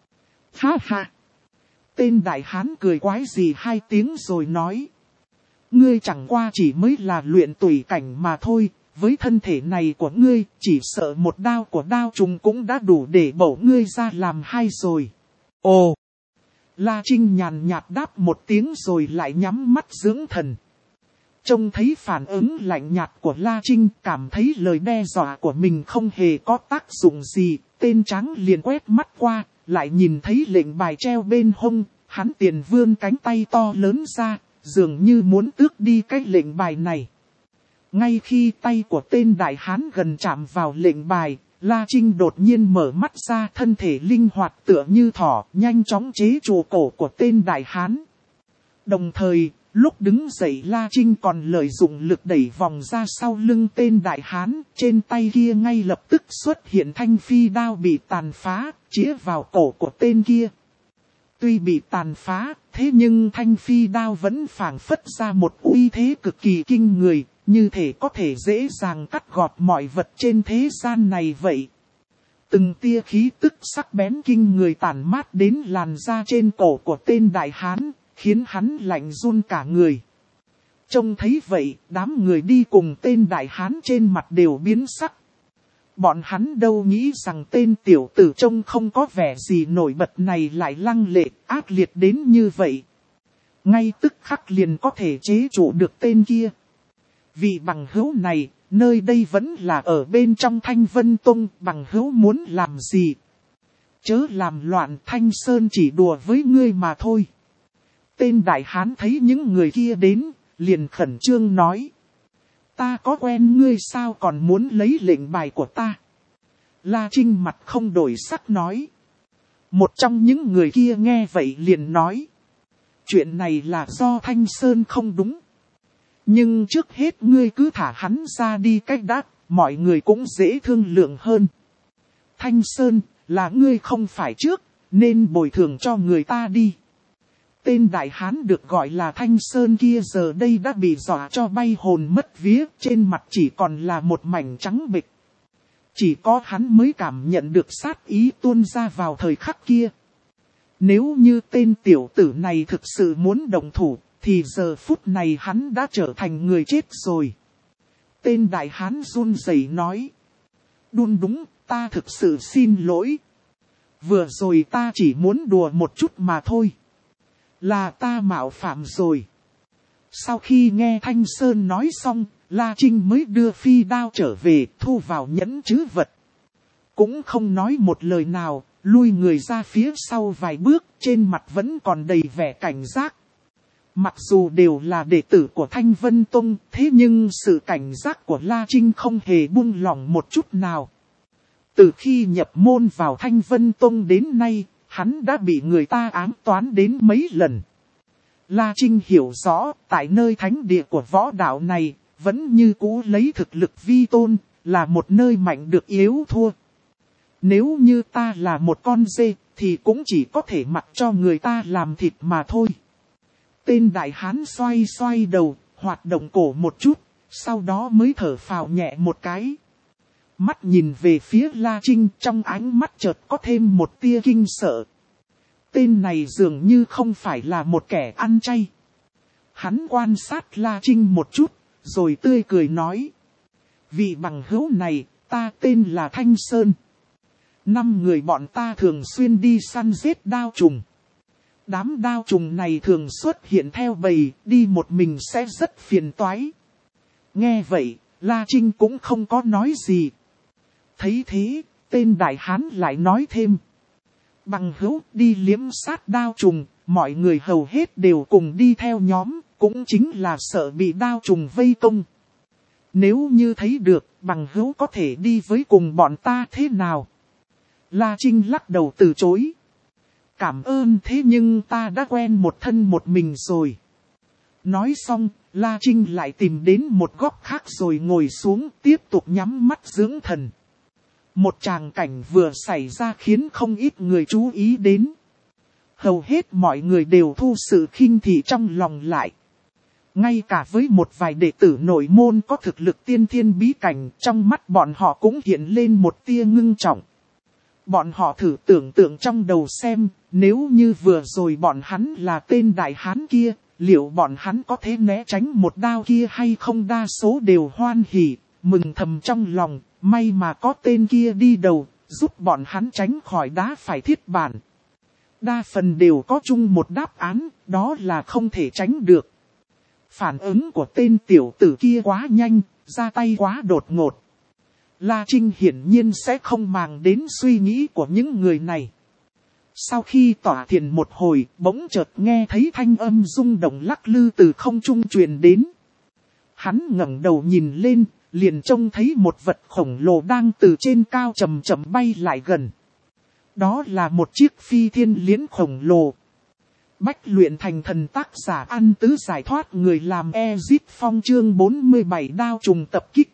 Ha ha! Tên đại hán cười quái gì hai tiếng rồi nói. Ngươi chẳng qua chỉ mới là luyện tùy cảnh mà thôi, với thân thể này của ngươi, chỉ sợ một đao của đao trùng cũng đã đủ để bổ ngươi ra làm hai rồi. Ồ! La Trinh nhàn nhạt đáp một tiếng rồi lại nhắm mắt dưỡng thần. Trông thấy phản ứng lạnh nhạt của La Trinh, cảm thấy lời đe dọa của mình không hề có tác dụng gì, tên trắng liền quét mắt qua, lại nhìn thấy lệnh bài treo bên hông, hắn tiền vươn cánh tay to lớn ra, dường như muốn tước đi cái lệnh bài này. Ngay khi tay của tên đại hán gần chạm vào lệnh bài, La Trinh đột nhiên mở mắt ra, thân thể linh hoạt tựa như thỏ, nhanh chóng chế trụ cổ của tên đại hán. Đồng thời, lúc đứng dậy La Trinh còn lợi dụng lực đẩy vòng ra sau lưng tên đại hán, trên tay kia ngay lập tức xuất hiện thanh phi đao bị tàn phá, chĩa vào cổ của tên kia. Tuy bị tàn phá, thế nhưng thanh phi đao vẫn phảng phất ra một uy thế cực kỳ kinh người, như thể có thể dễ dàng cắt gọt mọi vật trên thế gian này vậy. Từng tia khí tức sắc bén kinh người tản mát đến làn da trên cổ của tên đại hán, khiến hắn lạnh run cả người. Trông thấy vậy, đám người đi cùng tên đại hán trên mặt đều biến sắc. Bọn hắn đâu nghĩ rằng tên tiểu tử trông không có vẻ gì nổi bật này lại lăng lệ, ác liệt đến như vậy. Ngay tức khắc liền có thể chế trụ được tên kia. Vị bằng hữu này, nơi đây vẫn là ở bên trong Thanh Vân Tông, bằng hữu muốn làm gì? Chớ làm loạn, Thanh Sơn chỉ đùa với ngươi mà thôi. Tên đại hán thấy những người kia đến, liền khẩn trương nói. Ta có quen ngươi sao còn muốn lấy lệnh bài của ta? La Trinh mặt không đổi sắc nói. Một trong những người kia nghe vậy liền nói. chuyện này là do Thanh Sơn không đúng. Nhưng trước hết ngươi cứ thả hắn ra đi cách đã, mọi người cũng dễ thương lượng hơn. Thanh Sơn, là ngươi không phải trước, nên bồi thường cho người ta đi. Tên đại hán được gọi là Thanh Sơn kia giờ đây đã bị dọa cho bay hồn mất vía, trên mặt chỉ còn là một mảnh trắng bệch. Chỉ có hắn mới cảm nhận được sát ý tuôn ra vào thời khắc kia. Nếu như tên tiểu tử này thực sự muốn động thủ, thì giờ phút này hắn đã trở thành người chết rồi. Tên đại hán run rẩy nói. Đun đúng, ta thực sự xin lỗi. Vừa rồi ta chỉ muốn đùa một chút mà thôi. Là ta mạo phạm rồi. Sau khi nghe Thanh Sơn nói xong, La Trinh mới đưa phi đao trở về, thu vào nhẫn trữ vật. Cũng không nói một lời nào, lui người ra phía sau vài bước, trên mặt vẫn còn đầy vẻ cảnh giác. Mặc dù đều là đệ tử của Thanh Vân Tông, thế nhưng sự cảnh giác của La Trinh không hề buông lỏng một chút nào. Từ khi nhập môn vào Thanh Vân Tông đến nay, hắn đã bị người ta ám toán đến mấy lần. La Trinh hiểu rõ, tại nơi thánh địa của võ đạo này, vẫn như cũ lấy thực lực vi tôn, là một nơi mạnh được yếu thua. Nếu như ta là một con dê, thì cũng chỉ có thể mặc cho người ta làm thịt mà thôi. Tên đại hán xoay xoay đầu, hoạt động cổ một chút, sau đó mới thở phào nhẹ một cái. Mắt nhìn về phía La Trinh, trong ánh mắt chợt có thêm một tia kinh sợ. Tên này dường như không phải là một kẻ ăn chay. Hắn quan sát La Trinh một chút, rồi tươi cười nói. Vị bằng hữu này, ta tên là Thanh Sơn. Năm người bọn ta thường xuyên đi săn giết đao trùng. Đám đao trùng này thường xuất hiện theo bầy, đi một mình sẽ rất phiền toái. Nghe vậy, La Trinh cũng không có nói gì. Thấy thế, tên đại hán lại nói thêm. Bằng hữu đi liếm sát đao trùng, mọi người hầu hết đều cùng đi theo nhóm, cũng chính là sợ bị đao trùng vây công. Nếu như thấy được, bằng hữu có thể đi với cùng bọn ta thế nào? La Trinh lắc đầu từ chối. Cảm ơn thế nhưng ta đã quen một thân một mình rồi. Nói xong, La Trinh lại tìm đến một góc khác rồi ngồi xuống tiếp tục nhắm mắt dưỡng thần. Một tràng cảnh vừa xảy ra khiến không ít người chú ý đến. Hầu hết mọi người đều thu sự khinh thị trong lòng lại. Ngay cả với một vài đệ tử nội môn có thực lực tiên thiên bí cảnh, trong mắt bọn họ cũng hiện lên một tia ngưng trọng. Bọn họ thử tưởng tượng trong đầu xem, nếu như vừa rồi bọn hắn là tên đại hán kia, liệu bọn hắn có thể né tránh một đao kia hay không? Đa số đều hoan hỉ, mừng thầm trong lòng, may mà có tên kia đi đầu, giúp bọn hắn tránh khỏi đá phải thiết bản. Đa phần đều có chung một đáp án, đó là không thể tránh được. Phản ứng của tên tiểu tử kia quá nhanh, ra tay quá đột ngột. La Trinh hiển nhiên sẽ không màng đến suy nghĩ của những người này. Sau khi tỏa thiền một hồi, bỗng chợt nghe thấy thanh âm rung động lắc lư từ không trung truyền đến. Hắn ngẩng đầu nhìn lên, liền trông thấy một vật khổng lồ đang từ trên cao chậm chậm bay lại gần. Đó là một chiếc phi thiên liễn khổng lồ. Bách luyện thành thần tác giả An Tứ giải thoát người làm Ezit Phong chương bốn mươi bảy đao trùng tập kích.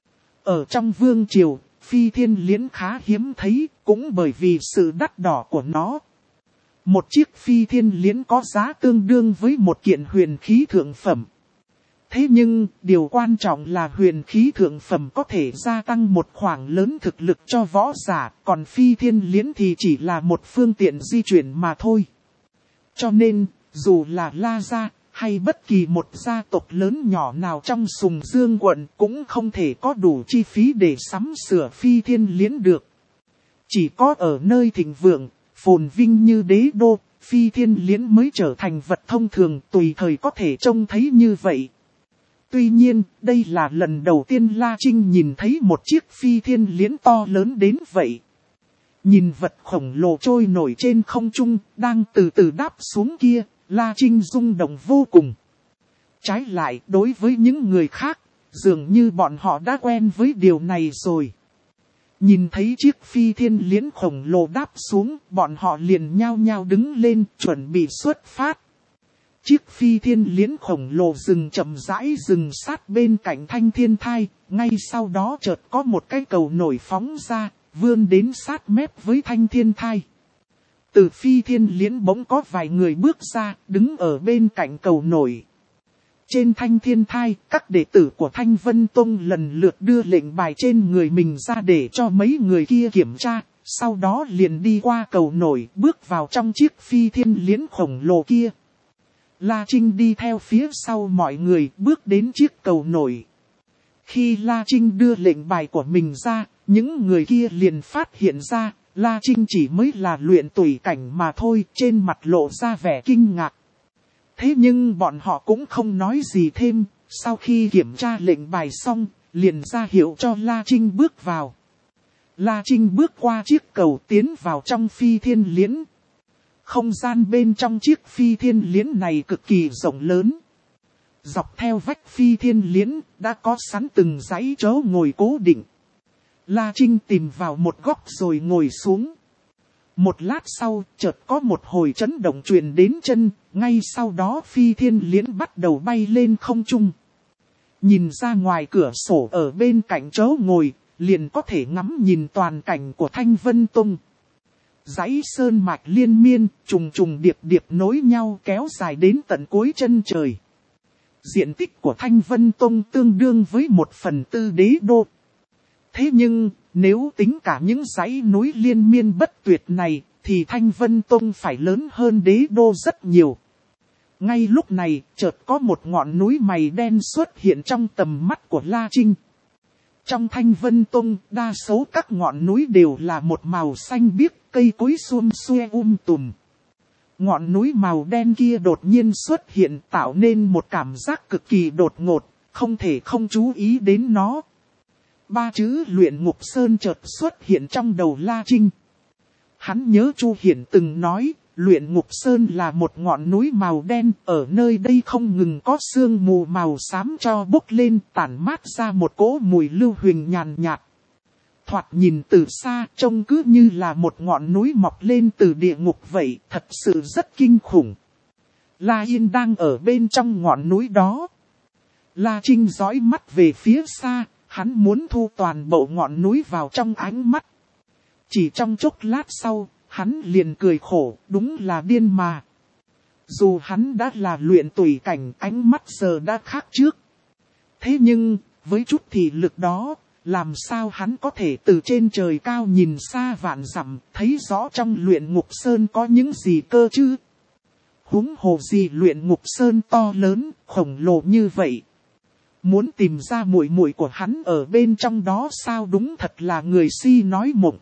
Ở trong vương triều, phi thiên liễn khá hiếm thấy, cũng bởi vì sự đắt đỏ của nó. Một chiếc phi thiên liễn có giá tương đương với một kiện huyền khí thượng phẩm. Thế nhưng, điều quan trọng là huyền khí thượng phẩm có thể gia tăng một khoảng lớn thực lực cho võ giả, còn phi thiên liễn thì chỉ là một phương tiện di chuyển mà thôi. Cho nên, dù là La Gia, hay bất kỳ một gia tộc lớn nhỏ nào trong Sùng Dương quận cũng không thể có đủ chi phí để sắm sửa phi thiên liễn được. Chỉ có ở nơi thịnh vượng, phồn vinh như đế đô, phi thiên liễn mới trở thành vật thông thường tùy thời có thể trông thấy như vậy. Tuy nhiên, đây là lần đầu tiên La Trinh nhìn thấy một chiếc phi thiên liễn to lớn đến vậy. Nhìn vật khổng lồ trôi nổi trên không trung, đang từ từ đáp xuống kia, La Trinh rung động vô cùng. Trái lại, đối với những người khác, dường như bọn họ đã quen với điều này rồi. Nhìn thấy chiếc phi thiên liễn khổng lồ đáp xuống, bọn họ liền nhao nhao đứng lên, chuẩn bị xuất phát. chiếc phi thiên liễn khổng lồ dừng chậm rãi dừng sát bên cạnh Thanh Thiên Thai, ngay sau đó chợt có một cái cầu nổi phóng ra, vươn đến sát mép với Thanh Thiên Thai. Từ phi thiên liễn bỗng có vài người bước ra, đứng ở bên cạnh cầu nổi. Trên Thanh Thiên Thai, các đệ tử của Thanh Vân Tông lần lượt đưa lệnh bài trên người mình ra để cho mấy người kia kiểm tra, sau đó liền đi qua cầu nổi, bước vào trong chiếc phi thiên liễn khổng lồ kia. La Trinh đi theo phía sau mọi người, bước đến chiếc cầu nổi. Khi La Trinh đưa lệnh bài của mình ra, những người kia liền phát hiện ra, La Trinh chỉ mới là luyện tùy cảnh mà thôi, trên mặt lộ ra vẻ kinh ngạc. Thế nhưng bọn họ cũng không nói gì thêm, sau khi kiểm tra lệnh bài xong, liền ra hiệu cho La Trinh bước vào. La Trinh bước qua chiếc cầu tiến vào trong phi thiên liễn. Không gian bên trong chiếc phi thiên liễn này cực kỳ rộng lớn. Dọc theo vách phi thiên liễn đã có sẵn từng dãy chỗ ngồi cố định. La Trinh tìm vào một góc rồi ngồi xuống. Một lát sau, chợt có một hồi chấn động truyền đến chân, ngay sau đó phi thiên liễn bắt đầu bay lên không trung. Nhìn ra ngoài cửa sổ ở bên cạnh chỗ ngồi, liền có thể ngắm nhìn toàn cảnh của Thanh Vân Tông. Dãy sơn mạch liên miên, trùng trùng điệp điệp nối nhau kéo dài đến tận cuối chân trời. Diện tích của Thanh Vân Tông tương đương với một phần tư đế đô. Thế nhưng, nếu tính cả những dãy núi liên miên bất tuyệt này, thì Thanh Vân Tông phải lớn hơn đế đô rất nhiều. Ngay lúc này, chợt có một ngọn núi mày đen xuất hiện trong tầm mắt của La Trinh. Trong Thanh Vân Tông, đa số các ngọn núi đều là một màu xanh biếc, cây cối sum xuê um tùm. Ngọn núi màu đen kia đột nhiên xuất hiện tạo nên một cảm giác cực kỳ đột ngột, không thể không chú ý đến nó. Ba chữ Luyện Ngục Sơn chợt xuất hiện trong đầu La Trinh. Hắn nhớ Chu Hiển từng nói, Luyện Ngục Sơn là một ngọn núi màu đen, ở nơi đây không ngừng có sương mù màu xám cho bốc lên tản mát ra một cỗ mùi lưu huỳnh nhàn nhạt. Thoạt nhìn từ xa trông cứ như là một ngọn núi mọc lên từ địa ngục vậy, thật sự rất kinh khủng. La Yên đang ở bên trong ngọn núi đó. La Trinh dõi mắt về phía xa, hắn muốn thu toàn bộ ngọn núi vào trong ánh mắt. Chỉ trong chốc lát sau, hắn liền cười khổ, đúng là điên mà. Dù hắn đã là luyện tùy cảnh, ánh mắt giờ đã khác trước. Thế nhưng, với chút thị lực đó, làm sao hắn có thể từ trên trời cao nhìn xa vạn dặm, thấy rõ trong Luyện Ngục Sơn có những gì cơ chứ? Huống hồ gì Luyện Ngục Sơn to lớn, khổng lồ như vậy. Muốn tìm ra muội muội của hắn ở bên trong đó sao, đúng thật là người si nói mộng.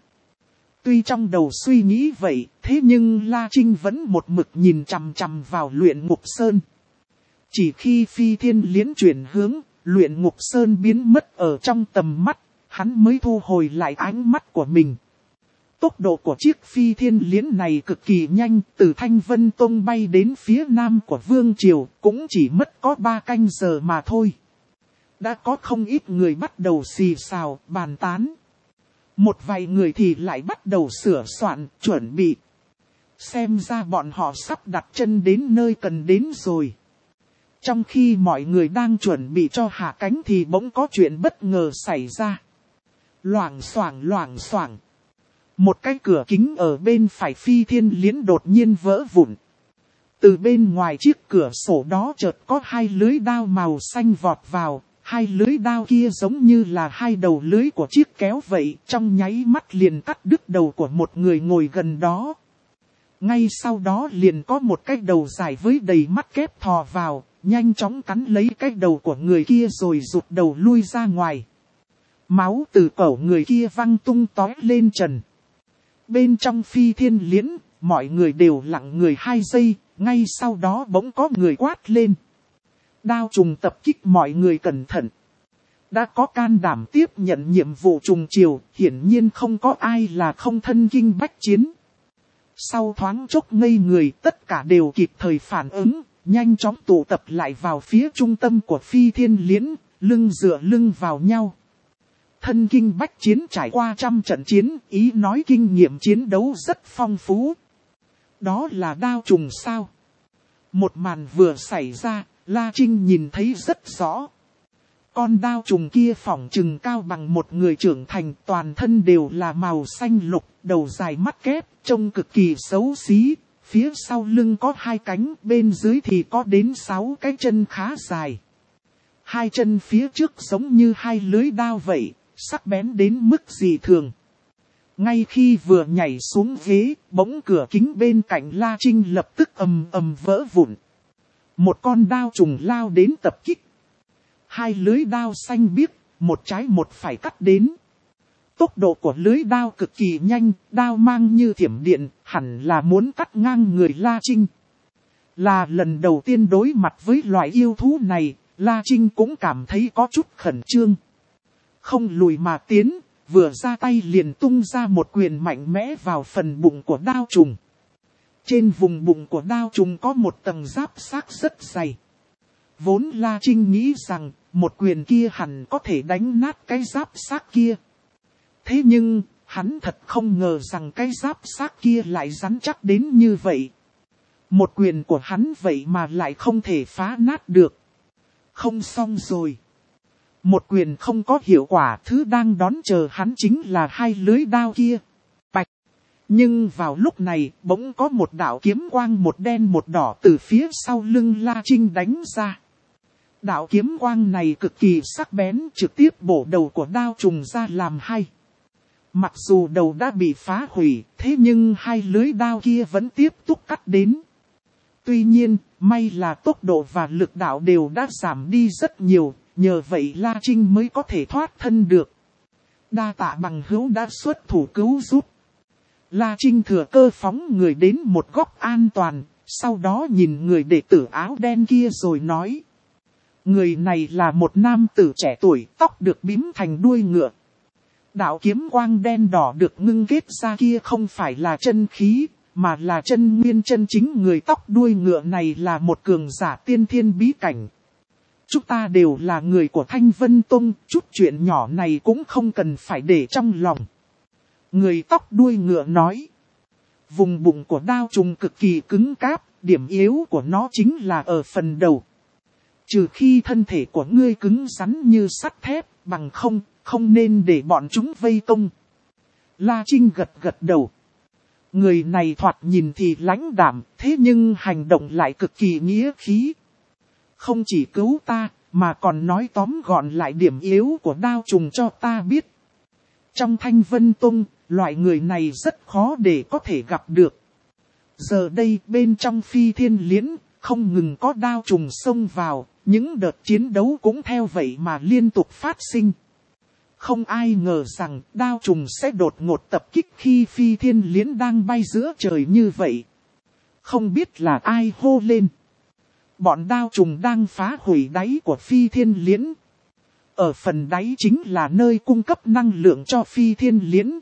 Tuy trong đầu suy nghĩ vậy, thế nhưng La Trinh vẫn một mực nhìn chằm chằm vào Luyện Ngục Sơn. Chỉ khi phi thiên liễn chuyển hướng, Luyện Ngục Sơn biến mất ở trong tầm mắt, hắn mới thu hồi lại ánh mắt của mình. Tốc độ của chiếc phi thiên liễn này cực kỳ nhanh, từ Thanh Vân Tông bay đến phía nam của Vương Triều, cũng chỉ mất có ba canh giờ mà thôi. Đã có không ít người bắt đầu xì xào, bàn tán. Một vài người thì lại bắt đầu sửa soạn, chuẩn bị. Xem ra bọn họ sắp đặt chân đến nơi cần đến rồi. Trong khi mọi người đang chuẩn bị cho hạ cánh thì bỗng có chuyện bất ngờ xảy ra. Loảng xoảng loảng xoảng. Một cái cửa kính ở bên phải phi thiên liễn đột nhiên vỡ vụn. Từ bên ngoài chiếc cửa sổ đó chợt có hai lưới đao màu xanh vọt vào. Hai lưới đao kia giống như là hai đầu lưới của chiếc kéo vậy, trong nháy mắt liền cắt đứt đầu của một người ngồi gần đó. Ngay sau đó liền có một cái đầu dài với đầy mắt kép thò vào, nhanh chóng cắn lấy cái đầu của người kia rồi rụt đầu lui ra ngoài. Máu từ cổ người kia văng tung tóe lên trần. Bên trong phi thiên liễn, mọi người đều lặng người hai giây, ngay sau đó bỗng có người quát lên. Đao trùng tập kích, mọi người cẩn thận. Đã có can đảm tiếp nhận nhiệm vụ trùng chiều, hiển nhiên không có ai là không thân kinh bách chiến. Sau thoáng chốc ngây người, tất cả đều kịp thời phản ứng, nhanh chóng tụ tập lại vào phía trung tâm của phi thiên liễn, lưng dựa lưng vào nhau. Thân kinh bách chiến trải qua trăm trận chiến, ý nói kinh nghiệm chiến đấu rất phong phú. Đó là đao trùng sao? Một màn vừa xảy ra, La Trinh nhìn thấy rất rõ. Con đao trùng kia phỏng chừng cao bằng một người trưởng thành, toàn thân đều là màu xanh lục, đầu dài mắt kép, trông cực kỳ xấu xí. Phía sau lưng có hai cánh, bên dưới thì có đến sáu cái chân khá dài. Hai chân phía trước giống như hai lưới đao vậy, sắc bén đến mức dị thường. Ngay khi vừa nhảy xuống ghế, bỗng cửa kính bên cạnh La Trinh lập tức ầm ầm vỡ vụn. Một con đao trùng lao đến tập kích. Hai lưới đao xanh biếc, một trái một phải cắt đến. Tốc độ của lưới đao cực kỳ nhanh, đao mang như thiểm điện, hẳn là muốn cắt ngang người La Trinh. Là lần đầu tiên đối mặt với loại yêu thú này, La Trinh cũng cảm thấy có chút khẩn trương. Không lùi mà tiến, vừa ra tay liền tung ra một quyền mạnh mẽ vào phần bụng của đao trùng. Trên vùng bụng của đao trùng có một tầng giáp xác rất dày. Vốn La Trinh nghĩ rằng, một quyền kia hẳn có thể đánh nát cái giáp xác kia. Thế nhưng, hắn thật không ngờ rằng cái giáp xác kia lại rắn chắc đến như vậy. Một quyền của hắn vậy mà lại không thể phá nát được. Không xong rồi. Một quyền không có hiệu quả, thứ đang đón chờ hắn chính là hai lưới đao kia. Bạch. Nhưng vào lúc này, bỗng có một đạo kiếm quang một đen một đỏ từ phía sau lưng La Trinh đánh ra. Đạo kiếm quang này cực kỳ sắc bén, trực tiếp bổ đầu của đao trùng ra làm hai. Mặc dù đầu đã bị phá hủy, thế nhưng hai lưới đao kia vẫn tiếp tục cắt đến. Tuy nhiên, may là tốc độ và lực đạo đều đã giảm đi rất nhiều, nhờ vậy La Trinh mới có thể thoát thân được. Đa tạ bằng hữu đã xuất thủ cứu giúp. La Trinh thừa cơ phóng người đến một góc an toàn, sau đó nhìn người đệ tử áo đen kia rồi nói. Người này là một nam tử trẻ tuổi, tóc được bím thành đuôi ngựa. Đạo kiếm quang đen đỏ được ngưng kết ra kia không phải là chân khí, mà là chân nguyên chân chính. Người tóc đuôi ngựa này là một cường giả tiên thiên bí cảnh. Chúng ta đều là người của Thanh Vân Tông, chút chuyện nhỏ này cũng không cần phải để trong lòng. Người tóc đuôi ngựa nói. Vùng bụng của đao trùng cực kỳ cứng cáp, điểm yếu của nó chính là ở phần đầu. Trừ khi thân thể của ngươi cứng rắn như sắt thép, bằng không, không nên để bọn chúng vây công. La Trinh gật gật đầu. Người này thoạt nhìn thì lãnh đạm, thế nhưng hành động lại cực kỳ nghĩa khí. Không chỉ cứu ta, mà còn nói tóm gọn lại điểm yếu của đao trùng cho ta biết. Trong Thanh Vân Tông, loại người này rất khó để có thể gặp được. Giờ đây bên trong Phi Thiên Liễn, không ngừng có đao trùng xông vào, những đợt chiến đấu cũng theo vậy mà liên tục phát sinh. Không ai ngờ rằng đao trùng sẽ đột ngột tập kích khi Phi Thiên Liễn đang bay giữa trời như vậy. Không biết là ai hô lên. Bọn đao trùng đang phá hủy đáy của Phi Thiên Liễn. Ở phần đáy chính là nơi cung cấp năng lượng cho Phi Thiên Liễn.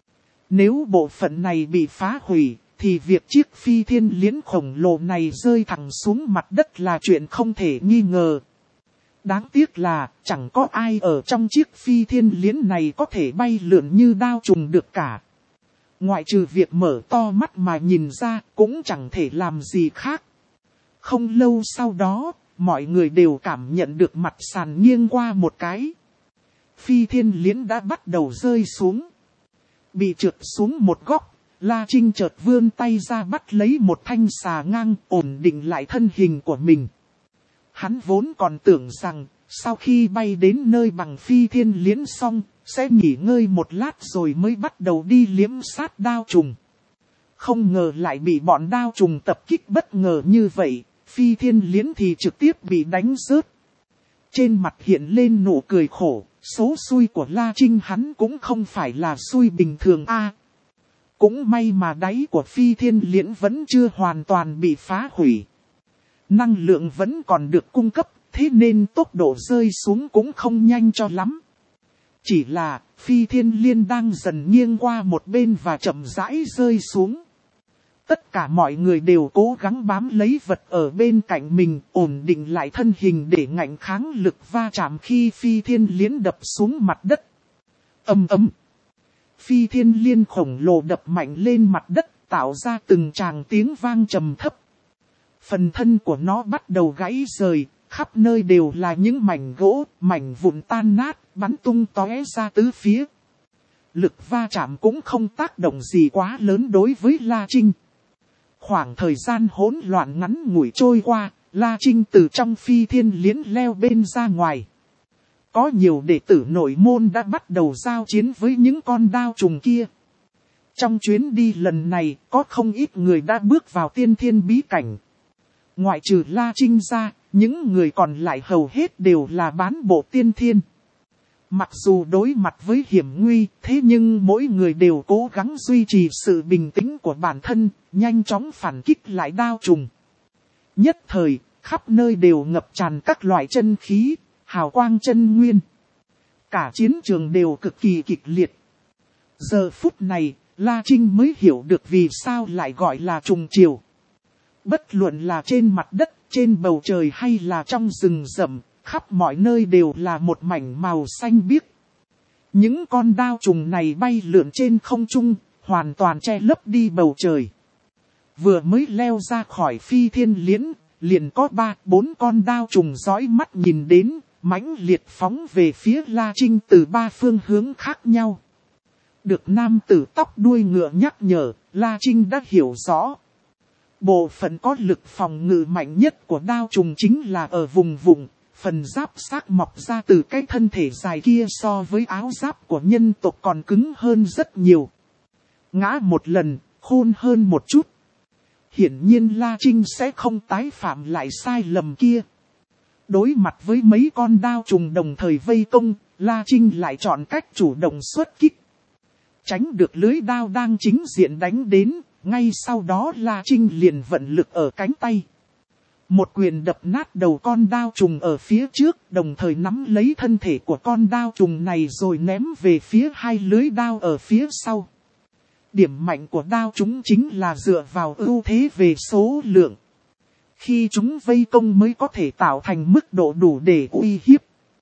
Nếu bộ phận này bị phá hủy, thì việc chiếc Phi Thiên Liễn khổng lồ này rơi thẳng xuống mặt đất là chuyện không thể nghi ngờ. Đáng tiếc là chẳng có ai ở trong chiếc Phi Thiên Liễn này có thể bay lượn như đao trùng được cả. Ngoại trừ việc mở to mắt mà nhìn ra cũng chẳng thể làm gì khác. Không lâu sau đó, mọi người đều cảm nhận được mặt sàn nghiêng qua một cái. Phi Thiên Liễn đã bắt đầu rơi xuống. Bị trượt xuống một góc, La Trinh chợt vươn tay ra bắt lấy một thanh xà ngang ổn định lại thân hình của mình. Hắn vốn còn tưởng rằng, sau khi bay đến nơi bằng Phi Thiên Liễn xong, sẽ nghỉ ngơi một lát rồi mới bắt đầu đi liếm sát đao trùng. Không ngờ lại bị bọn đao trùng tập kích bất ngờ như vậy, Phi Thiên Liễn thì trực tiếp bị đánh rớt. Trên mặt hiện lên nụ cười khổ, số xui của La Trinh hắn cũng không phải là xui bình thường a. Cũng may mà đáy của Phi Thiên Liễn vẫn chưa hoàn toàn bị phá hủy. Năng lượng vẫn còn được cung cấp, thế nên tốc độ rơi xuống cũng không nhanh cho lắm. Chỉ là, Phi Thiên Liễn đang dần nghiêng qua một bên và chậm rãi rơi xuống. Tất cả mọi người đều cố gắng bám lấy vật ở bên cạnh mình, ổn định lại thân hình để ngạnh kháng lực va chạm khi Phi Thiên Liễn đập xuống mặt đất. Ầm ầm. Phi Thiên Liễn khổng lồ đập mạnh lên mặt đất, tạo ra từng tràng tiếng vang trầm thấp. Phần thân của nó bắt đầu gãy rời, khắp nơi đều là những mảnh gỗ, mảnh vụn tan nát, bắn tung tóe ra tứ phía. Lực va chạm cũng không tác động gì quá lớn đối với La Trinh. Khoảng thời gian hỗn loạn ngắn ngủi trôi qua, La Trinh từ trong phi thiên liễn leo bên ra ngoài. Có nhiều đệ tử nội môn đã bắt đầu giao chiến với những con đao trùng kia. Trong chuyến đi lần này, có không ít người đã bước vào tiên thiên bí cảnh. Ngoại trừ La Trinh ra, những người còn lại hầu hết đều là bán bộ tiên thiên. Mặc dù đối mặt với hiểm nguy, thế nhưng mỗi người đều cố gắng duy trì sự bình tĩnh của bản thân, nhanh chóng phản kích lại đao trùng. Nhất thời, khắp nơi đều ngập tràn các loại chân khí, hào quang chân nguyên. Cả chiến trường đều cực kỳ kịch liệt. Giờ phút này, La Trinh mới hiểu được vì sao lại gọi là trùng triều. Bất luận là trên mặt đất, trên bầu trời hay là trong rừng rậm, khắp mọi nơi đều là một mảnh màu xanh biếc. Những con đao trùng này bay lượn trên không trung, hoàn toàn che lấp đi bầu trời. Vừa mới leo ra khỏi phi thiên liễn, liền có ba, bốn con đao trùng dõi mắt nhìn đến, mãnh liệt phóng về phía La Trinh từ ba phương hướng khác nhau. Được nam tử tóc đuôi ngựa nhắc nhở, La Trinh đã hiểu rõ. Bộ phận có lực phòng ngự mạnh nhất của đao trùng chính là ở vùng vùng, phần giáp xác mọc ra từ cái thân thể dài kia so với áo giáp của nhân tộc còn cứng hơn rất nhiều. Ngã một lần, khôn hơn một chút. Hiển nhiên La Trinh sẽ không tái phạm lại sai lầm kia. Đối mặt với mấy con đao trùng đồng thời vây công, La Trinh lại chọn cách chủ động xuất kích. Tránh được lưới đao đang chính diện đánh đến, ngay sau đó La Trinh liền vận lực ở cánh tay. Một quyền đập nát đầu con đao trùng ở phía trước, đồng thời nắm lấy thân thể của con đao trùng này rồi ném về phía hai lưới đao ở phía sau. Điểm mạnh của đao chúng chính là dựa vào ưu thế về số lượng. Khi chúng vây công mới có thể tạo thành mức độ đủ để uy hiếp.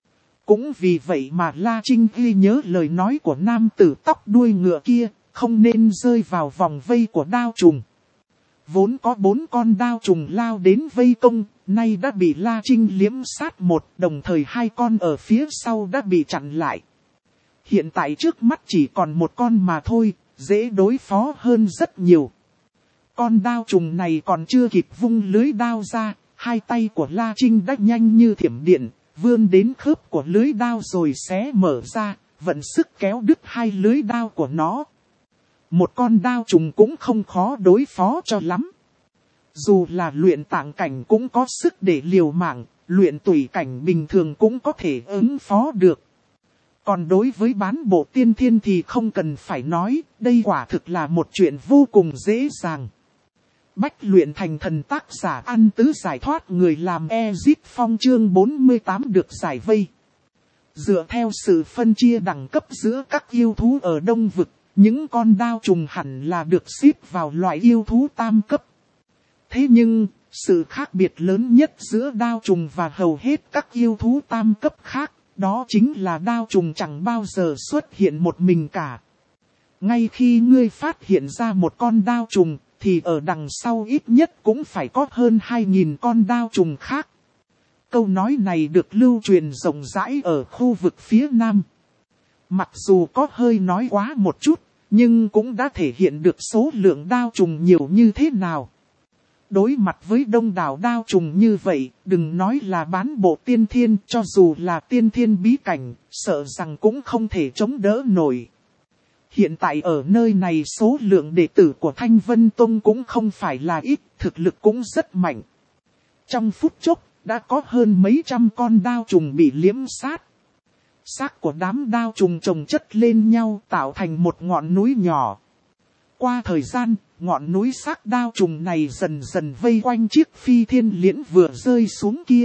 Cũng vì vậy mà La Trinh ghi nhớ lời nói của nam tử tóc đuôi ngựa kia, không nên rơi vào vòng vây của đao trùng. Vốn có bốn con đao trùng lao đến vây công, nay đã bị La Trinh liếm sát một, đồng thời hai con ở phía sau đã bị chặn lại. Hiện tại trước mắt chỉ còn một con mà thôi, dễ đối phó hơn rất nhiều. Con đao trùng này còn chưa kịp vung lưới đao ra, hai tay của La Trinh đã nhanh như thiểm điện, vươn đến khớp của lưới đao rồi xé mở ra, vận sức kéo đứt hai lưới đao của nó. Một con đao trùng cũng không khó đối phó cho lắm. Dù là luyện tạng cảnh cũng có sức để liều mạng, luyện tủy cảnh bình thường cũng có thể ứng phó được. Còn đối với bán bộ tiên thiên thì không cần phải nói, đây quả thực là một chuyện vô cùng dễ dàng. Bách luyện thành thần tác giả An Tứ giải thoát người làm Ezit Phong chương bốn mươi tám được giải vây. Dựa theo sự phân chia đẳng cấp giữa các yêu thú ở Đông Vực, những con đao trùng hẳn là được xếp vào loại yêu thú tam cấp. Thế nhưng, sự khác biệt lớn nhất giữa đao trùng và hầu hết các yêu thú tam cấp khác, đó chính là đao trùng chẳng bao giờ xuất hiện một mình cả. Ngay khi ngươi phát hiện ra một con đao trùng, thì ở đằng sau ít nhất cũng phải có hơn hai nghìn con đao trùng khác. Câu nói này được lưu truyền rộng rãi ở khu vực phía Nam. Mặc dù có hơi nói quá một chút, nhưng cũng đã thể hiện được số lượng đao trùng nhiều như thế nào. Đối mặt với đông đảo đao trùng như vậy, đừng nói là bán bộ tiên thiên, cho dù là tiên thiên bí cảnh, sợ rằng cũng không thể chống đỡ nổi. Hiện tại ở nơi này số lượng đệ tử của Thanh Vân Tông cũng không phải là ít, thực lực cũng rất mạnh. Trong phút chốc, đã có hơn mấy trăm con đao trùng bị liếm sát. Xác của đám đao trùng chồng chất lên nhau tạo thành một ngọn núi nhỏ. Qua thời gian, ngọn núi xác đao trùng này dần dần vây quanh chiếc phi thiên liễn vừa rơi xuống kia.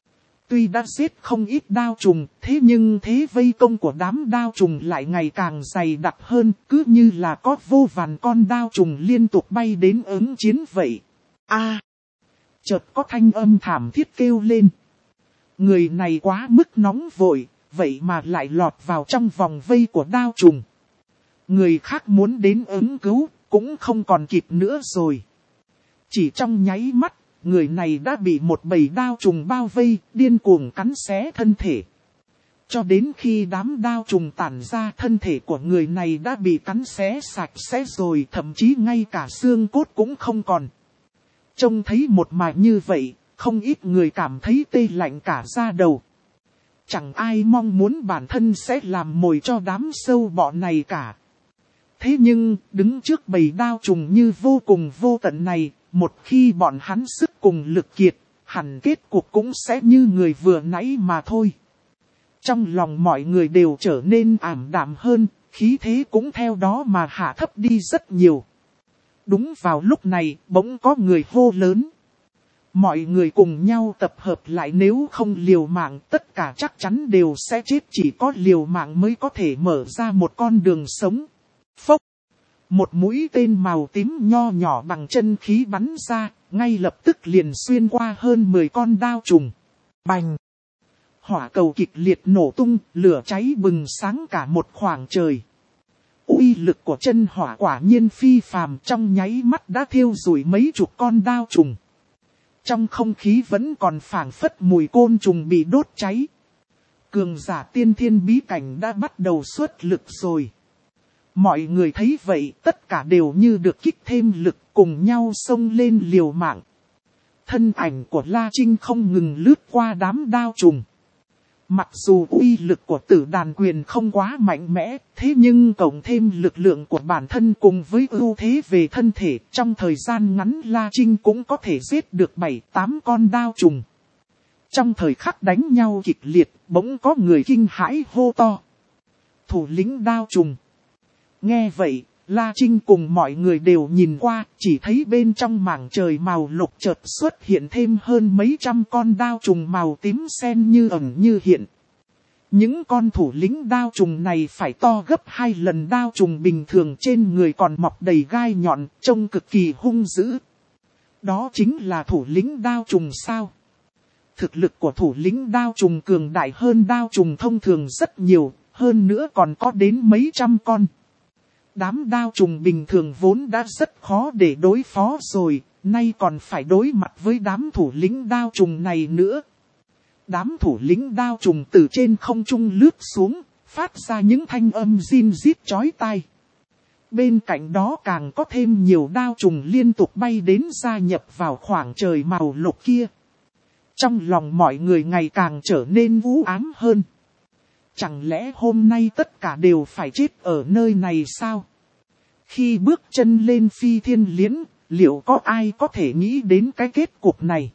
Tuy đã giết không ít đao trùng, thế nhưng thế vây công của đám đao trùng lại ngày càng dày đặc hơn, cứ như là có vô vàn con đao trùng liên tục bay đến ứng chiến vậy. A! À, chợt có thanh âm thảm thiết kêu lên. Người này quá mức nóng vội, vậy mà lại lọt vào trong vòng vây của đao trùng. Người khác muốn đến ứng cứu, cũng không còn kịp nữa rồi. Chỉ trong nháy mắt, người này đã bị một bầy đao trùng bao vây, điên cuồng cắn xé thân thể. Cho đến khi đám đao trùng tản ra, thân thể của người này đã bị cắn xé sạch sẽ rồi, thậm chí ngay cả xương cốt cũng không còn. Trông thấy một màn như vậy, không ít người cảm thấy tê lạnh cả da đầu. Chẳng ai mong muốn bản thân sẽ làm mồi cho đám sâu bọ này cả. Thế nhưng, đứng trước bầy đao trùng như vô cùng vô tận này, một khi bọn hắn sức cùng lực kiệt, hẳn kết cục cũng sẽ như người vừa nãy mà thôi. Trong lòng mọi người đều trở nên ảm đạm hơn, khí thế cũng theo đó mà hạ thấp đi rất nhiều. Đúng vào lúc này, bỗng có người hô lớn. Mọi người cùng nhau tập hợp lại, nếu không liều mạng tất cả chắc chắn đều sẽ chết, chỉ có liều mạng mới có thể mở ra một con đường sống. Phốc! Một mũi tên màu tím nho nhỏ bằng chân khí bắn ra, ngay lập tức liền xuyên qua hơn mười con đao trùng. Bành! Hỏa cầu kịch liệt nổ tung, lửa cháy bừng sáng cả một khoảng trời. Uy lực của chân hỏa quả nhiên phi phàm, trong nháy mắt đã thiêu rụi mấy chục con đao trùng. Trong không khí vẫn còn phảng phất mùi côn trùng bị đốt cháy. Cường giả tiên thiên bí cảnh đã bắt đầu xuất lực rồi. Mọi người thấy vậy, tất cả đều như được kích thêm lực, cùng nhau xông lên liều mạng. Thân ảnh của La Trinh không ngừng lướt qua đám đao trùng. Mặc dù uy lực của tử đàn quyền không quá mạnh mẽ, thế nhưng cộng thêm lực lượng của bản thân cùng với ưu thế về thân thể, trong thời gian ngắn La Trinh cũng có thể giết được bảy tám con đao trùng. Trong thời khắc đánh nhau kịch liệt, bỗng có người kinh hãi hô to. Thủ lĩnh đao trùng. Nghe vậy, La Trinh cùng mọi người đều nhìn qua, chỉ thấy bên trong mảng trời màu lục chợt xuất hiện thêm hơn mấy trăm con đao trùng màu tím xen như ẩn như hiện. Những con thủ lĩnh đao trùng này phải to gấp hai lần đao trùng bình thường, trên người còn mọc đầy gai nhọn, trông cực kỳ hung dữ. Đó chính là thủ lĩnh đao trùng sao? Thực lực của thủ lĩnh đao trùng cường đại hơn đao trùng thông thường rất nhiều, hơn nữa còn có đến mấy trăm con. Đám đao trùng bình thường vốn đã rất khó để đối phó rồi, nay còn phải đối mặt với đám thủ lĩnh đao trùng này nữa. Đám thủ lĩnh đao trùng từ trên không trung lướt xuống, phát ra những thanh âm rin rít chói tai. Bên cạnh đó càng có thêm nhiều đao trùng liên tục bay đến gia nhập vào khoảng trời màu lục kia. Trong lòng mọi người ngày càng trở nên u ám hơn. Chẳng lẽ hôm nay tất cả đều phải chết ở nơi này sao? Khi bước chân lên phi thiên liễn, liệu có ai có thể nghĩ đến cái kết cục này?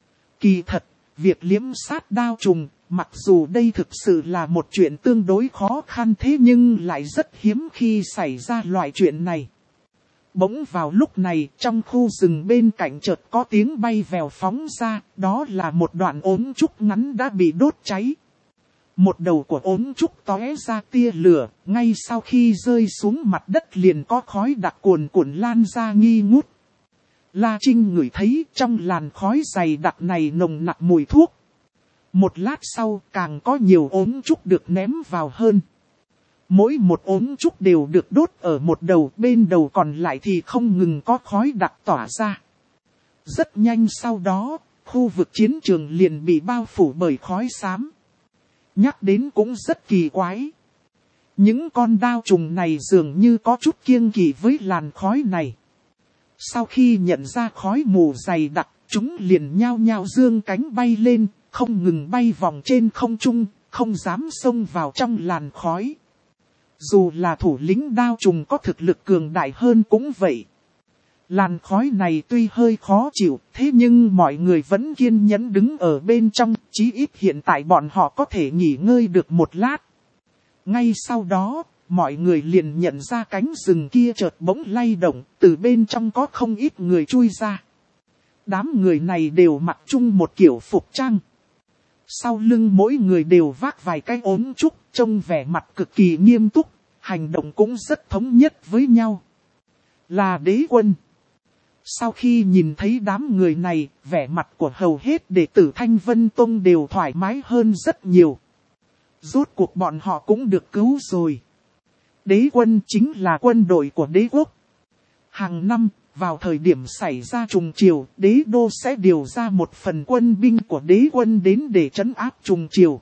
Kỳ thật, việc liếm sát đao trùng, mặc dù đây thực sự là một chuyện tương đối khó khăn, thế nhưng lại rất hiếm khi xảy ra loại chuyện này. Bỗng vào lúc này, trong khu rừng bên cạnh chợt có tiếng bay vèo phóng ra, đó là một đoạn ốm trúc ngắn đã bị đốt cháy. Một đầu của ốm trúc tóe ra tia lửa, ngay sau khi rơi xuống mặt đất liền có khói đặc cuồn cuộn lan ra nghi ngút. La Trinh ngửi thấy trong làn khói dày đặc này nồng nặc mùi thuốc. Một lát sau càng có nhiều ốm trúc được ném vào hơn. Mỗi một ốm trúc đều được đốt ở một đầu, bên đầu còn lại thì không ngừng có khói đặc tỏa ra. Rất nhanh sau đó, khu vực chiến trường liền bị bao phủ bởi khói xám. Nhắc đến cũng rất kỳ quái. Những con đao trùng này dường như có chút kiêng kỵ với làn khói này. Sau khi nhận ra khói mù dày đặc, chúng liền nhao nhao dương cánh bay lên, không ngừng bay vòng trên không trung, không dám xông vào trong làn khói. Dù là thủ lĩnh đao trùng có thực lực cường đại hơn cũng vậy. Làn khói này tuy hơi khó chịu, thế nhưng mọi người vẫn kiên nhẫn đứng ở bên trong, chí ít hiện tại bọn họ có thể nghỉ ngơi được một lát. Ngay sau đó, mọi người liền nhận ra cánh rừng kia chợt bỗng lay động, từ bên trong có không ít người chui ra. Đám người này đều mặc chung một kiểu phục trang. Sau lưng mỗi người đều vác vài cái ốm trúc, trông vẻ mặt cực kỳ nghiêm túc, hành động cũng rất thống nhất với nhau. Là đế quân. Sau khi nhìn thấy đám người này, vẻ mặt của hầu hết đệ tử Thanh Vân Tông đều thoải mái hơn rất nhiều. Rốt cuộc bọn họ cũng được cứu rồi. Đế quân chính là quân đội của đế quốc. Hàng năm, Vào thời điểm xảy ra trùng triều, đế đô sẽ điều ra một phần quân binh của đế quân đến để trấn áp trùng triều.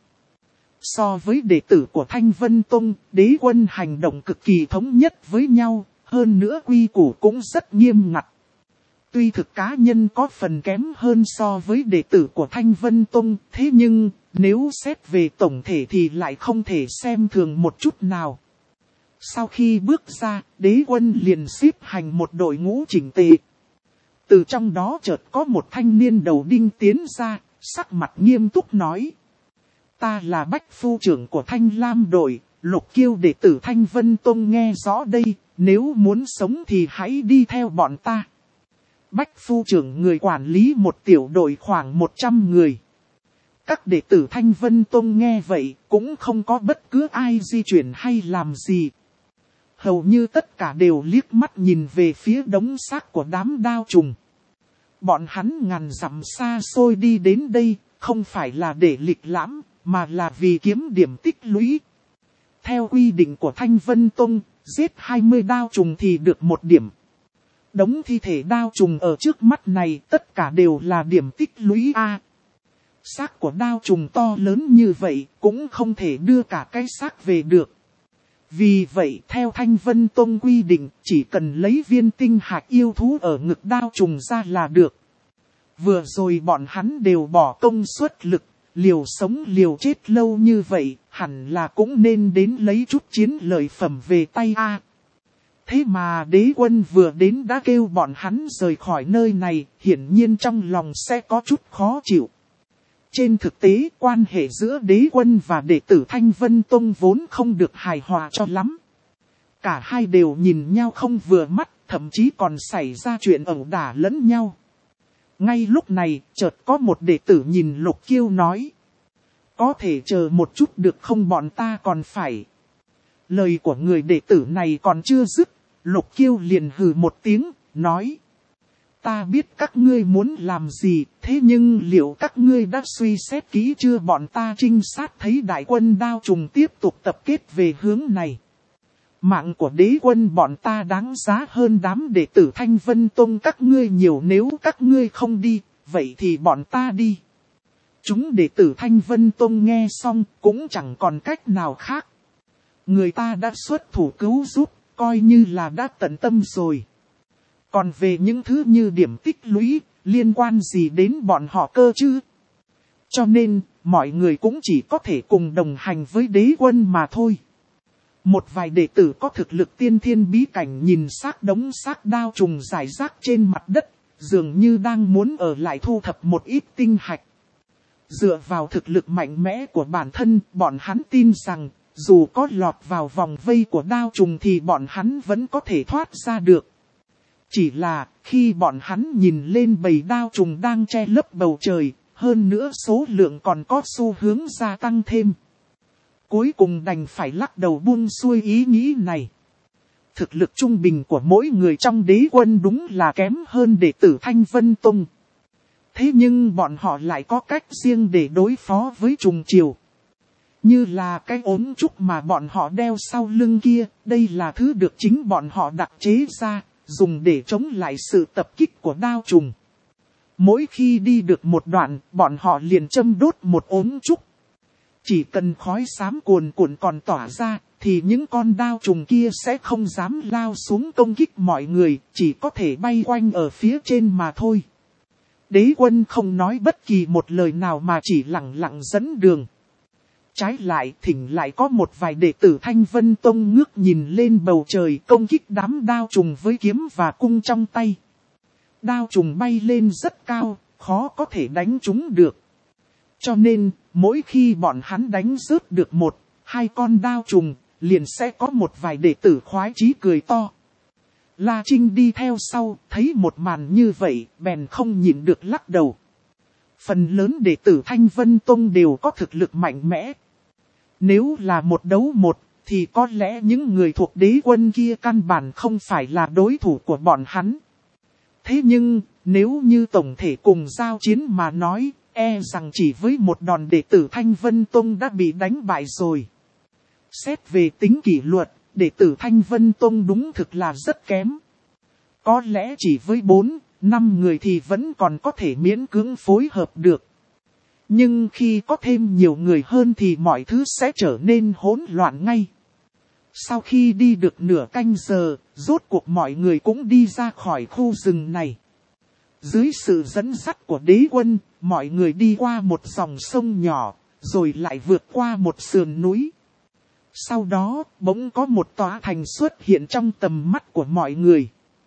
So với đệ tử của Thanh Vân Tông, đế quân hành động cực kỳ thống nhất với nhau, hơn nữa quy củ cũng rất nghiêm ngặt. Tuy thực cá nhân có phần kém hơn so với đệ tử của Thanh Vân Tông, thế nhưng nếu xét về tổng thể thì lại không thể xem thường một chút nào. Sau khi bước ra, đế quân liền xếp hành một đội ngũ chỉnh tề. Từ trong đó chợt có một thanh niên đầu đinh tiến ra, sắc mặt nghiêm túc nói. Ta là Bách Phu trưởng của Thanh Lam đội, Lục Kiêu đệ tử Thanh Vân Tông nghe rõ đây, nếu muốn sống thì hãy đi theo bọn ta. Bách Phu trưởng người quản lý một tiểu đội khoảng một trăm người. Các đệ tử Thanh Vân Tông nghe vậy cũng không có bất cứ ai di chuyển hay làm gì. Hầu như tất cả đều liếc mắt nhìn về phía đống xác của đám đao trùng. Bọn hắn ngàn dặm xa xôi đi đến đây, không phải là để lịch lãm, mà là vì kiếm điểm tích lũy. Theo quy định của Thanh Vân Tông, giết hai mươi đao trùng thì được một điểm. Đống thi thể đao trùng ở trước mắt này tất cả đều là điểm tích lũy A. Xác của đao trùng to lớn như vậy cũng không thể đưa cả cái xác về được. Vì vậy theo Thanh Vân Tông quy định chỉ cần lấy viên tinh hạch yêu thú ở ngực đao trùng ra là được. Vừa rồi bọn hắn đều bỏ công suất lực, liều sống liều chết lâu như vậy, hẳn là cũng nên đến lấy chút chiến lợi phẩm về tay A. Thế mà đế quân vừa đến đã kêu bọn hắn rời khỏi nơi này, hiển nhiên trong lòng sẽ có chút khó chịu. Trên thực tế, quan hệ giữa đế quân và đệ tử Thanh Vân Tông vốn không được hài hòa cho lắm. Cả hai đều nhìn nhau không vừa mắt, thậm chí còn xảy ra chuyện ẩu đả lẫn nhau. Ngay lúc này, chợt có một đệ tử nhìn Lục Kiêu nói. Có thể chờ một chút được không, bọn ta còn phải. Lời của người đệ tử này còn chưa dứt, Lục Kiêu liền hừ một tiếng, nói. Ta biết các ngươi muốn làm gì, thế nhưng liệu các ngươi đã suy xét kỹ chưa? Bọn ta trinh sát thấy đại quân đao trùng tiếp tục tập kết về hướng này. Mạng của đế quân bọn ta đáng giá hơn đám đệ tử Thanh Vân Tông các ngươi nhiều, nếu các ngươi không đi, vậy thì bọn ta đi. Chúng đệ tử Thanh Vân Tông nghe xong cũng chẳng còn cách nào khác. Người ta đã xuất thủ cứu giúp, coi như là đã tận tâm rồi. Còn về những thứ như điểm tích lũy, liên quan gì đến bọn họ cơ chứ? Cho nên, mọi người cũng chỉ có thể cùng đồng hành với đế quân mà thôi. Một vài đệ tử có thực lực tiên thiên bí cảnh nhìn xác đống xác đao trùng rải rác trên mặt đất, dường như đang muốn ở lại thu thập một ít tinh hạch. Dựa vào thực lực mạnh mẽ của bản thân, bọn hắn tin rằng, dù có lọt vào vòng vây của đao trùng thì bọn hắn vẫn có thể thoát ra được. Chỉ là, khi bọn hắn nhìn lên bầy đao trùng đang che lấp bầu trời, hơn nữa số lượng còn có xu hướng gia tăng thêm. Cuối cùng đành phải lắc đầu buông xuôi ý nghĩ này. Thực lực trung bình của mỗi người trong đế quân đúng là kém hơn đệ tử Thanh Vân Tông. Thế nhưng bọn họ lại có cách riêng để đối phó với trùng triều. Như là cái ốm trúc mà bọn họ đeo sau lưng kia, đây là thứ được chính bọn họ đặc chế ra, dùng để chống lại sự tập kích của đao trùng. Mỗi khi đi được một đoạn, bọn họ liền châm đốt một ốm trúc. Chỉ cần khói xám cuồn cuộn còn tỏa ra, thì những con đao trùng kia sẽ không dám lao xuống công kích mọi người, chỉ có thể bay quanh ở phía trên mà thôi. Đế quân không nói bất kỳ một lời nào mà chỉ lặng lặng dẫn đường. Trái lại, thỉnh lại có một vài đệ tử Thanh Vân Tông ngước nhìn lên bầu trời công kích đám đao trùng với kiếm và cung trong tay. Đao trùng bay lên rất cao, khó có thể đánh chúng được. Cho nên, mỗi khi bọn hắn đánh rớt được một, hai con đao trùng, liền sẽ có một vài đệ tử khoái chí cười to. La Trinh đi theo sau, thấy một màn như vậy, bèn không nhịn được lắc đầu. Phần lớn đệ tử Thanh Vân Tông đều có thực lực mạnh mẽ. Nếu là một đấu một, thì có lẽ những người thuộc đế quân kia căn bản không phải là đối thủ của bọn hắn. Thế nhưng, nếu như tổng thể cùng giao chiến mà nói, e rằng chỉ với một đòn đệ tử Thanh Vân Tông đã bị đánh bại rồi. Xét về tính kỷ luật, đệ tử Thanh Vân Tông đúng thực là rất kém. Có lẽ chỉ với bốn, năm người thì vẫn còn có thể miễn cưỡng phối hợp được. Nhưng khi có thêm nhiều người hơn thì mọi thứ sẽ trở nên hỗn loạn ngay. Sau khi đi được nửa canh giờ, rốt cuộc mọi người cũng đi ra khỏi khu rừng này. Dưới sự dẫn dắt của đế quân, mọi người đi qua một dòng sông nhỏ, rồi lại vượt qua một sườn núi. Sau đó, bỗng có một tòa thành xuất hiện trong tầm mắt của mọi người.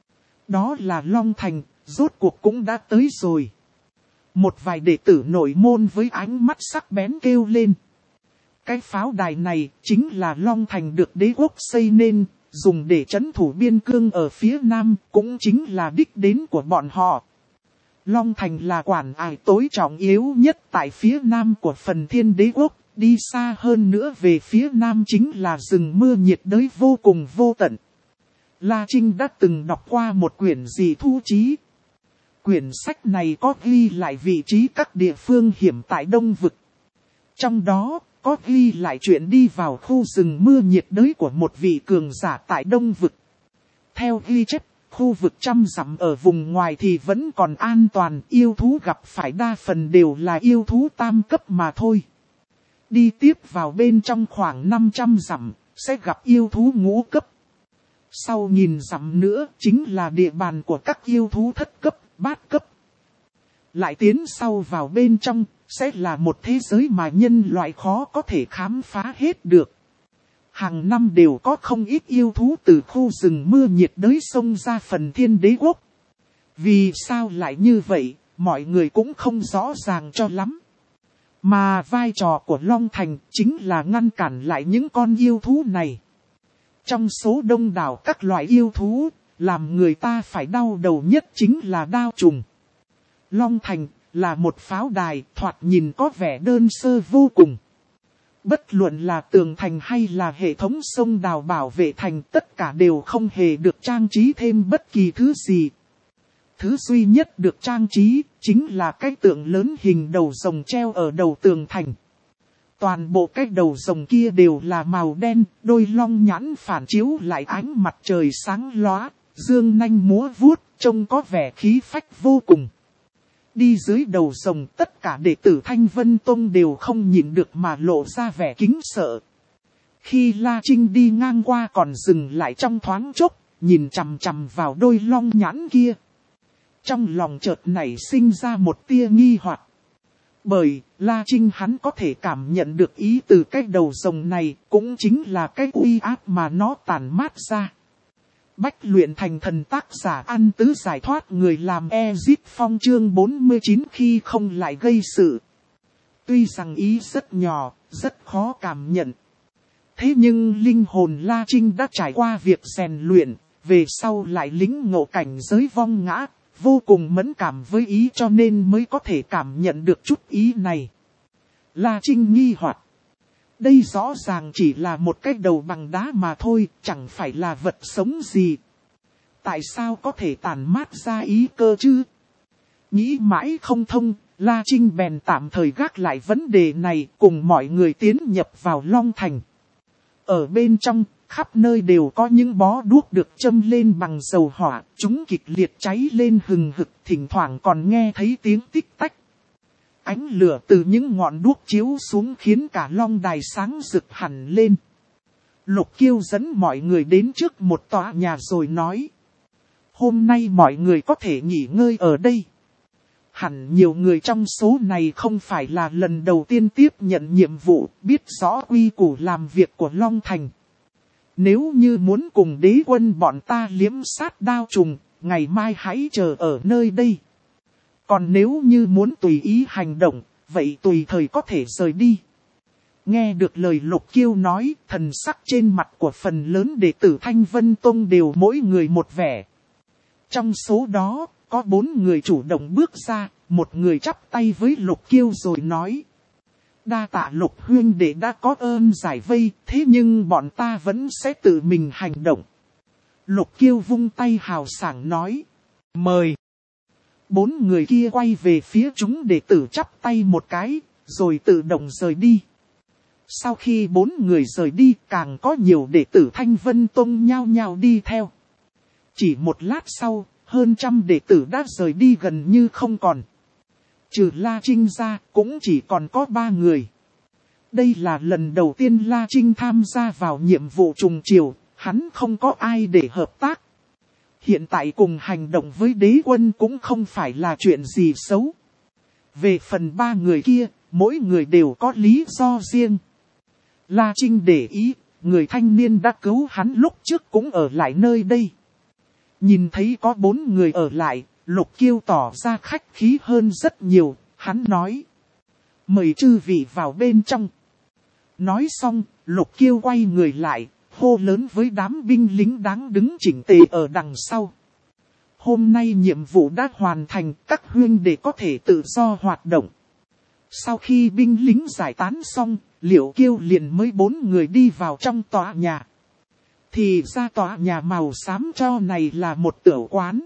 Đó là Long Thành, rốt cuộc cũng đã tới rồi. Một vài đệ tử nội môn với ánh mắt sắc bén kêu lên. Cái pháo đài này chính là Long Thành được đế quốc xây nên, dùng để trấn thủ biên cương ở phía nam, cũng chính là đích đến của bọn họ. Long Thành là quản ải tối trọng yếu nhất tại phía nam của phần thiên đế quốc, đi xa hơn nữa về phía nam chính là rừng mưa nhiệt đới vô cùng vô tận. La Trinh đã từng đọc qua một quyển dị thu chí. Quyển sách này có ghi lại vị trí các địa phương hiểm tại Đông Vực. Trong đó, có ghi lại chuyện đi vào khu rừng mưa nhiệt đới của một vị cường giả tại Đông Vực. Theo ghi chép, khu vực trăm dặm ở vùng ngoài thì vẫn còn an toàn, yêu thú gặp phải đa phần đều là yêu thú tam cấp mà thôi. Đi tiếp vào bên trong khoảng năm trăm dặm, sẽ gặp yêu thú ngũ cấp. Sau nghìn dặm nữa chính là địa bàn của các yêu thú thất cấp, bát cấp. Lại tiến sâu vào bên trong, sẽ là một thế giới mà nhân loại khó có thể khám phá hết được. Hàng năm đều có không ít yêu thú từ khu rừng mưa nhiệt đới xông ra phần thiên đế quốc. Vì sao lại như vậy, mọi người cũng không rõ ràng cho lắm. Mà vai trò của Long Thành chính là ngăn cản lại những con yêu thú này. Trong số đông đảo các loại yêu thú, làm người ta phải đau đầu nhất chính là đao trùng. Long Thành là một pháo đài thoạt nhìn có vẻ đơn sơ vô cùng. Bất luận là tường thành hay là hệ thống sông đào bảo vệ thành, tất cả đều không hề được trang trí thêm bất kỳ thứ gì. Thứ duy nhất được trang trí chính là cái tượng lớn hình đầu rồng treo ở đầu tường thành. Toàn bộ cái đầu rồng kia đều là màu đen, đôi long nhãn phản chiếu lại ánh mặt trời sáng lóa, dương nanh múa vuốt, trông có vẻ khí phách vô cùng. Đi dưới đầu rồng tất cả đệ tử Thanh Vân Tông đều không nhìn được mà lộ ra vẻ kính sợ. Khi La Trinh đi ngang qua còn dừng lại trong thoáng chốc, nhìn chằm chằm vào đôi long nhãn kia. Trong lòng chợt nảy sinh ra một tia nghi hoặc. Bởi La Trinh hắn có thể cảm nhận được ý từ cái đầu rồng này, cũng chính là cái uy áp mà nó tản mát ra. Bách luyện thành thần tác giả Ăn Tứ giải thoát người làm Ezit Phong chương bốn mươi chín khi không lại gây sự. Tuy rằng ý rất nhỏ, rất khó cảm nhận. Thế nhưng linh hồn La Trinh đã trải qua việc rèn luyện, về sau lại lĩnh ngộ cảnh giới vong ngã, vô cùng mẫn cảm với ý cho nên mới có thể cảm nhận được chút ý này. La Trinh nghi hoặc. Đây rõ ràng chỉ là một cái đầu bằng đá mà thôi, chẳng phải là vật sống gì. Tại sao có thể tản mát ra ý cơ chứ? Nghĩ mãi không thông, La Trinh bèn tạm thời gác lại vấn đề này, cùng mọi người tiến nhập vào Long Thành. Ở bên trong, khắp nơi đều có những bó đuốc được châm lên bằng dầu hỏa, chúng kịch liệt cháy lên hừng hực, thỉnh thoảng còn nghe thấy tiếng tích tách. Ánh lửa từ những ngọn đuốc chiếu xuống khiến cả long đài sáng rực hẳn lên. Lục Kiêu dẫn mọi người đến trước một tòa nhà rồi nói. Hôm nay mọi người có thể nghỉ ngơi ở đây. Hẳn nhiều người trong số này không phải là lần đầu tiên tiếp nhận nhiệm vụ, biết rõ quy củ làm việc của Long Thành. Nếu như muốn cùng đế quân bọn ta liếm sát đao trùng, ngày mai hãy chờ ở nơi đây. Còn nếu như muốn tùy ý hành động, vậy tùy thời có thể rời đi. Nghe được lời Lục Kiêu nói, thần sắc trên mặt của phần lớn đệ tử Thanh Vân Tông đều mỗi người một vẻ. Trong số đó, có bốn người chủ động bước ra, một người chắp tay với Lục Kiêu rồi nói. Đa tạ Lục huynh đệ đã có ơn giải vây, thế nhưng bọn ta vẫn sẽ tự mình hành động. Lục Kiêu vung tay hào sảng nói. Mời. Bốn người kia quay về phía chúng đệ tử chắp tay một cái, rồi tự động rời đi. Sau khi bốn người rời đi, càng có nhiều đệ tử Thanh Vân Tông nhao nhao đi theo. Chỉ một lát sau, hơn trăm đệ tử đã rời đi gần như không còn. Trừ La Trinh ra, cũng chỉ còn có ba người. Đây là lần đầu tiên La Trinh tham gia vào nhiệm vụ trùng chiều, hắn không có ai để hợp tác. Hiện tại cùng hành động với đế quân cũng không phải là chuyện gì xấu. Về phần ba người kia, mỗi người đều có lý do riêng. La Trinh để ý, người thanh niên đã cứu hắn lúc trước cũng ở lại nơi đây. Nhìn thấy có bốn người ở lại, Lục Kiêu tỏ ra khách khí hơn rất nhiều, hắn nói. Mời chư vị vào bên trong. Nói xong, Lục Kiêu quay người lại, hô lớn với đám binh lính đáng đứng chỉnh tề ở đằng sau. Hôm nay nhiệm vụ đã hoàn thành, các huynh đệ có thể tự do hoạt động. Sau khi binh lính giải tán xong, Liễu Kiêu liền mới bốn người đi vào trong tòa nhà. Thì ra tòa nhà màu xám cho này là một tửu quán.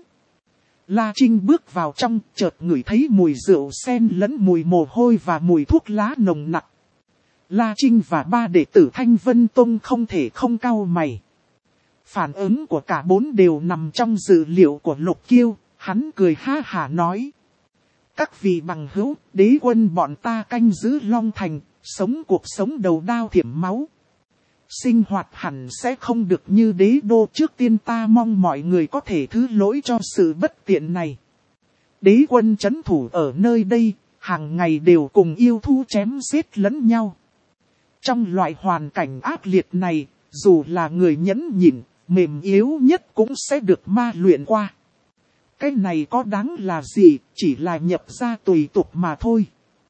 La Trinh bước vào trong, chợt ngửi thấy mùi rượu xen lẫn mùi mồ hôi và mùi thuốc lá nồng nặc. La Trinh và ba đệ tử Thanh Vân Tông không thể không cau mày. Phản ứng của cả bốn đều nằm trong dự liệu của Lục Kiêu, hắn cười ha hả nói. Các vị bằng hữu, đế quân bọn ta canh giữ Long Thành, sống cuộc sống đầu đao thiểm máu. Sinh hoạt hẳn sẽ không được như đế đô, trước tiên ta mong mọi người có thể thứ lỗi cho sự bất tiện này. Đế quân trấn thủ ở nơi đây, hàng ngày đều cùng yêu thú chém giết lẫn nhau. Trong loại hoàn cảnh ác liệt này, dù là người nhẫn nhịn, mềm yếu nhất cũng sẽ được ma luyện qua. Cái này có đáng là gì, chỉ là nhập gia tùy tục mà thôi.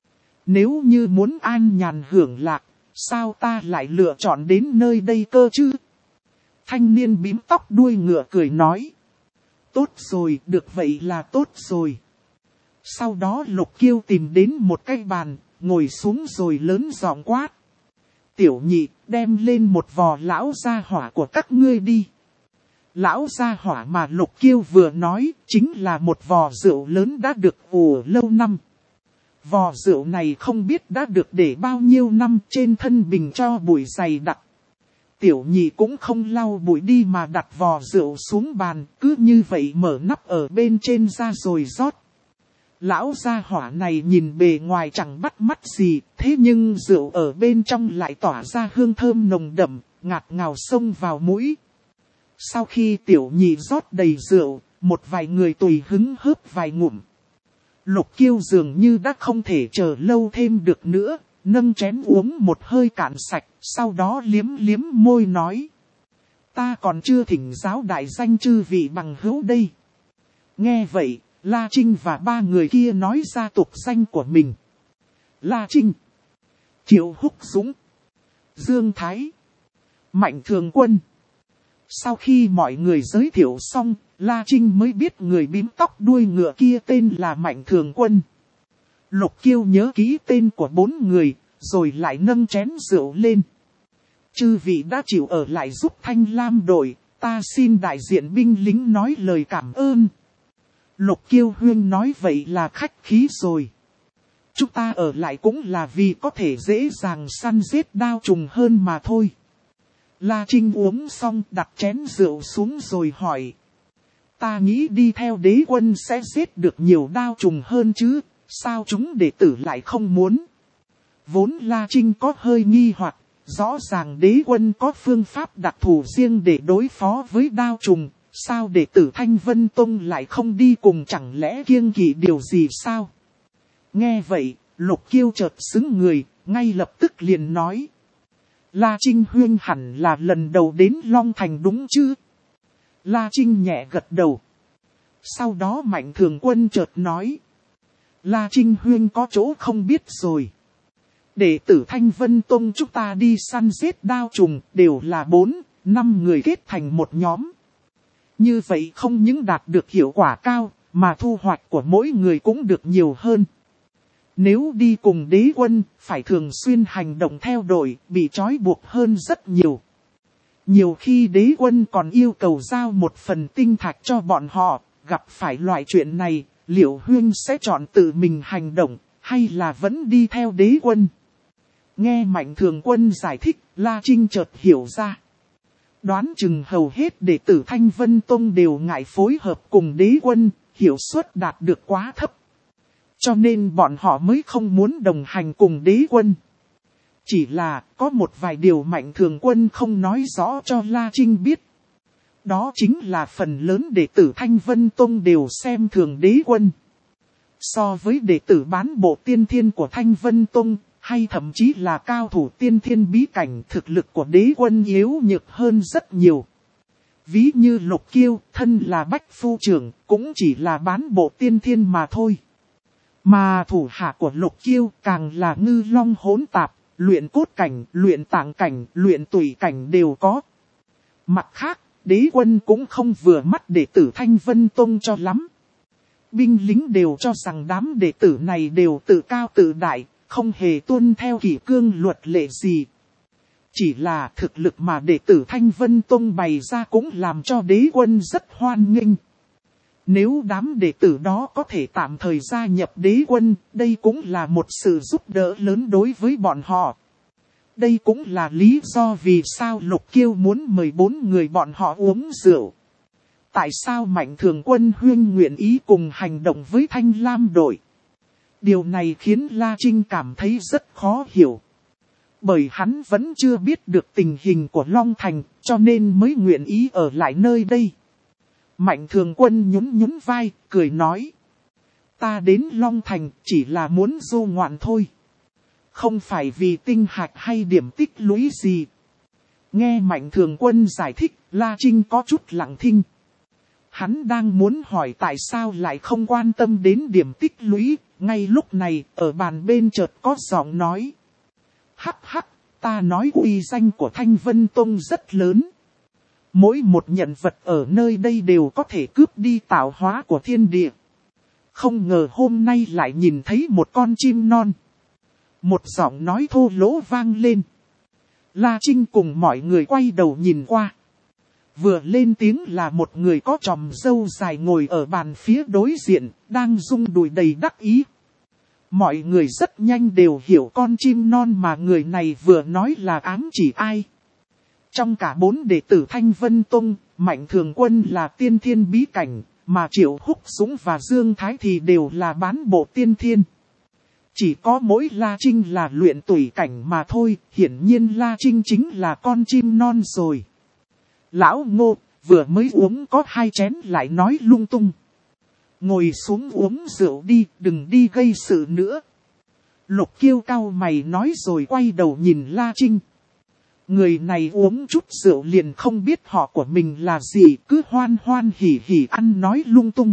Nếu như muốn an nhàn hưởng lạc, sao ta lại lựa chọn đến nơi đây cơ chứ? Thanh niên bím tóc đuôi ngựa cười nói. Tốt rồi, được vậy là tốt rồi. Sau đó Lục Kiêu tìm đến một cái bàn, ngồi xuống rồi lớn giọng quát. Tiểu nhị, đem lên một vò lão gia hỏa của các ngươi đi. Lão gia hỏa mà Lục Kiêu vừa nói, chính là một vò rượu lớn đã được ủ lâu năm. Vò rượu này không biết đã được để bao nhiêu năm, trên thân bình cho bụi dày đặc. Tiểu nhị cũng không lau bụi đi mà đặt vò rượu xuống bàn, cứ như vậy mở nắp ở bên trên ra rồi rót. Lão gia hỏa này nhìn bề ngoài chẳng bắt mắt gì, thế nhưng rượu ở bên trong lại tỏa ra hương thơm nồng đậm, ngạt ngào xông vào mũi. Sau khi tiểu nhị rót đầy rượu, một vài người tùy hứng hớp vài ngụm. Lục Kiêu dường như đã không thể chờ lâu thêm được nữa, nâng chén uống một hơi cạn sạch, sau đó liếm liếm môi nói. Ta còn chưa thỉnh giáo đại danh chư vị bằng hữu đây. Nghe vậy, La Trinh và ba người kia nói ra tục danh của mình. La Trinh, Triệu Húc Dũng, Dương Thái, Mạnh Thường Quân. Sau khi mọi người giới thiệu xong, La Trinh mới biết người bím tóc đuôi ngựa kia tên là Mạnh Thường Quân. Lục Kiêu nhớ kỹ tên của bốn người, rồi lại nâng chén rượu lên. Chư vị đã chịu ở lại giúp Thanh Lam đội, ta xin đại diện binh lính nói lời cảm ơn. Lục Kiêu huyên nói vậy là khách khí rồi. Chúng ta ở lại cũng là vì có thể dễ dàng săn giết đao trùng hơn mà thôi. La Trinh uống xong đặt chén rượu xuống rồi hỏi. Ta nghĩ đi theo đế quân sẽ giết được nhiều đao trùng hơn chứ, sao chúng đệ tử lại không muốn? Vốn La Trinh có hơi nghi hoặc, rõ ràng đế quân có phương pháp đặc thù riêng để đối phó với đao trùng, sao đệ tử Thanh Vân Tông lại không đi cùng, chẳng lẽ kiêng kỵ điều gì sao? Nghe vậy, Lục Kiêu chợt xứng người, ngay lập tức liền nói. La Trinh huyên hẳn là lần đầu đến Long Thành đúng chứ? La Trinh nhẹ gật đầu. Sau đó Mạnh Thường Quân chợt nói. La Trinh huyên có chỗ không biết rồi. Đệ tử Thanh Vân Tông chúng ta đi săn giết đao trùng đều là bốn, năm người kết thành một nhóm. Như vậy không những đạt được hiệu quả cao, mà thu hoạch của mỗi người cũng được nhiều hơn. Nếu đi cùng đế quân, phải thường xuyên hành động theo đội, bị trói buộc hơn rất nhiều. Nhiều khi đế quân còn yêu cầu giao một phần tinh thạch cho bọn họ, gặp phải loại chuyện này, liệu huyên sẽ chọn tự mình hành động, hay là vẫn đi theo đế quân? Nghe Mạnh Thường Quân giải thích, La Trinh chợt hiểu ra. Đoán chừng hầu hết đệ tử Thanh Vân Tông đều ngại phối hợp cùng đế quân, hiệu suất đạt được quá thấp. Cho nên bọn họ mới không muốn đồng hành cùng đế quân. Chỉ là có một vài điều Mạnh Thường Quân không nói rõ cho La Trinh biết. Đó chính là phần lớn đệ tử Thanh Vân Tông đều xem thường đế quân. So với đệ tử bán bộ tiên thiên của Thanh Vân Tông, hay thậm chí là cao thủ tiên thiên bí cảnh, thực lực của đế quân yếu nhược hơn rất nhiều. Ví như Lục Kiêu, thân là bách phu trưởng, cũng chỉ là bán bộ tiên thiên mà thôi. Mà thủ hạ của Lục Kiêu càng là ngư long hỗn tạp, luyện cốt cảnh, luyện tạng cảnh, luyện tủy cảnh đều có. Mặt khác, đế quân cũng không vừa mắt đệ tử Thanh Vân Tông cho lắm. Binh lính đều cho rằng đám đệ tử này đều tự cao tự đại, không hề tuân theo kỷ cương luật lệ gì. Chỉ là thực lực mà đệ tử Thanh Vân Tông bày ra cũng làm cho đế quân rất hoan nghênh. Nếu đám đệ tử đó có thể tạm thời gia nhập đế quân, đây cũng là một sự giúp đỡ lớn đối với bọn họ. Đây cũng là lý do vì sao Lục Kiêu muốn mời bốn người bọn họ uống rượu. Tại sao Mạnh Thường Quân huyên nguyện ý cùng hành động với Thanh Lam đội? Điều này khiến La Trinh cảm thấy rất khó hiểu. Bởi hắn vẫn chưa biết được tình hình của Long Thành, cho nên mới nguyện ý ở lại nơi đây. Mạnh Thường Quân nhún nhún vai, cười nói. Ta đến Long Thành chỉ là muốn du ngoạn thôi. Không phải vì tinh hạch hay điểm tích lũy gì. Nghe Mạnh Thường Quân giải thích, La Trinh có chút lặng thinh. Hắn đang muốn hỏi tại sao lại không quan tâm đến điểm tích lũy. Ngay lúc này, ở bàn bên chợt có giọng nói. Hắc hắc, ta nói uy danh của Thanh Vân Tông rất lớn. Mỗi một nhân vật ở nơi đây đều có thể cướp đi tạo hóa của thiên địa. Không ngờ hôm nay lại nhìn thấy một con chim non. Một giọng nói thô lỗ vang lên. La Trinh cùng mọi người quay đầu nhìn qua. Vừa lên tiếng là một người có chòm râu dài ngồi ở bàn phía đối diện, đang rung đùi đầy đắc ý. Mọi người rất nhanh đều hiểu con chim non mà người này vừa nói là ám chỉ ai. Trong cả bốn đệ tử Thanh Vân Tông, Mạnh Thường Quân là tiên thiên bí cảnh, mà Triệu Húc Dũng và Dương Thái thì đều là bán bộ tiên thiên. Chỉ có mỗi La Trinh là luyện tủy cảnh mà thôi, hiển nhiên La Trinh chính là con chim non rồi. Lão Ngô, vừa mới uống có hai chén lại nói lung tung. Ngồi xuống uống rượu đi, đừng đi gây sự nữa. Lục Kiêu cau mày nói rồi quay đầu nhìn La Trinh. Người này uống chút rượu liền không biết họ của mình là gì, cứ hoan hoan hỉ hỉ ăn nói lung tung.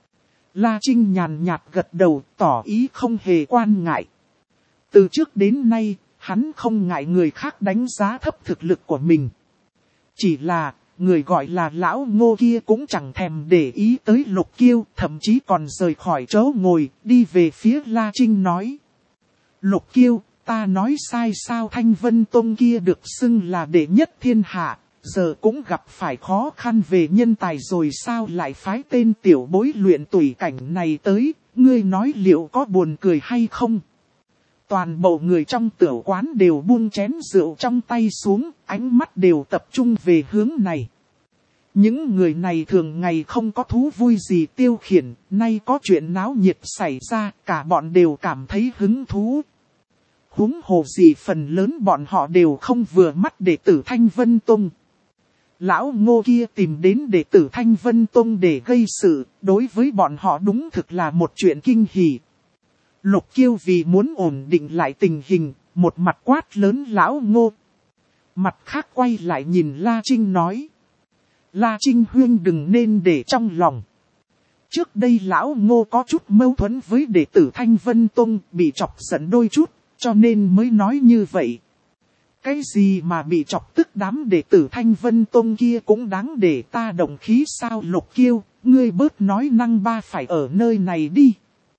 La Trinh nhàn nhạt gật đầu, tỏ ý không hề quan ngại. Từ trước đến nay, hắn không ngại người khác đánh giá thấp thực lực của mình. Chỉ là, người gọi là lão Ngô kia cũng chẳng thèm để ý tới Lục Kiêu, thậm chí còn rời khỏi chỗ ngồi, đi về phía La Trinh nói. Lục Kiêu, ta nói sai sao? Thanh Vân Tông kia được xưng là đệ nhất thiên hạ, giờ cũng gặp phải khó khăn về nhân tài rồi sao lại phái tên tiểu bối luyện tủy cảnh này tới, ngươi nói liệu có buồn cười hay không? Toàn bộ người trong tiểu quán đều buông chén rượu trong tay xuống, ánh mắt đều tập trung về hướng này. Những người này thường ngày không có thú vui gì tiêu khiển, nay có chuyện náo nhiệt xảy ra, cả bọn đều cảm thấy hứng thú. Huống hồ gì phần lớn bọn họ đều không vừa mắt đệ tử Thanh Vân Tông. Lão Ngô kia tìm đến đệ tử Thanh Vân Tông để gây sự, đối với bọn họ đúng thực là một chuyện kinh hỉ. Lục Kiêu vì muốn ổn định lại tình hình, một mặt quát lớn Lão Ngô. Mặt khác quay lại nhìn La Trinh nói. La Trinh huynh đừng nên để trong lòng. Trước đây Lão Ngô có chút mâu thuẫn với đệ tử Thanh Vân Tông, bị chọc giận đôi chút, cho nên mới nói như vậy. Cái gì mà bị chọc tức đám đệ tử Thanh Vân Tông kia cũng đáng để ta động khí sao? Lục Kiêu, ngươi bớt nói năng ba phải ở nơi này đi.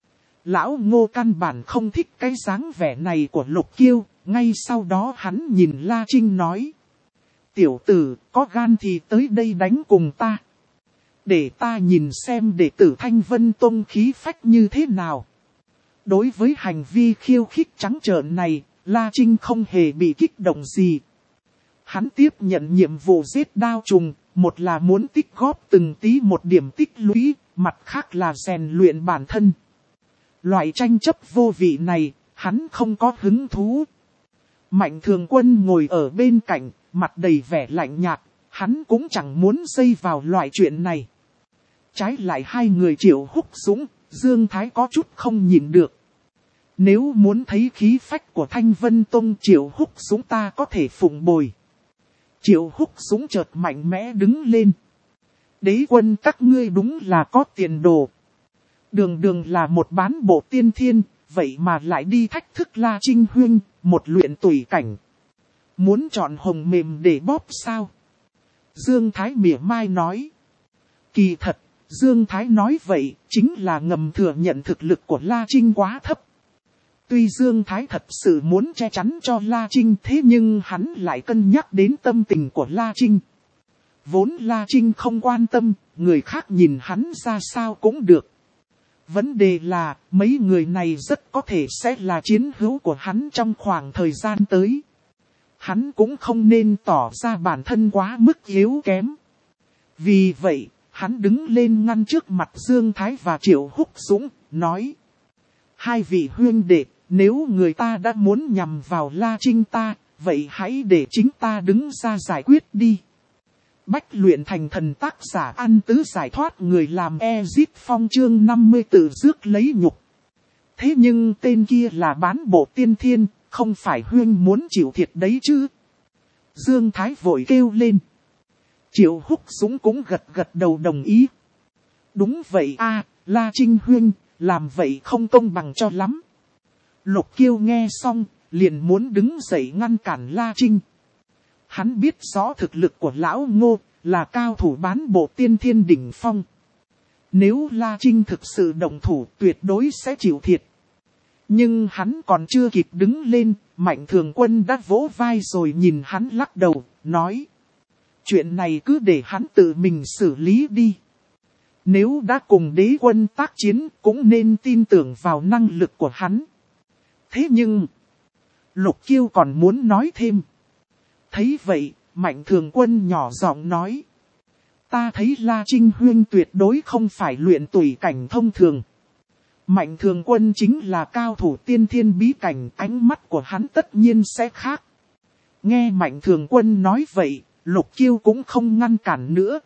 Lão Ngô căn bản không thích cái dáng vẻ này của Lục Kiêu, ngay sau đó hắn nhìn La Trinh nói. Tiểu tử, có gan thì tới đây đánh cùng ta. Để ta nhìn xem đệ tử Thanh Vân Tông khí phách như thế nào. Đối với hành vi khiêu khích trắng trợn này, La Trinh không hề bị kích động gì. Hắn tiếp nhận nhiệm vụ giết đao trùng, một là muốn tích góp từng tí một điểm tích lũy, mặt khác là rèn luyện bản thân. Loại tranh chấp vô vị này, hắn không có hứng thú. Mạnh Thường Quân ngồi ở bên cạnh, mặt đầy vẻ lạnh nhạt, hắn cũng chẳng muốn dây vào loại chuyện này. Trái lại hai người Triệu Húc Dũng, Dương Thái có chút không nhìn được. Nếu muốn thấy khí phách của Thanh Vân Tông, Triệu Húc Dũng ta có thể phụng bồi. Triệu Húc Dũng chợt mạnh mẽ đứng lên. Đế quân các ngươi đúng là có tiền đồ. Đường đường là một bán bộ tiên thiên, vậy mà lại đi thách thức La Trinh Huyên, một luyện tùy cảnh. Muốn chọn hồng mềm để bóp sao? Dương Thái mỉa mai nói. Kỳ thật, Dương Thái nói vậy, chính là ngầm thừa nhận thực lực của La Trinh quá thấp. Tuy Dương Thái thật sự muốn che chắn cho La Trinh, thế nhưng hắn lại cân nhắc đến tâm tình của La Trinh. Vốn La Trinh không quan tâm, người khác nhìn hắn ra sao cũng được. Vấn đề là, mấy người này rất có thể sẽ là chiến hữu của hắn trong khoảng thời gian tới. Hắn cũng không nên tỏ ra bản thân quá mức yếu kém. Vì vậy, hắn đứng lên ngăn trước mặt Dương Thái và Triệu Húc Dũng, nói. Hai vị huynh đệ, nếu người ta đã muốn nhằm vào La Trinh ta, vậy hãy để chính ta đứng ra giải quyết đi. Bách luyện thành thần tác giả An Tứ giải thoát người làm Ezit Phong chương năm mươi tự rước lấy nhục. Thế nhưng tên kia là bán bộ tiên thiên, không phải huynh muốn chịu thiệt đấy chứ. Dương Thái vội kêu lên. Triệu Húc Dũng cũng gật gật đầu đồng ý. Đúng vậy a, La Trinh huynh, làm vậy không công bằng cho lắm. Lục Kiêu nghe xong, liền muốn đứng dậy ngăn cản La Trinh. Hắn biết rõ thực lực của lão Ngô, là cao thủ bán bộ tiên thiên đỉnh phong. Nếu La Trinh thực sự động thủ tuyệt đối sẽ chịu thiệt. Nhưng hắn còn chưa kịp đứng lên, Mạnh Thường Quân đã vỗ vai rồi nhìn hắn lắc đầu, nói. Chuyện này cứ để hắn tự mình xử lý đi. Nếu đã cùng đế quân tác chiến cũng nên tin tưởng vào năng lực của hắn. Thế nhưng, Lục Kiêu còn muốn nói thêm. Thấy vậy, Mạnh Thường Quân nhỏ giọng nói. Ta thấy La Trinh huynh tuyệt đối không phải luyện tùy cảnh thông thường. Mạnh Thường Quân chính là cao thủ tiên thiên bí cảnh, ánh mắt của hắn tất nhiên sẽ khác. Nghe Mạnh Thường Quân nói vậy, Lục Kiêu cũng không ngăn cản nữa.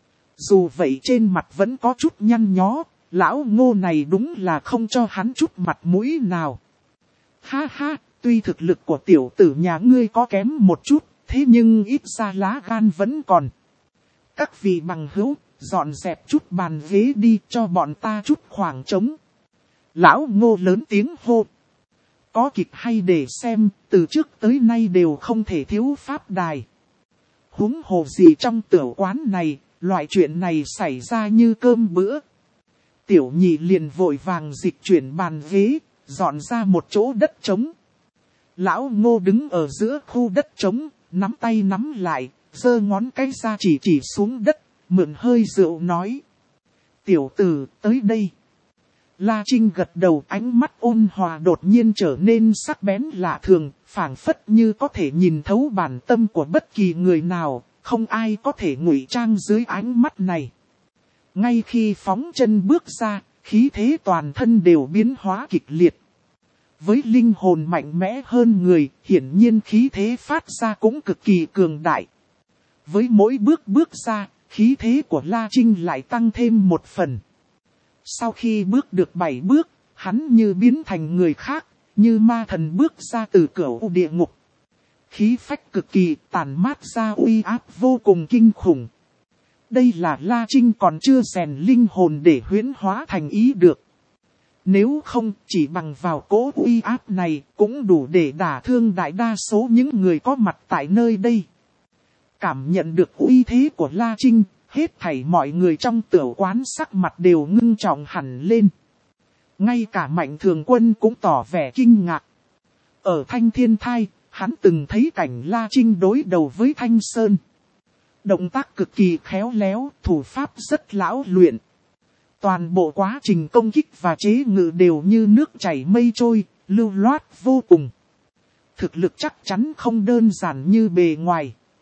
Dù vậy trên mặt vẫn có chút nhăn nhó, lão Ngô này đúng là không cho hắn chút mặt mũi nào. Ha ha, tuy thực lực của tiểu tử nhà ngươi có kém một chút, thế nhưng ít ra lá gan vẫn còn. Các vị bằng hữu, dọn dẹp chút bàn ghế đi cho bọn ta chút khoảng trống. Lão Ngô lớn tiếng hô. Có kịch hay để xem, từ trước tới nay đều không thể thiếu pháp đài. Huống hồ gì trong tiểu quán này, loại chuyện này xảy ra như cơm bữa. Tiểu nhị liền vội vàng dịch chuyển bàn ghế, dọn ra một chỗ đất trống. Lão Ngô đứng ở giữa khu đất trống, nắm tay nắm lại, giơ ngón cái ra chỉ chỉ xuống đất, mượn hơi rượu nói. Tiểu tử, tới đây. La Trinh gật đầu, ánh mắt ôn hòa đột nhiên trở nên sắc bén lạ thường, phảng phất như có thể nhìn thấu bản tâm của bất kỳ người nào, không ai có thể ngụy trang dưới ánh mắt này. Ngay khi phóng chân bước ra, khí thế toàn thân đều biến hóa kịch liệt. Với linh hồn mạnh mẽ hơn người, hiển nhiên khí thế phát ra cũng cực kỳ cường đại. Với mỗi bước bước ra, khí thế của La Trinh lại tăng thêm một phần. Sau khi bước được bảy bước, hắn như biến thành người khác, như ma thần bước ra từ cửa địa ngục. Khí phách cực kỳ tàn mát ra uy áp vô cùng kinh khủng. Đây là La Trinh còn chưa rèn linh hồn để huyễn hóa thành ý được. Nếu không, chỉ bằng vào cỗ uy áp này cũng đủ để đả thương đại đa số những người có mặt tại nơi đây. Cảm nhận được uy thế của La Trinh, hết thảy mọi người trong tiểu quán sắc mặt đều ngưng trọng hẳn lên. Ngay cả Mạnh Thường Quân cũng tỏ vẻ kinh ngạc. Ở Thanh Thiên Thai, hắn từng thấy cảnh La Trinh đối đầu với Thanh Sơn. Động tác cực kỳ khéo léo, thủ pháp rất lão luyện. Toàn bộ quá trình công kích và chế ngự đều như nước chảy mây trôi, lưu loát vô cùng. Thực lực chắc chắn không đơn giản như bề ngoài.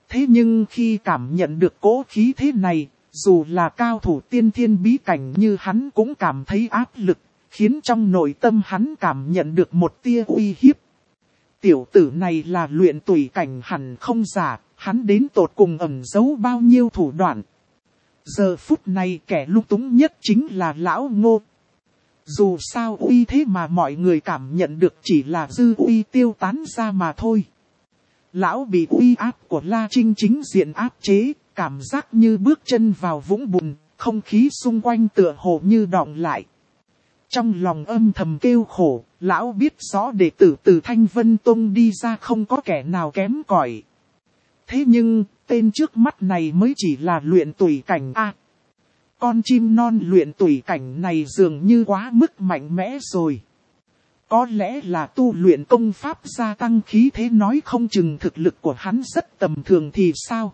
Thế nhưng khi cảm nhận được cỗ khí thế này, dù là cao thủ tiên thiên bí cảnh như hắn cũng cảm thấy áp lực, khiến trong nội tâm hắn cảm nhận được một tia uy hiếp. Tiểu tử này là luyện tùy cảnh hẳn không giả, hắn đến tột cùng ẩn giấu bao nhiêu thủ đoạn. Giờ phút này kẻ lung túng nhất chính là lão Ngô. Dù sao uy thế mà mọi người cảm nhận được chỉ là dư uy tiêu tán ra mà thôi. Lão bị uy áp của La Trinh chính diện áp chế, cảm giác như bước chân vào vũng bùn, không khí xung quanh tựa hồ như đọng lại. Trong lòng âm thầm kêu khổ, lão biết rõ đệ tử từ Thanh Vân Tông đi ra không có kẻ nào kém cỏi. Thế nhưng, tên trước mắt này mới chỉ là luyện tùy cảnh A. Con chim non luyện tùy cảnh này dường như quá mức mạnh mẽ rồi. Có lẽ là tu luyện công pháp gia tăng khí thế, nói không chừng thực lực của hắn rất tầm thường thì sao?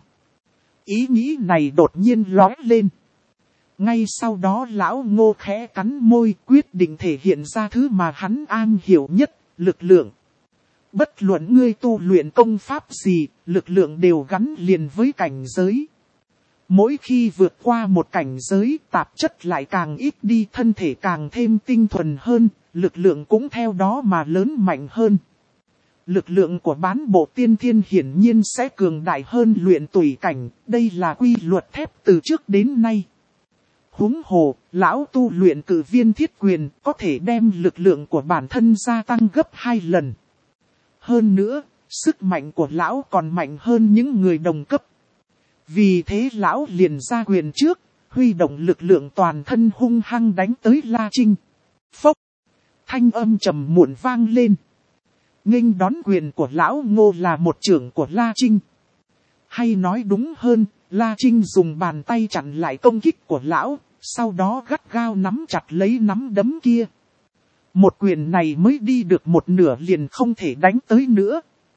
Ý nghĩ này đột nhiên lóe lên. Ngay sau đó lão Ngô khẽ cắn môi, quyết định thể hiện ra thứ mà hắn am hiểu nhất, lực lượng. Bất luận ngươi tu luyện công pháp gì, lực lượng đều gắn liền với cảnh giới. Mỗi khi vượt qua một cảnh giới, tạp chất lại càng ít đi, thân thể càng thêm tinh thuần hơn, lực lượng cũng theo đó mà lớn mạnh hơn. Lực lượng của bán bộ tiên thiên hiển nhiên sẽ cường đại hơn luyện tùy cảnh, đây là quy luật thép từ trước đến nay. Huống hồ, lão tu luyện cử viên thiết quyền có thể đem lực lượng của bản thân gia tăng gấp hai lần. Hơn nữa, sức mạnh của lão còn mạnh hơn những người đồng cấp. Vì thế lão liền ra quyền trước, huy động lực lượng toàn thân hung hăng đánh tới La Trinh. Phốc! Thanh âm trầm muộn vang lên. Nghênh đón quyền của lão Ngô là một chưởng của La Trinh. Hay nói đúng hơn, La Trinh dùng bàn tay chặn lại công kích của lão, sau đó gắt gao nắm chặt lấy nắm đấm kia. Một quyền này mới đi được một nửa liền không thể đánh tới nữa.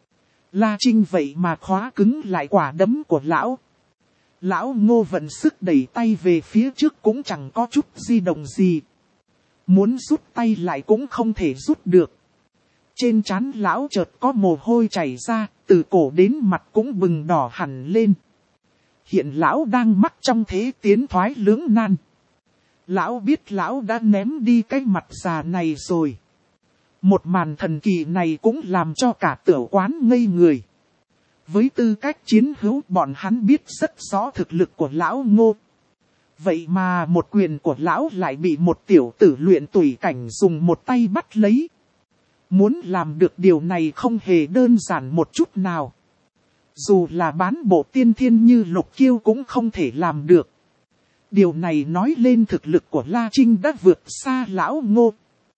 La Trinh vậy mà khóa cứng lại quả đấm của lão. Lão Ngô vận sức đẩy tay về phía trước cũng chẳng có chút di động gì. Muốn rút tay lại cũng không thể rút được. Trên trán lão chợt có mồ hôi chảy ra, từ cổ đến mặt cũng bừng đỏ hẳn lên. Hiện lão đang mắc trong thế tiến thoái lưỡng nan. Lão biết lão đã ném đi cái mặt già này rồi. Một màn thần kỳ này cũng làm cho cả tiểu quán ngây người. Với tư cách chiến hữu, bọn hắn biết rất rõ thực lực của lão Ngô. Vậy mà một quyền của lão lại bị một tiểu tử luyện tùy cảnh dùng một tay bắt lấy. Muốn làm được điều này không hề đơn giản một chút nào. Dù là bán bộ tiên thiên như Lục Kiêu cũng không thể làm được. Điều này nói lên thực lực của La Trinh đã vượt xa lão Ngô.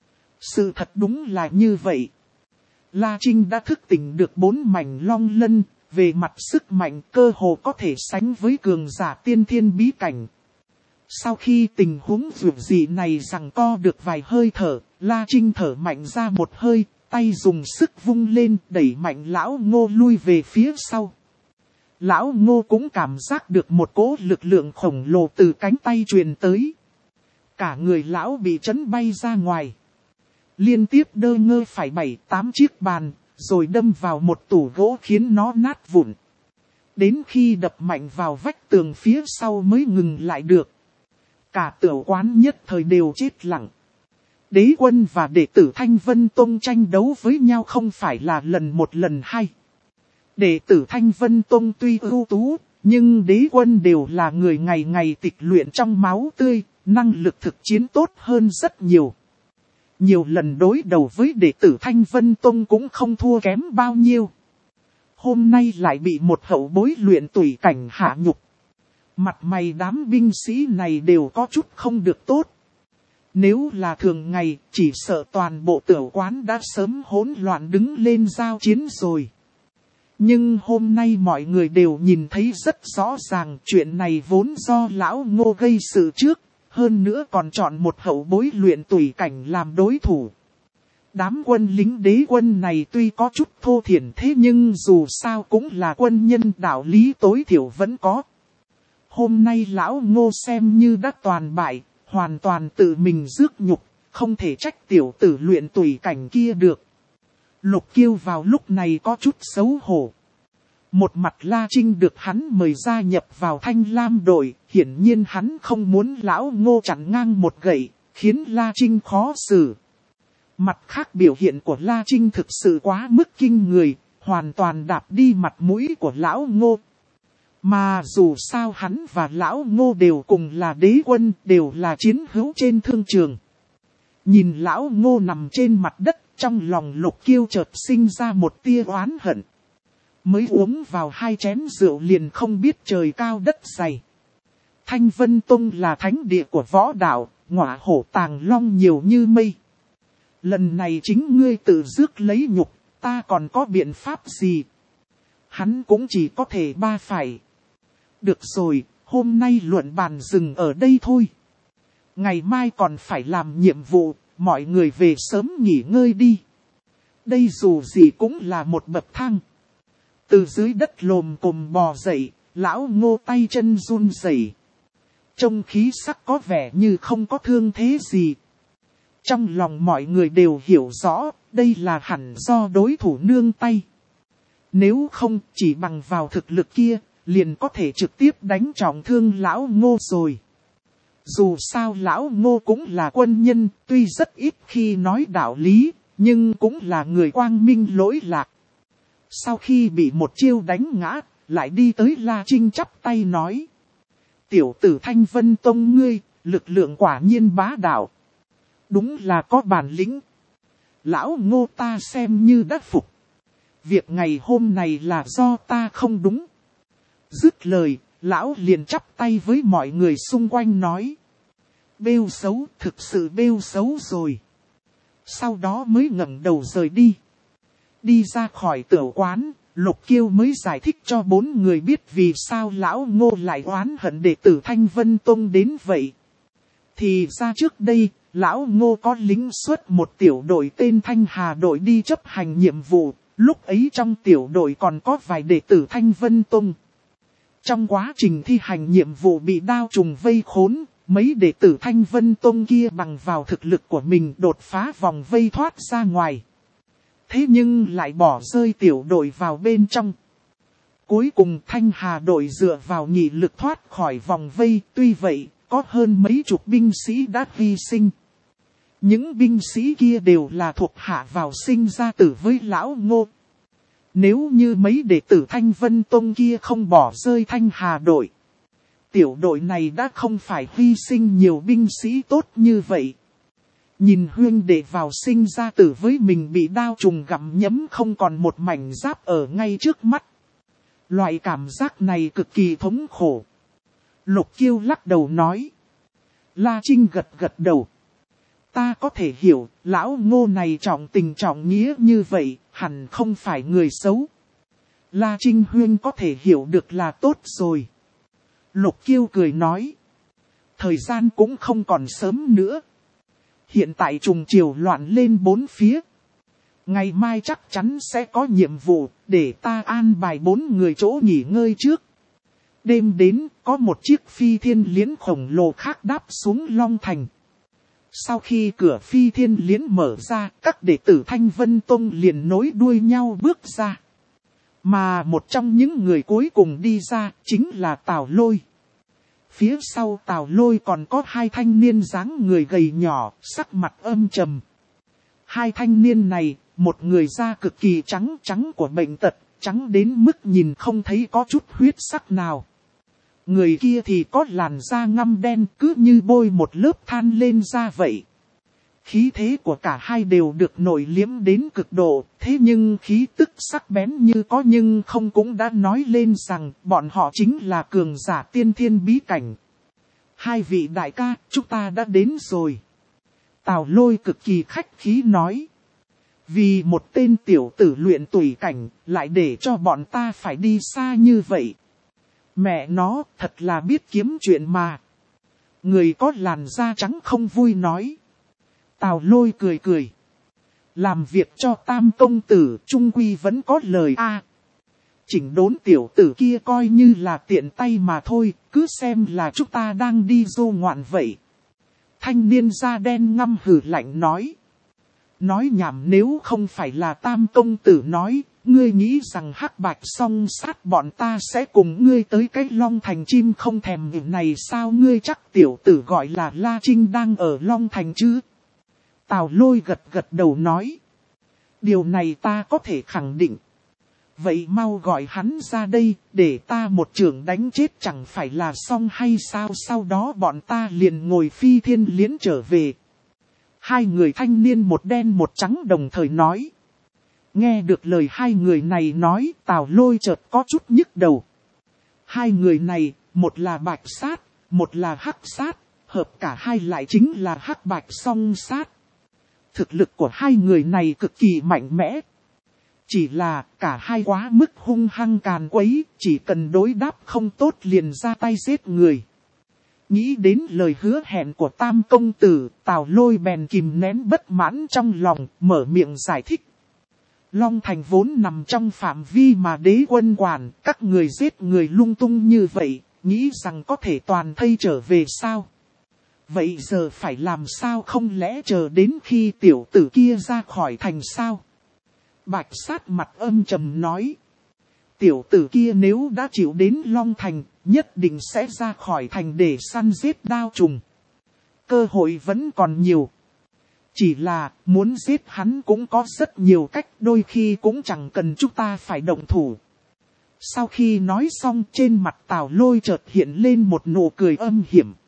Sự thật đúng là như vậy. La Trinh đã thức tỉnh được bốn mảnh long lân, về mặt sức mạnh cơ hồ có thể sánh với cường giả tiên thiên bí cảnh. Sau khi tình huống vượt dị này giằng co được vài hơi thở, La Trinh thở mạnh ra một hơi, tay dùng sức vung lên đẩy mạnh lão Ngô lui về phía sau. Lão Ngô cũng cảm giác được một cỗ lực lượng khổng lồ từ cánh tay truyền tới. Cả người lão bị chấn bay ra ngoài. Liên tiếp đơ ngơ phải bảy tám chiếc bàn, rồi đâm vào một tủ gỗ khiến nó nát vụn. Đến khi đập mạnh vào vách tường phía sau mới ngừng lại được. Cả tiểu quán nhất thời đều chết lặng. Đế quân và đệ tử Thanh Vân Tông tranh đấu với nhau không phải là lần một lần hai. Đệ tử Thanh Vân Tông tuy ưu tú, nhưng đế quân đều là người ngày ngày tịch luyện trong máu tươi, năng lực thực chiến tốt hơn rất nhiều. Nhiều lần đối đầu với đệ tử Thanh Vân Tông cũng không thua kém bao nhiêu. Hôm nay lại bị một hậu bối luyện tùy cảnh hạ nhục. Mặt mày đám binh sĩ này đều có chút không được tốt. Nếu là thường ngày, chỉ sợ toàn bộ tiểu quán đã sớm hỗn loạn đứng lên giao chiến rồi. Nhưng hôm nay mọi người đều nhìn thấy rất rõ ràng chuyện này vốn do lão Ngô gây sự trước, hơn nữa còn chọn một hậu bối luyện tùy cảnh làm đối thủ. Đám quân lính đế quân này tuy có chút thô thiển thế nhưng dù sao cũng là quân nhân, đạo lý tối thiểu vẫn có. Hôm nay lão Ngô xem như đã toàn bại, hoàn toàn tự mình rước nhục, không thể trách tiểu tử luyện tùy cảnh kia được. Lục Kiêu vào lúc này có chút xấu hổ. Một mặt La Trinh được hắn mời gia nhập vào Thanh Lam đội, hiển nhiên hắn không muốn lão Ngô chặn ngang một gậy, khiến La Trinh khó xử. Mặt khác biểu hiện của La Trinh thực sự quá mức kinh người, hoàn toàn đạp đi mặt mũi của lão Ngô. Mà dù sao hắn và lão Ngô đều cùng là đế quân, đều là chiến hữu trên thương trường. Nhìn lão Ngô nằm trên mặt đất, trong lòng Lục Kiêu chợt sinh ra một tia oán hận. Mới uống vào hai chén rượu liền không biết trời cao đất dày. Thanh Vân Tông là thánh địa của võ đạo, ngọa hổ tàng long nhiều như mây. Lần này chính ngươi tự rước lấy nhục, ta còn có biện pháp gì? Hắn cũng chỉ có thể ba phải. Được rồi, hôm nay luận bàn dừng ở đây thôi. Ngày mai còn phải làm nhiệm vụ, mọi người về sớm nghỉ ngơi đi. Đây dù gì cũng là một bậc thang. Từ dưới đất lồm cồm bò dậy, lão Ngô tay chân run rẩy. Trông khí sắc có vẻ như không có thương thế gì. Trong lòng mọi người đều hiểu rõ, đây là hẳn do đối thủ nương tay. Nếu không chỉ bằng vào thực lực kia, liền có thể trực tiếp đánh trọng thương lão Ngô rồi. Dù sao lão Ngô cũng là quân nhân, tuy rất ít khi nói đạo lý, nhưng cũng là người quang minh lỗi lạc. Sau khi bị một chiêu đánh ngã, lại đi tới La Trinh chắp tay nói. Tiểu tử Thanh Vân Tông ngươi, lực lượng quả nhiên bá đạo. Đúng là có bản lĩnh. Lão Ngô ta xem như đã phục. Việc ngày hôm này là do ta không đúng. Dứt lời, lão liền chắp tay với mọi người xung quanh nói. Bêu xấu, thực sự bêu xấu rồi. Sau đó mới ngẩng đầu rời đi. Đi ra khỏi tiểu quán, Lục Kiêu mới giải thích cho bốn người biết vì sao lão Ngô lại oán hận đệ tử Thanh Vân Tông đến vậy. Thì ra trước đây, lão Ngô có lính xuất một tiểu đội tên Thanh Hà đội đi chấp hành nhiệm vụ, lúc ấy trong tiểu đội còn có vài đệ tử Thanh Vân Tông. Trong quá trình thi hành nhiệm vụ bị đao trùng vây khốn, mấy đệ tử Thanh Vân Tông kia bằng vào thực lực của mình đột phá vòng vây thoát ra ngoài. Thế nhưng lại bỏ rơi tiểu đội vào bên trong. Cuối cùng Thanh Hà đội dựa vào nghị lực thoát khỏi vòng vây, tuy vậy, có hơn mấy chục binh sĩ đã hy sinh. Những binh sĩ kia đều là thuộc hạ vào sinh ra tử với lão Ngô. Nếu như mấy đệ tử Thanh Vân Tông kia không bỏ rơi Thanh Hà đội, tiểu đội này đã không phải hy sinh nhiều binh sĩ tốt như vậy. Nhìn huynh đệ vào sinh ra tử với mình bị đao trùng gặm nhấm không còn một mảnh giáp ở ngay trước mắt. Loại cảm giác này cực kỳ thống khổ. Lục Kiêu lắc đầu nói. La Trinh gật gật đầu. Ta có thể hiểu, lão Ngô này trọng tình trọng nghĩa như vậy, hẳn không phải người xấu. La Trinh huynh có thể hiểu được là tốt rồi. Lục Kiêu cười nói. Thời gian cũng không còn sớm nữa. Hiện tại trùng chiều loạn lên bốn phía. Ngày mai chắc chắn sẽ có nhiệm vụ, để ta an bài bốn người chỗ nghỉ ngơi trước. Đêm đến, có một chiếc phi thiên liễn khổng lồ khác đáp xuống Long Thành. Sau khi cửa phi thiên liễn mở ra, các đệ tử Thanh Vân Tông liền nối đuôi nhau bước ra. Mà một trong những người cuối cùng đi ra, chính là Tào Lôi. Phía sau Tào Lôi còn có hai thanh niên dáng người gầy nhỏ, sắc mặt âm trầm. Hai thanh niên này, một người da cực kỳ trắng trắng của bệnh tật, trắng đến mức nhìn không thấy có chút huyết sắc nào. Người kia thì có làn da ngăm đen cứ như bôi một lớp than lên da vậy. Khí thế của cả hai đều được nổi liếm đến cực độ, thế nhưng khí tức sắc bén như có nhưng không cũng đã nói lên rằng bọn họ chính là cường giả tiên thiên bí cảnh. Hai vị đại ca, chúng ta đã đến rồi. Tào Lôi cực kỳ khách khí nói. Vì một tên tiểu tử luyện tùy cảnh, lại để cho bọn ta phải đi xa như vậy. Mẹ nó, thật là biết kiếm chuyện mà. Người có làn da trắng không vui nói. Tào Lôi cười cười. Làm việc cho Tam công tử, trung quy vẫn có lời a. Chỉnh đốn tiểu tử kia coi như là tiện tay mà thôi, cứ xem là chúng ta đang đi du ngoạn vậy. Thanh niên da đen ngăm hừ lạnh nói. Nói nhảm, nếu không phải là Tam công tử nói, Ngươi nghĩ rằng hắc bạch song sát bọn ta sẽ cùng ngươi tới cái Long Thành chim không thèm nghỉ này sao? Ngươi chắc tiểu tử gọi là La Trinh đang ở Long Thành chứ? Tào Lôi gật gật đầu nói. Điều này ta có thể khẳng định. Vậy mau gọi hắn ra đây, để ta một trường đánh chết chẳng phải là xong hay sao? Sau đó bọn ta liền ngồi phi thiên liễn trở về. Hai người thanh niên một đen một trắng đồng thời nói. Nghe được lời hai người này nói, Tào Lôi chợt có chút nhức đầu. Hai người này, một là bạch sát, một là hắc sát, hợp cả hai lại chính là hắc bạch song sát. Thực lực của hai người này cực kỳ mạnh mẽ. Chỉ là cả hai quá mức hung hăng càn quấy, chỉ cần đối đáp không tốt liền ra tay giết người. Nghĩ đến lời hứa hẹn của Tam công tử, Tào Lôi bèn kìm nén bất mãn trong lòng, mở miệng giải thích. Long Thành vốn nằm trong phạm vi mà đế quân quản, các người giết người lung tung như vậy, nghĩ rằng có thể toàn thây trở về sao? Vậy giờ phải làm sao, không lẽ chờ đến khi tiểu tử kia ra khỏi thành sao? Bạch sát mặt âm trầm nói. Tiểu tử kia nếu đã chịu đến Long Thành, nhất định sẽ ra khỏi thành để săn giết đao trùng. Cơ hội vẫn còn nhiều. Chỉ là muốn giết hắn cũng có rất nhiều cách, đôi khi cũng chẳng cần chúng ta phải động thủ. Sau khi nói xong, trên mặt Tào Lôi chợt hiện lên một nụ cười âm hiểm.